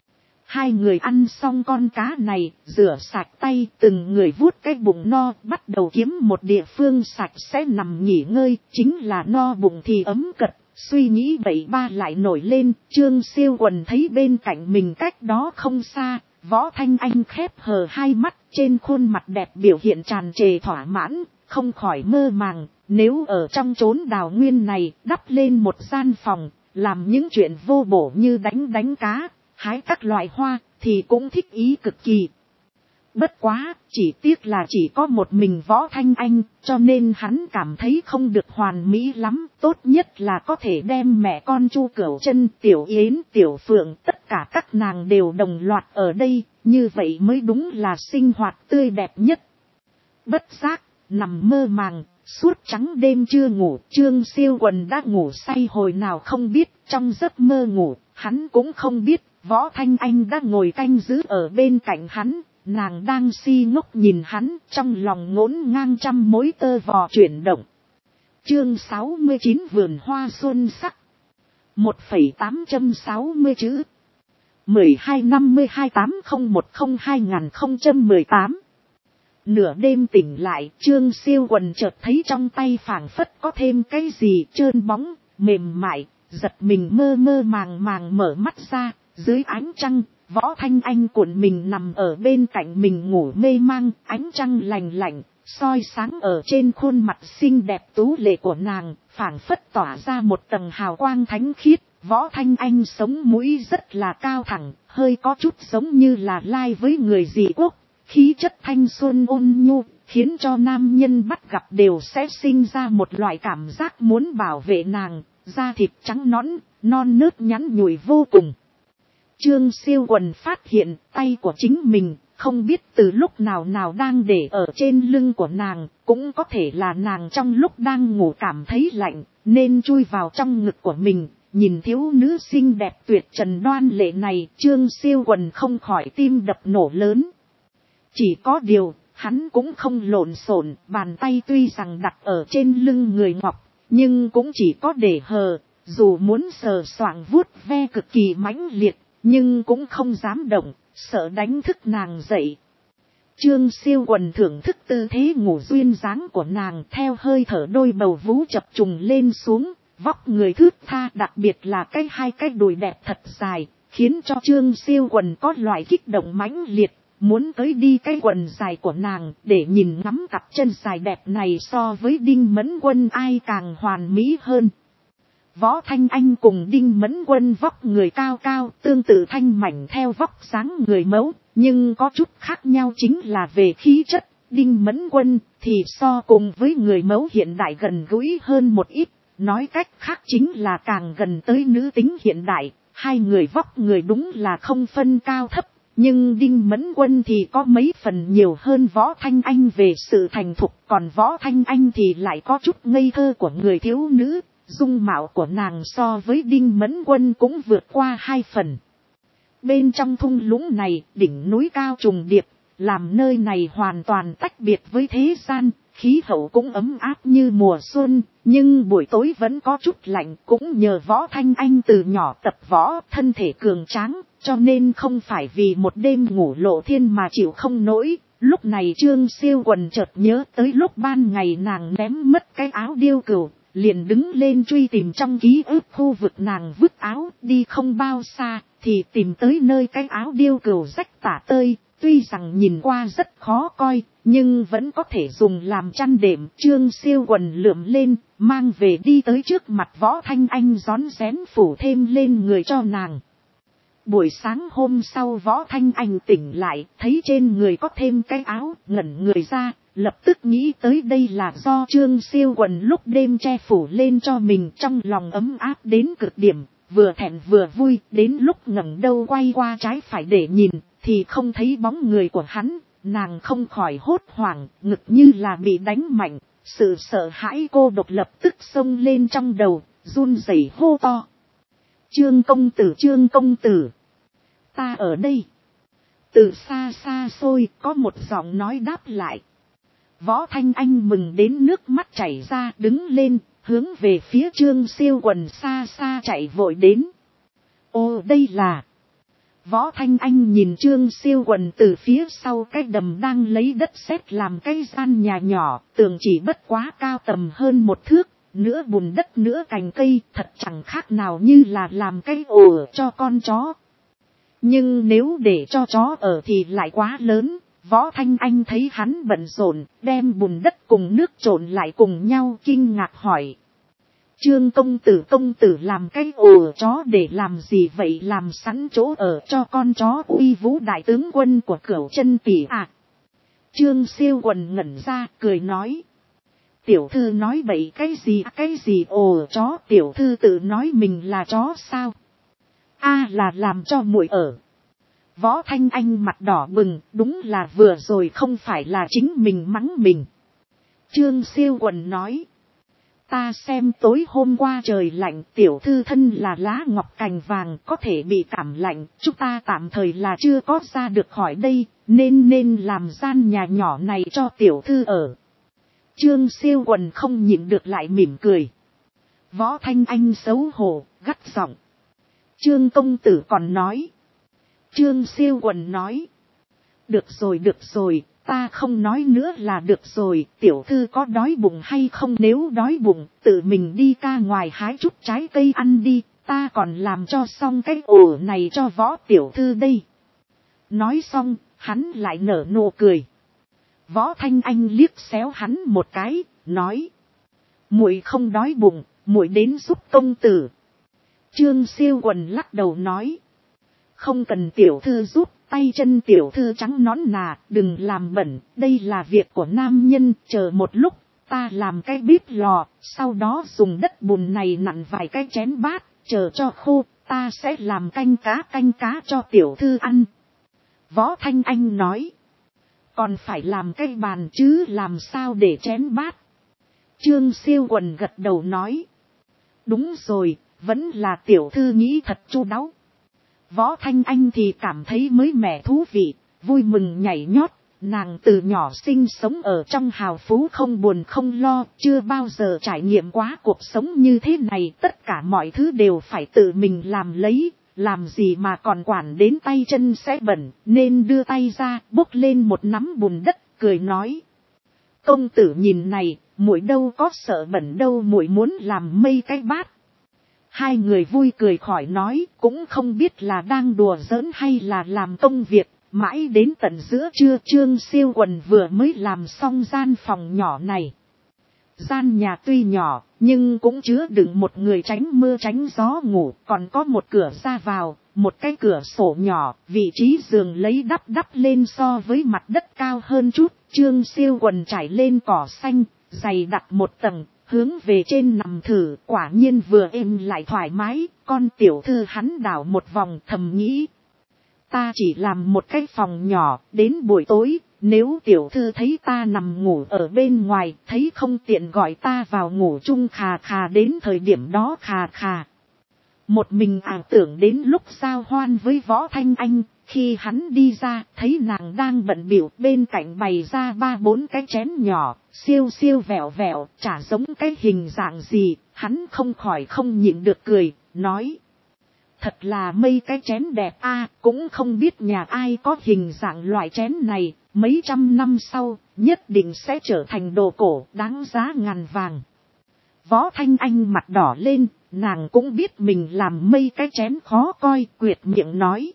Speaker 1: 2 người ăn xong con cá này, rửa sạch tay, từng người vuốt cái bụng no, bắt đầu kiếm một địa phương sạch sẽ nằm nghỉ ngơi. Chính là no bụng thì ấm cật, suy nghĩ bậy ba lại nổi lên. Trương Siêu Quần thấy bên cạnh mình cách đó không xa, Võ Thanh Anh khép hờ 2 mắt, trên khuôn mặt đẹp biểu hiện tràn trề thỏa mãn, không khỏi mơ màng. Nếu ở trong chốn đào nguyên này, đắp lên một gian phòng, làm những chuyện vô bổ như đánh cá, hái các loại hoa, thì cũng thích ý cực kỳ. Bất quá, chỉ tiếc là chỉ có một mình Võ Thanh Anh, cho nên hắn cảm thấy không được hoàn mỹ lắm. Tốt nhất là có thể đem mẹ con Chu Cửu Chân, Tiểu Yến, Tiểu Phượng, tất cả các nàng đều đồng loạt ở đây, như vậy mới đúng là sinh hoạt tươi đẹp nhất. Bất giác, nằm mơ màng, suốt trắng đêm chưa ngủ, Trương Siêu Quần đã ngủ say hồi nào không biết. Trong giấc mơ ngủ, hắn cũng không biết, Võ Thanh Anh đã ngồi canh giữ ở bên cạnh hắn. Nàng đang si ngốc nhìn hắn, trong lòng ngổn ngang trăm mối tơ vò chuyển động. Chương 69 Vườn hoa xuân sắc. 1,860 chữ. 12/52/8010-2018. Nửa đêm tỉnh lại, Trương Siêu Quần chợt thấy trong tay phảng phất có thêm cái gì trơn bóng, mềm mại, giật mình mơ mơ màng màng mở mắt ra. Dưới ánh trăng, Võ Thanh Anh cuộn mình nằm ở bên cạnh mình ngủ mê mang, ánh trăng lành lạnh, soi sáng ở trên khuôn mặt xinh đẹp tú lệ của nàng, phảng phất tỏa ra một tầng hào quang thánh khiết. Võ Thanh Anh sống mũi rất là cao thẳng, hơi có chút giống như là lai với người dị quốc, khí chất thanh xuân ôn nhu, khiến cho nam nhân bắt gặp đều sẽ sinh ra một loại cảm giác muốn bảo vệ nàng, da thịt trắng nõn, non nớt nhắn nhủi vô cùng. Trương Siêu Quần phát hiện tay của chính mình, không biết từ lúc nào đang để ở trên lưng của nàng, cũng có thể là nàng trong lúc đang ngủ cảm thấy lạnh, nên chui vào trong ngực của mình. Nhìn thiếu nữ xinh đẹp tuyệt trần đoan lệ này, Trương Siêu Quần không khỏi tim đập nổ lớn. Chỉ có điều, hắn cũng không lộn xộn, bàn tay tuy rằng đặt ở trên lưng người ngọc, nhưng cũng chỉ có để hờ, dù muốn sờ soạng vuốt ve cực kỳ mãnh liệt, nhưng cũng không dám động, sợ đánh thức nàng dậy. Trương Siêu Quần thưởng thức tư thế ngủ duyên dáng của nàng, theo hơi thở đôi bầu vú chập trùng lên xuống, vóc người thướt tha, đặc biệt là hai cái đùi đẹp thật dài, khiến cho Trương Siêu Quần có loại kích động mãnh liệt, muốn tới đi cái quần dài của nàng để nhìn ngắm cặp chân dài đẹp này so với Đinh Mẫn Quân ai càng hoàn mỹ hơn. Võ Thanh Anh cùng Đinh Mẫn Quân vóc người cao cao, tương tự thanh mảnh theo vóc dáng người mẫu, nhưng có chút khác nhau chính là về khí chất. Đinh Mẫn Quân thì so cùng với người mẫu hiện đại gần gũi hơn một ít, nói cách khác chính là càng gần tới nữ tính hiện đại. Hai người vóc người đúng là không phân cao thấp, nhưng Đinh Mẫn Quân thì có mấy phần nhiều hơn Võ Thanh Anh về sự thành thục, còn Võ Thanh Anh thì lại có chút ngây thơ của người thiếu nữ. Dung mạo của nàng so với Đinh Mẫn Quân cũng vượt qua 2 phần. Bên trong thung lũng này, đỉnh núi cao trùng điệp, làm nơi này hoàn toàn tách biệt với thế gian, khí hậu cũng ấm áp như mùa xuân, nhưng buổi tối vẫn có chút lạnh, cũng nhờ Võ Thanh Anh từ nhỏ tập võ, thân thể cường tráng, cho nên không phải vì một đêm ngủ lộ thiên mà chịu không nổi. Lúc này Trương Siêu Quần chợt nhớ tới lúc ban ngày nàng ném mất cái áo điêu cừu, liền đứng lên truy tìm trong ký ức khu vực nàng vứt áo, đi không bao xa thì tìm tới nơi cái áo điêu cừu rách tả tơi, tuy rằng nhìn qua rất khó coi, nhưng vẫn có thể dùng làm chăn đệm. Trương Siêu Quần lượm lên, mang về đi tới trước mặt Võ Thanh Anh rón rén phủ thêm lên người cho nàng. Buổi sáng hôm sau Võ Thanh Anh tỉnh lại, thấy trên người có thêm cái áo, ngẩn người ra, lập tức nghĩ tới đây là do Trương Siêu Quần lúc đêm che phủ lên cho mình, trong lòng ấm áp đến cực điểm, vừa thẹn vừa vui. Đến lúc ngẩng đầu quay qua trái phải để nhìn, thì không thấy bóng người của hắn, nàng không khỏi hốt hoảng, ngực như là bị đánh mạnh, sự sợ hãi cô độc lập tức xông lên trong đầu, run rẩy hô to. Trương công tử, ta ở đây. Từ xa xa xôi có một giọng nói đáp lại. Võ Thanh Anh mừng đến nước mắt chảy ra, đứng lên, hướng về phía Trương Siêu Quần xa xa chạy vội đến. Ô, đây là... Võ Thanh Anh nhìn Trương Siêu Quần từ phía sau cái đầm đang lấy đất sét làm cái gian nhà nhỏ, tường chỉ bất quá cao tầm hơn 1 thước, nửa bùn đất nửa cành cây, thật chẳng khác nào như là làm cái ổ cho con chó. Nhưng nếu để cho chó ở thì lại quá lớn. Võ Thanh Anh thấy hắn bận rộn, đem bùn đất cùng nước trộn lại cùng nhau, kinh ngạc hỏi. Trương công tử làm cái ổ chó để làm gì vậy? Làm sẵn chỗ ở cho con chó Uy Vũ đại tướng quân của Cửu Chân tỷ à? Trương Siêu Quần ngẩn ra, cười nói. Tiểu thư nói bậy cái gì ổ chó? Tiểu thư tự nói mình là chó sao? Là làm cho muội ở. Võ Thanh Anh mặt đỏ bừng, đúng là vừa rồi không phải là chính mình mắng mình. Trương Siêu Quần nói. Ta xem tối hôm qua trời lạnh, tiểu thư thân là lá ngọc cành vàng, có thể bị cảm lạnh, chúng ta tạm thời là chưa có ra được khỏi đây, nên làm gian nhà nhỏ này cho tiểu thư ở. Trương Siêu Quần không nhịn được lại mỉm cười. Võ Thanh Anh xấu hổ, gắt giọng. Trương công tử còn nói. Trương Siêu Quần nói. Được rồi, ta không nói nữa là được rồi, tiểu thư có đói bụng hay không? Nếu đói bụng, tự mình đi ra ngoài hái chút trái cây ăn đi, ta còn làm cho xong cái ổ này cho Võ tiểu thư đây. Nói xong, hắn lại nở nụ cười. Võ Thanh Anh liếc xéo hắn một cái, nói. Muội không đói bụng, muội đến giúp công tử. Trương Siêu Quần lắc đầu nói. Không cần tiểu thư giúp, tay chân tiểu thư trắng nõn nà, đừng làm bẩn, đây là việc của nam nhân, chờ một lúc, ta làm cái bếp lò, sau đó dùng đất bùn này nặn vài cái chén bát, chờ cho khô, ta sẽ làm canh cá cho tiểu thư ăn. Võ Thanh Anh nói. Còn phải làm cái bàn chứ làm sao để chén bát. Trương Siêu Quần gật đầu nói. Đúng rồi, vẫn là tiểu thư nghĩ thật chu đáo. Võ Thanh Anh thì cảm thấy mới mẻ thú vị, vui mừng nhảy nhót. Nàng từ nhỏ sinh sống ở trong hào phú không buồn không lo, chưa bao giờ trải nghiệm quá cuộc sống như thế này. Tất cả mọi thứ đều phải tự mình làm lấy, làm gì mà còn quản đến tay chân sẽ bẩn, nên đưa tay ra bốc lên một nắm bùn đất, cười nói. Công tử nhìn này, muội đâu có sợ bẩn đâu, muội muốn làm mây cái bát. Hai người vui cười khỏi nói, cũng không biết là đang đùa giỡn hay là làm công việc. Mãi đến tận giữa trưa, Trương Siêu Quần vừa mới làm xong gian phòng nhỏ này. Gian nhà tuy nhỏ, nhưng cũng chứa đựng một người tránh mưa tránh gió ngủ, còn có một cửa ra vào, một cái cửa sổ nhỏ, vị trí giường lấy đắp lên so với mặt đất cao hơn chút. Trương Siêu Quần trải lên cỏ xanh, dày đặt một tầng, hướng về trên nằm thử, quả nhiên vừa êm lại thoải mái. Con tiểu thư hắn đảo một vòng thầm nghĩ. Ta chỉ làm một cái phòng nhỏ, đến buổi tối, nếu tiểu thư thấy ta nằm ngủ ở bên ngoài, thấy không tiện gọi ta vào ngủ chung khà khà, đến thời điểm đó khà khà. Một mình ảo tưởng đến lúc giao hoan với Võ Thanh Anh, khi hắn đi ra, thấy nàng đang bận bịu, bên cạnh bày ra 3-4 cái chén nhỏ, siêu siêu vẹo vẹo, chả giống cái hình dạng gì, hắn không khỏi không nhịn được cười, nói. Thật là mây cái chén đẹp a, cũng không biết nhà ai có hình dạng loại chén này, mấy trăm năm sau, nhất định sẽ trở thành đồ cổ đáng giá ngàn vàng. Võ Thanh Anh mặt đỏ lên, nàng cũng biết mình làm mây cái chén khó coi, quyệt miệng nói.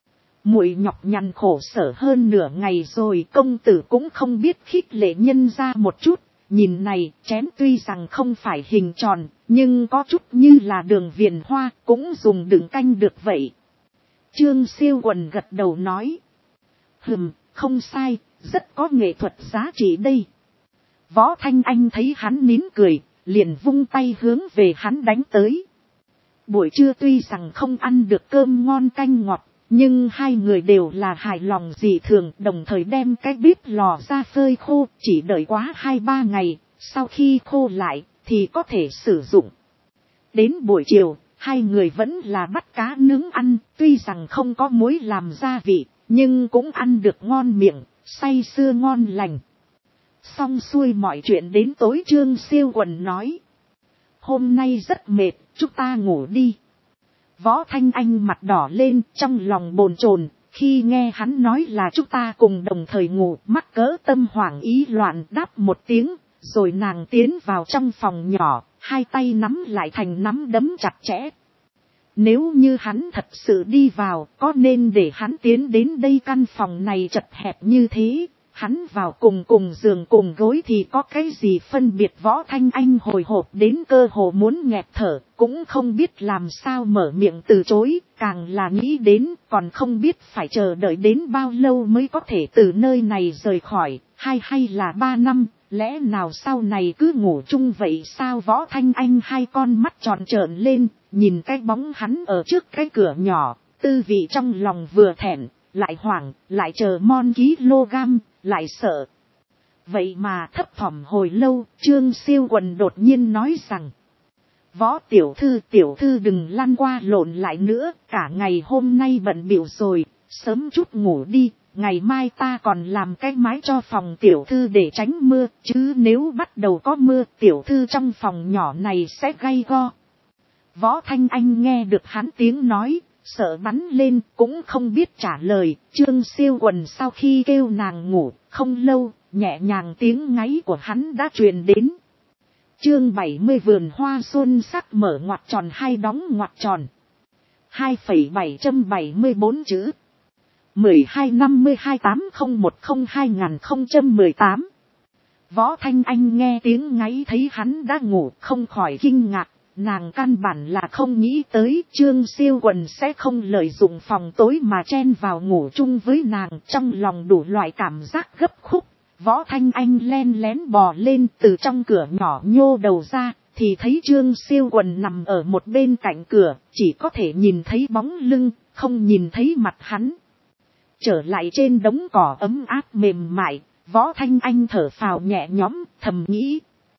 Speaker 1: Muội nhọc nhằn khổ sở hơn nửa ngày rồi, công tử cũng không biết khích lệ nhân ra một chút. Nhìn này, chén tuy rằng không phải hình tròn, nhưng có chút như là đường viền hoa, cũng dùng đựng canh được vậy. Trương Siêu Quần gật đầu nói. Không sai, rất có nghệ thuật giá trị đây. Võ Thanh Anh thấy hắn nín cười, liền vung tay hướng về hắn đánh tới. Buổi trưa tuy rằng không ăn được cơm ngon canh ngọt, nhưng hai người đều là hài lòng dị thường, đồng thời đem cái bếp lò ra phơi khô, chỉ đợi quá 2-3 ngày, sau khi khô lại, thì có thể sử dụng. Đến buổi chiều, hai người vẫn là bắt cá nướng ăn, tuy rằng không có muối làm gia vị, nhưng cũng ăn được ngon miệng, say sưa ngon lành. Xong xuôi mọi chuyện đến tối, Trương Siêu Quần nói. Hôm nay rất mệt, chúng ta ngủ đi. Võ Thanh Anh mặt đỏ lên, trong lòng bồn chồn, khi nghe hắn nói là chúng ta cùng đồng thời ngủ, mắc cỡ tâm hoảng ý loạn đáp một tiếng, rồi nàng tiến vào trong phòng nhỏ, hai tay nắm lại thành nắm đấm chặt chẽ. Nếu như hắn thật sự đi vào, có nên để hắn tiến đến đây, căn phòng này chật hẹp như thế, hắn vào cùng giường cùng gối thì có cái gì phân biệt. Võ Thanh Anh hồi hộp đến cơ hồ muốn nghẹt thở, cũng không biết làm sao mở miệng từ chối, càng là nghĩ đến còn không biết phải chờ đợi đến bao lâu mới có thể từ nơi này rời khỏi, hay là 3 năm, lẽ nào sau này cứ ngủ chung vậy sao? Võ Thanh Anh hai con mắt tròn trợn lên, nhìn cái bóng hắn ở trước cái cửa nhỏ, tư vị trong lòng vừa thẹn, lại hoảng, lại chờ mon kg, lại sợ. Vậy mà thấp thỏm hồi lâu, Trương Siêu Quần đột nhiên nói rằng. Võ tiểu thư đừng lăn qua lộn lại nữa, cả ngày hôm nay bận bịu rồi, sớm chút ngủ đi, ngày mai ta còn làm cái mái cho phòng tiểu thư để tránh mưa, chứ nếu bắt đầu có mưa, tiểu thư trong phòng nhỏ này sẽ gay go. Võ Thanh Anh nghe được hắn tiếng nói, sợ bắn lên, cũng không biết trả lời. Trương Siêu Quần sau khi kêu nàng ngủ, không lâu, nhẹ nhàng tiếng ngáy của hắn đã truyền đến. Chương 70 vườn hoa xuân sắc mở ngoặc tròn hai đóng ngoặc tròn. 2,774 chữ. 12/52/801/2018. Võ Thanh Anh nghe tiếng ngáy thấy hắn đã ngủ không khỏi kinh ngạc. Nàng căn bản là không nghĩ tới Trương Siêu Quần sẽ không lợi dụng phòng tối mà chen vào ngủ chung với nàng, trong lòng đủ loại cảm giác gấp khúc. Võ Thanh Anh len lén bò lên từ trong cửa nhỏ nhô đầu ra, thì thấy Trương Siêu Quần nằm ở một bên cạnh cửa, chỉ có thể nhìn thấy bóng lưng, không nhìn thấy mặt hắn. Trở lại trên đống cỏ ấm áp mềm mại, Võ Thanh Anh thở phào nhẹ nhõm, thầm nghĩ.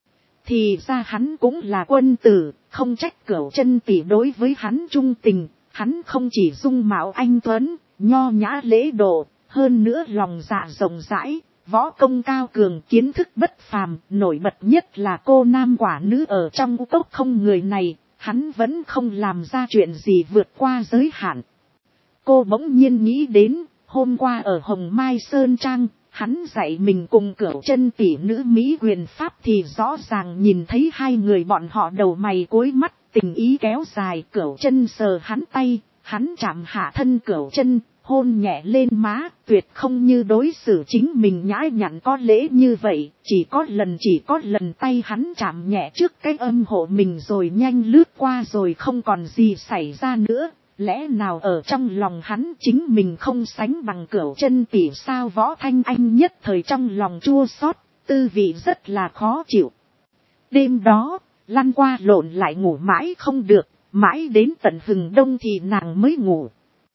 Speaker 1: Thì ra hắn cũng là quân tử, không trách Cửu Chân tỷ đối với hắn trung tình, hắn không chỉ dung mạo anh tuấn, nho nhã lễ độ, hơn nữa lòng dạ rộng rãi, võ công cao cường, kiến thức bất phàm, nổi bật nhất là cô nam quả nữ ở trong tốc không người này, hắn vẫn không làm ra chuyện gì vượt qua giới hạn. Cô bỗng nhiên nghĩ đến, hôm qua ở Hồng Mai Sơn Trang, hắn dạy mình cùng Cửu Chân tỷ nữ Mỹ quyền pháp thì rõ ràng nhìn thấy hai người bọn họ đầu mày cối mắt, tình ý kéo dài. Cửu Chân sờ hắn tay, hắn chạm hạ thân Cửu Chân, hôn nhẹ lên má, tuyệt không như đối xử chính mình nhã nhặn có lễ như vậy, chỉ có lần tay hắn chạm nhẹ trước cái âm hộ mình rồi nhanh lướt qua rồi không còn gì xảy ra nữa. Lẽ nào ở trong lòng hắn chính mình không sánh bằng Cửu Chân tỷ sao? Võ Thanh Anh nhất thời trong lòng chua xót, tư vị rất là khó chịu. Đêm đó, lăn qua lộn lại ngủ mãi không được, mãi đến tận hừng đông thì nàng mới ngủ.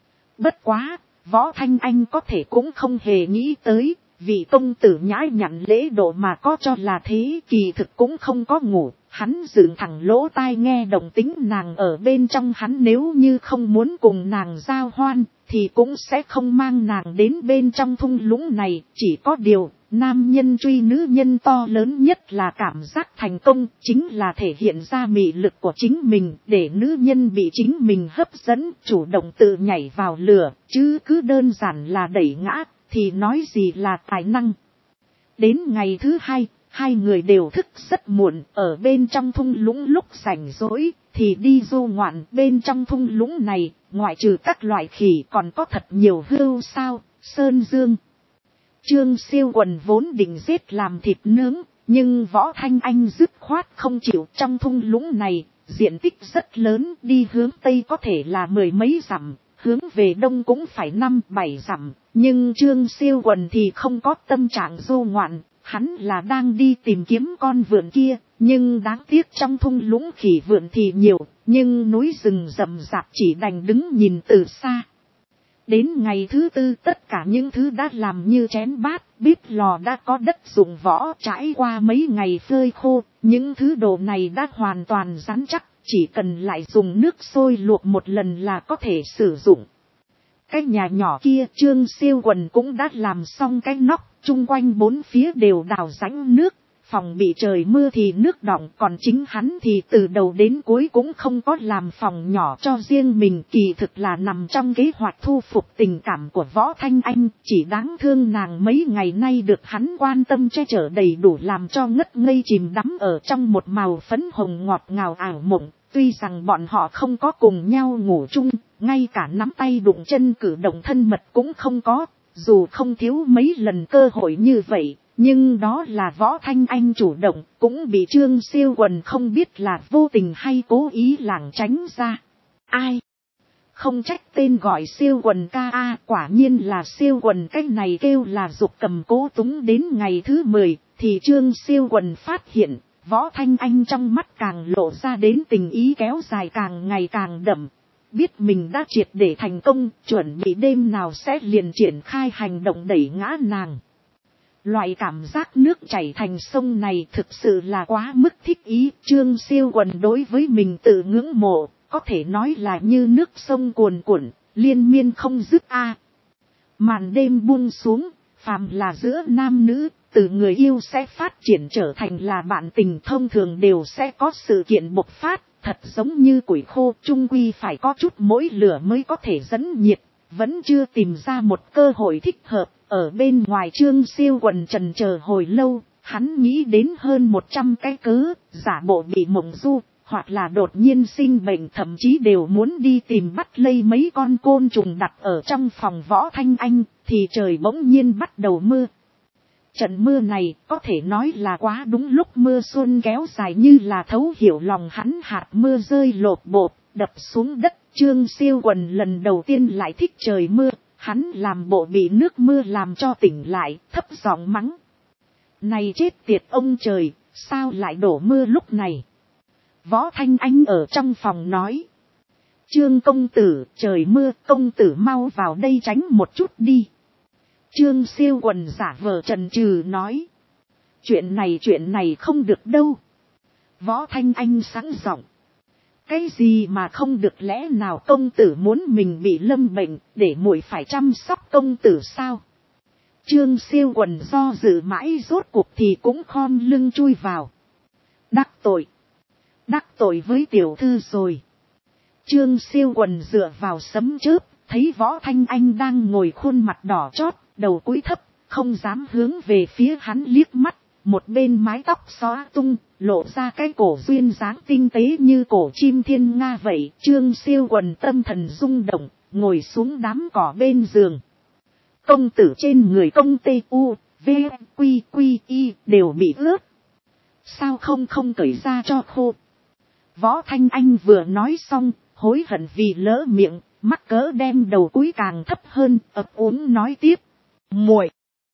Speaker 1: Bất quá, Võ Thanh Anh có thể cũng không hề nghĩ tới, vị công tử nhã nhặn lễ độ mà có cho là thế kỳ thực cũng không có ngủ. Hắn dựng thẳng lỗ tai nghe động tính nàng ở bên trong, hắn nếu như không muốn cùng nàng giao hoan, thì cũng sẽ không mang nàng đến bên trong thung lũng này. Chỉ có điều, nam nhân truy nữ nhân to lớn nhất là cảm giác thành công, chính là thể hiện ra mị lực của chính mình, để nữ nhân bị chính mình hấp dẫn, chủ động tự nhảy vào lửa, chứ cứ đơn giản là đẩy ngã, thì nói gì là tài năng. Đến ngày thứ hai, hai người đều thức rất muộn, ở bên trong thung lũng lúc rảnh rỗi, thì đi du ngoạn. Bên trong thung lũng này, ngoại trừ các loại khỉ còn có thật nhiều hươu sao, sơn dương. Trương Siêu Quần vốn định giết làm thịt nướng, nhưng Võ Thanh Anh dứt khoát không chịu. Trong thung lũng này, diện tích rất lớn, đi hướng Tây có thể là 10 mấy dặm, hướng về Đông cũng phải 5-7 dặm, nhưng Trương Siêu Quần thì không có tâm trạng du ngoạn. Hắn là đang đi tìm kiếm con vượn kia, nhưng đáng tiếc trong thung lũng khỉ vượn thì nhiều, nhưng núi rừng rậm rạp chỉ đành đứng nhìn từ xa. Đến ngày thứ tư tất cả những thứ đã làm như chén bát, bếp lò đã có đất dụng võ, trải qua mấy ngày phơi khô, những thứ đồ này đã hoàn toàn rắn chắc, chỉ cần lại dùng nước sôi luộc một lần là có thể sử dụng. Cái nhà nhỏ kia Trương Siêu Quần cũng đã làm xong cái nóc, chung quanh bốn phía đều đào rãnh nước, phòng bị trời mưa thì nước đọng, còn chính hắn thì từ đầu đến cuối cũng không có làm phòng nhỏ cho riêng mình, kỳ thực là nằm trong kế hoạch thu phục tình cảm của Võ Thanh Anh, chỉ đáng thương nàng mấy ngày nay được hắn quan tâm che chở đầy đủ làm cho ngất ngây chìm đắm ở trong một màu phấn hồng ngọt ngào ảo mộng. Tuy rằng bọn họ không có cùng nhau ngủ chung, ngay cả nắm tay đụng chân cử động thân mật cũng không có, dù không thiếu mấy lần cơ hội như vậy, nhưng đó là Võ Thanh Anh chủ động, cũng bị Trương Siêu Quần không biết là vô tình hay cố ý lảng tránh ra. Ai? Không trách tên gọi Siêu Quần ca a, quả nhiên là Siêu Quần, cái này kêu là dục cầm cố túng. Đến ngày thứ 10, thì Trương Siêu Quần phát hiện, Võ Thanh Anh trong mắt càng lộ ra đến tình ý kéo dài càng ngày càng đậm. Biết mình đã triệt để thành công, chuẩn bị đêm nào sẽ liền triển khai hành động đẩy ngã nàng. Loại cảm giác nước chảy thành sông này thực sự là quá mức thích ý. Trương Siêu Quần đối với mình tự ngưỡng mộ, có thể nói là như nước sông cuồn cuộn, liên miên không dứt a. Màn đêm buông xuống, phàm là giữa nam nữ, từ người yêu sẽ phát triển trở thành là bạn tình, thông thường đều sẽ có sự kiện bộc phát, thật giống như củi khô, chung quy phải có chút mối lửa mới có thể dẫn nhiệt, vẫn chưa tìm ra một cơ hội thích hợp. Ở bên ngoài Trương Siêu Quần trần chờ hồi lâu, hắn nghĩ đến hơn 100 cái cớ, giả bộ bị mộng du, hoặc là đột nhiên sinh bệnh, thậm chí đều muốn đi tìm bắt lây mấy con côn trùng đặt ở trong phòng Võ Thanh Anh, thì trời bỗng nhiên bắt đầu mưa. Trận mưa này có thể nói là quá đúng lúc, mưa xuân kéo dài như là thấu hiểu lòng hắn, hạt mưa rơi lột bột, đập xuống đất. Trương Siêu Quần lần đầu tiên lại thích trời mưa, hắn làm bộ bị nước mưa làm cho tỉnh lại, thấp giọng mắng. Này chết tiệt ông trời, sao lại đổ mưa lúc này? Võ Thanh Anh ở trong phòng nói. Trương công tử, trời mưa, công tử mau vào đây tránh một chút đi. Trương Siêu Quần giả vờ chần chừ nói. Chuyện này không được đâu. Võ Thanh Anh sẵn giọng. Cái gì mà không được, lẽ nào công tử muốn mình bị lâm bệnh, để muội phải chăm sóc công tử sao? Trương Siêu Quần do dự mãi rốt cuộc thì cũng khom lưng chui vào. Đắc tội với tiểu thư rồi. Trương Siêu Quần dựa vào sấm chớp, thấy Võ Thanh Anh đang ngồi khuôn mặt đỏ chót, đầu cúi thấp, không dám hướng về phía hắn liếc mắt. Một bên mái tóc xóa tung, lộ ra cái cổ duyên dáng tinh tế như cổ chim thiên nga vậy. Trương Siêu Quần tâm thần rung động, ngồi xuống đám cỏ bên giường. Công tử trên người công tê u, v, quy quy y đều bị ướt. Sao không cởi ra cho khô? Võ Thanh Anh vừa nói xong, hối hận vì lỡ miệng, mắc cỡ đem đầu cúi càng thấp hơn, ấp úng nói tiếp. Muội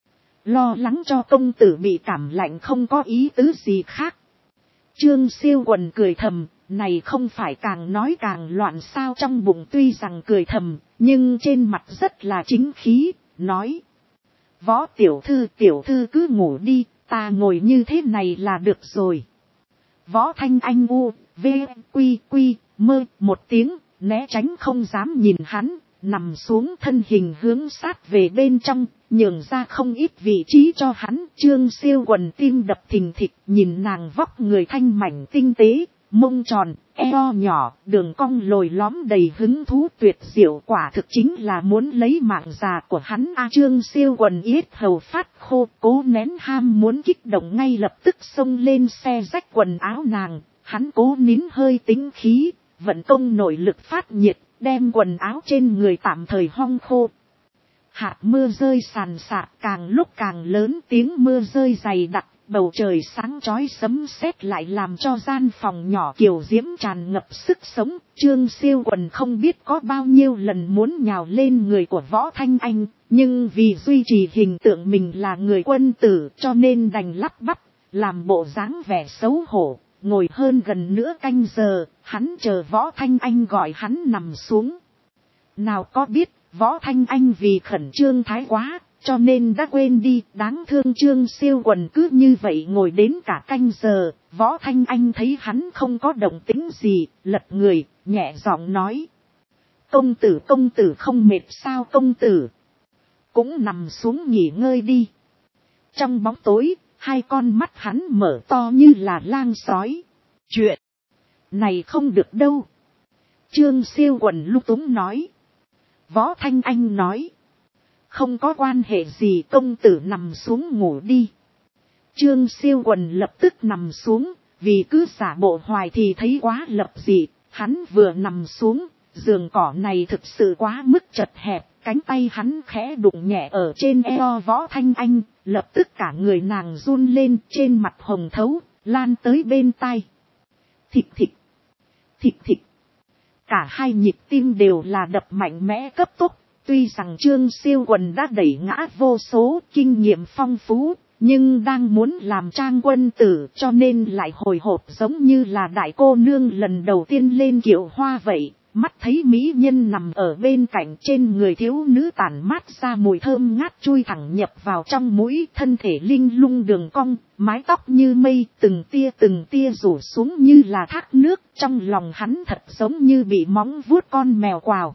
Speaker 1: lo lắng cho công tử bị cảm lạnh, không có ý tứ gì khác. Trương Siêu Quần cười thầm, này không phải càng nói càng loạn sao? Trong bụng tuy rằng cười thầm, nhưng trên mặt rất là chính khí, nói. Võ tiểu thư cứ ngủ đi, ta ngồi như thế này là được rồi. Võ Thanh Anh u, v, quy, mơ một tiếng, né tránh không dám nhìn hắn, nằm xuống thân hình hướng sát về bên trong, nhường ra không ít vị trí cho hắn. Trương Siêu Quần tim đập thình thịch, nhìn nàng vóc người thanh mảnh tinh tế, mông tròn, eo nhỏ, đường cong lồi lõm đầy hứng thú tuyệt diệu, quả thực chính là muốn lấy mạng già của hắn. Trương Siêu Quần yết hầu phát khô, cố nén ham muốn kích động, ngay lập tức xông lên xe rách quần áo nàng. Hắn cố nín hơi tính khí, vận công nội lực phát nhiệt, đem quần áo trên người tạm thời hong khô. Hạt mưa rơi sàn sạt, càng lúc càng lớn, tiếng mưa rơi dày đặc, bầu trời sáng chói sấm sét lại làm cho gian phòng nhỏ kiều diễm tràn ngập sức sống. Trương Siêu Quần không biết có bao nhiêu lần muốn nhào lên người của Võ Thanh Anh, nhưng vì duy trì hình tượng mình là người quân tử cho nên đành lắp bắp, làm bộ dáng vẻ xấu hổ. Ngồi hơn gần nửa canh giờ, hắn chờ Võ Thanh Anh gọi hắn nằm xuống. Nào có biết, Võ Thanh Anh vì khẩn trương thái quá, cho nên đã quên đi. Đáng thương Trương Siêu Quần cứ như vậy ngồi đến cả canh giờ. Võ Thanh Anh thấy hắn không có động tĩnh gì, lật người, nhẹ giọng nói. Công tử không mệt sao? Công tử cũng nằm xuống nghỉ ngơi đi. Trong bóng tối, hai con mắt hắn mở to như là lang sói. Chuyện này không được đâu. Trương Siêu Quần lung túng nói. Võ Thanh Anh nói. Không có quan hệ gì, công tử nằm xuống ngủ đi. Trương Siêu Quần lập tức nằm xuống, vì cứ giả bộ hoài thì thấy quá lập dị. Hắn vừa nằm xuống, giường cỏ này thực sự quá mức chật hẹp. Cánh tay hắn khẽ đụng nhẹ ở trên eo Võ Thanh Anh, lập tức cả người nàng run lên, trên mặt hồng thấu, lan tới bên tai. Thịch thịch. Cả hai nhịp tim đều là đập mạnh mẽ cấp tốc. Tuy rằng Trương Siêu Quần đã đẩy ngã vô số, kinh nghiệm phong phú, nhưng đang muốn làm trang quân tử cho nên lại hồi hộp giống như là đại cô nương lần đầu tiên lên kiệu hoa vậy. Mắt thấy mỹ nhân nằm ở bên cạnh, trên người thiếu nữ tản mát ra mùi thơm ngát chui thẳng nhập vào trong mũi, thân thể linh lung đường cong, mái tóc như mây, từng tia rủ xuống như là thác nước, trong lòng hắn thật giống như bị móng vuốt con mèo quào.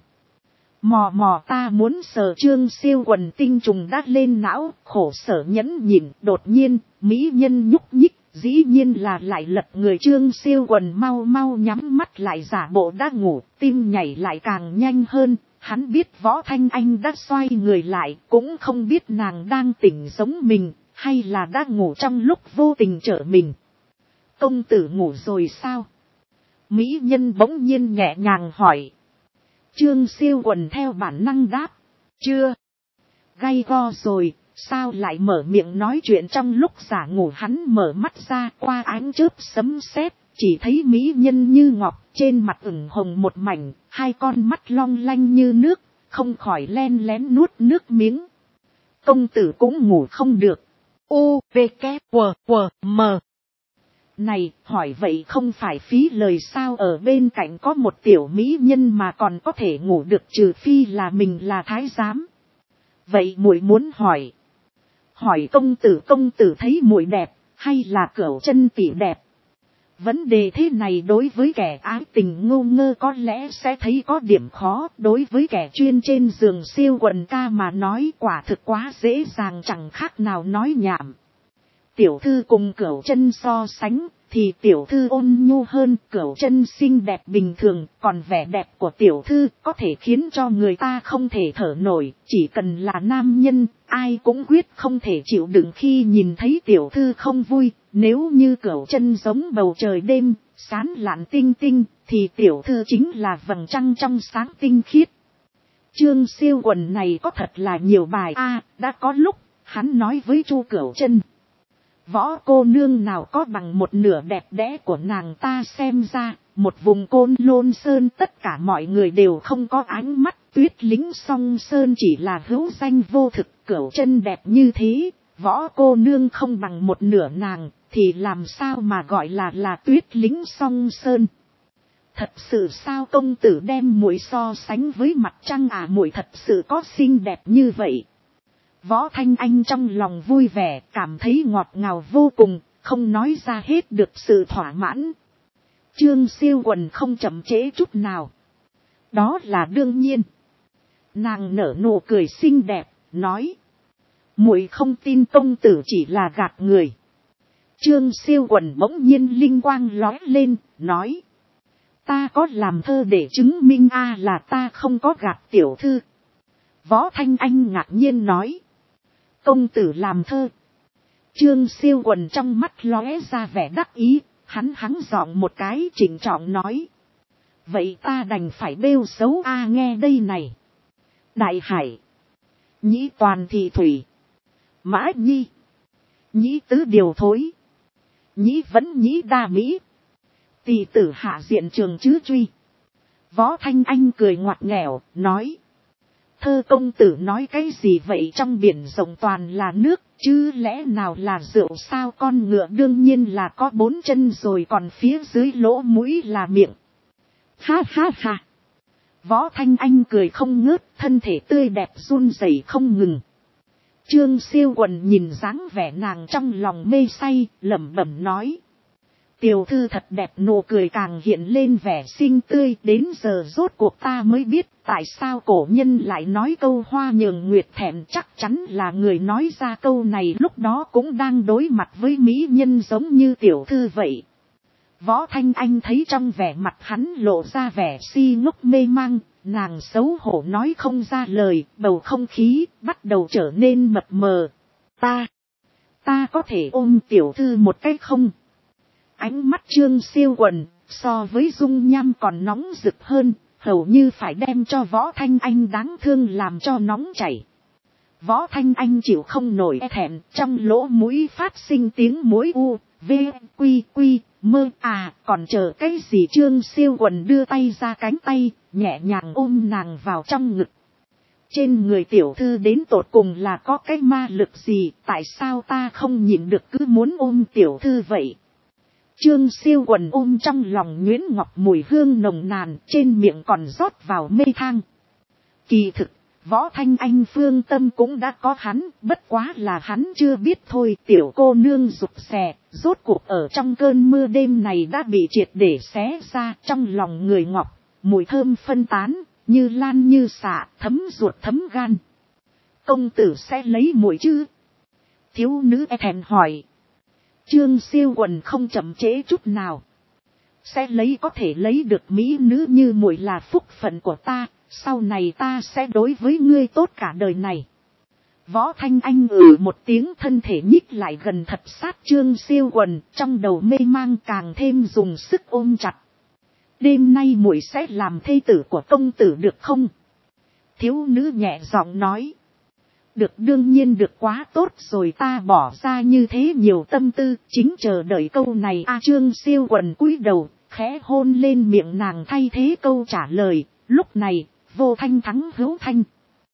Speaker 1: Mò ta muốn sờ. Trương Siêu Quần tinh trùng đát lên não, khổ sở nhẫn nhịn, đột nhiên, mỹ nhân nhúc nhích, dĩ nhiên là lại lật người. Trương Siêu Quần mau nhắm mắt lại giả bộ đã ngủ, tim nhảy lại càng nhanh hơn. Hắn biết Võ Thanh Anh đã xoay người lại, cũng không biết nàng đang tỉnh giống mình, hay là đã ngủ trong lúc vô tình trở mình. Công tử ngủ rồi sao? Mỹ nhân bỗng nhiên nhẹ nhàng hỏi. Trương Siêu Quần theo bản năng đáp. Chưa. Gay go rồi, sao lại mở miệng nói chuyện trong lúc giả ngủ. Hắn mở mắt ra qua ánh chớp sấm sét, chỉ thấy mỹ nhân như ngọc, trên mặt ửng hồng một mảnh, hai con mắt long lanh như nước, không khỏi len lén nuốt nước miếng. Công tử cũng ngủ không được. U, V, K, W, W, M. Này, hỏi vậy không phải phí lời sao, ở bên cạnh có một tiểu mỹ nhân mà còn có thể ngủ được, trừ phi là mình là thái giám. Vậy muội muốn hỏi. Hỏi công tử thấy muội đẹp, hay là Cửu Chân tỷ đẹp? Vấn đề thế này đối với kẻ ái tình ngu ngơ có lẽ sẽ thấy có điểm khó, đối với kẻ chuyên trên giường Siêu Quần ca mà nói quả thực quá dễ dàng, chẳng khác nào nói nhảm. Tiểu thư cùng Cửu Chân so sánh thì tiểu thư ôn nhu hơn, Cửu Chân xinh đẹp bình thường, còn vẻ đẹp của tiểu thư có thể khiến cho người ta không thể thở nổi, chỉ cần là nam nhân, ai cũng quyết không thể chịu đựng khi nhìn thấy tiểu thư không vui. Nếu như Cửu Chân giống bầu trời đêm, sáng lạn tinh tinh, thì tiểu thư chính là vầng trăng trong sáng tinh khiết. Trương Siêu Quần này có thật là nhiều bài a. Đã có lúc hắn nói với Chu Cửu Chân, võ cô nương nào có bằng một nửa đẹp đẽ của nàng ta, xem ra một vùng Côn Lôn Sơn tất cả mọi người đều không có ánh mắt, Tuyết Lính Song Sơn chỉ là hữu danh vô thực. Cửu Chân đẹp như thế, võ cô nương không bằng một nửa nàng, thì làm sao mà gọi là Tuyết Lính Song Sơn? Thật sự sao công tử đem muội so sánh với mặt trăng à? Muội thật sự có xinh đẹp như vậy? Võ Thanh Anh trong lòng vui vẻ, cảm thấy ngọt ngào vô cùng, không nói ra hết được sự thỏa mãn. Trương Siêu Quần không chậm trễ chút nào. Đó là đương nhiên. Nàng nở nụ cười xinh đẹp, nói. Muội không tin công tử chỉ là gạt người. Trương Siêu Quần bỗng nhiên linh quang lóe lên, nói. Ta có làm thơ để chứng minh là ta không có gạt tiểu thư. Võ Thanh Anh ngạc nhiên nói. Công tử làm thơ. Trương Siêu Quần trong mắt lóe ra vẻ đắc ý, hắn giọng một cái chỉnh trọng nói. Vậy ta đành phải bêu xấu nghe đây này. Đại hải. Nhĩ toàn thị thủy. Mã nhi. Nhĩ tứ điều thối. Nhĩ vẫn nhĩ đa mỹ. Tỳ tử hạ diện trường chứ truy. Võ Thanh Anh cười ngoặt nghèo, nói. Thơ công tử nói cái gì vậy, trong biển rộng toàn là nước, chứ lẽ nào là rượu sao? Con ngựa đương nhiên là có 4 chân rồi, còn phía dưới lỗ mũi là miệng. Ha ha ha. Võ Thanh Anh cười không ngớt, thân thể tươi đẹp run rẩy không ngừng. Trương Siêu Quần nhìn dáng vẻ nàng trong lòng mê say, lẩm bẩm nói. Tiểu thư thật đẹp. Nụ cười càng hiện lên vẻ xinh tươi. Đến giờ rốt cuộc ta mới biết tại sao cổ nhân lại nói câu hoa nhường nguyệt thẹn. Chắc chắn là người nói ra câu này lúc đó cũng đang đối mặt với mỹ nhân giống như tiểu thư vậy. Võ Thanh Anh thấy trong vẻ mặt hắn lộ ra vẻ si ngốc mê mang, nàng xấu hổ nói không ra lời, bầu không khí bắt đầu trở nên mập mờ. Ta có thể ôm tiểu thư một cách không? Ánh mắt Trương Siêu Quần so với dung nham còn nóng rực hơn, hầu như phải đem cho Võ Thanh Anh đáng thương làm cho nóng chảy. Võ Thanh Anh chịu không nổi thẹn, trong lỗ mũi phát sinh tiếng mũi u, v, quy quy, mơ còn chờ cái gì? Trương Siêu Quần đưa tay ra cánh tay, nhẹ nhàng ôm nàng vào trong ngực. Trên người tiểu thư đến tột cùng là có cái ma lực gì, tại sao ta không nhịn được cứ muốn ôm tiểu thư vậy? Trương Siêu Quần ôm trong lòng Nguyễn Ngọc mùi hương nồng nàn, trên miệng còn rót vào mê thang. Kỳ thực, Võ Thanh Anh phương tâm cũng đã có hắn, bất quá là hắn chưa biết thôi. Tiểu cô nương rụt rè, rốt cuộc ở trong cơn mưa đêm này đã bị triệt để xé ra, trong lòng người ngọc, mùi thơm phân tán, như lan như xạ, thấm ruột thấm gan. Công tử sẽ lấy muội chứ? Thiếu nữ thèm hỏi. Trương Siêu Quần không chậm trễ chút nào. Sẽ lấy, có thể lấy được mỹ nữ như muội là phúc phận của ta, sau này ta sẽ đối với ngươi tốt cả đời này. Võ Thanh Anh một tiếng, thân thể nhích lại gần thật sát Trương Siêu Quần, trong đầu mê mang càng thêm dùng sức ôm chặt. đêm nay muội sẽ làm thê tử của công tử được không? Thiếu nữ nhẹ giọng nói. Được, đương nhiên được, quá tốt rồi, ta bỏ ra như thế nhiều tâm tư chính chờ đợi câu này. Trương Siêu Quần cúi đầu khẽ hôn lên miệng nàng thay thế câu trả lời. Lúc này vô thanh thắng hữu thanh.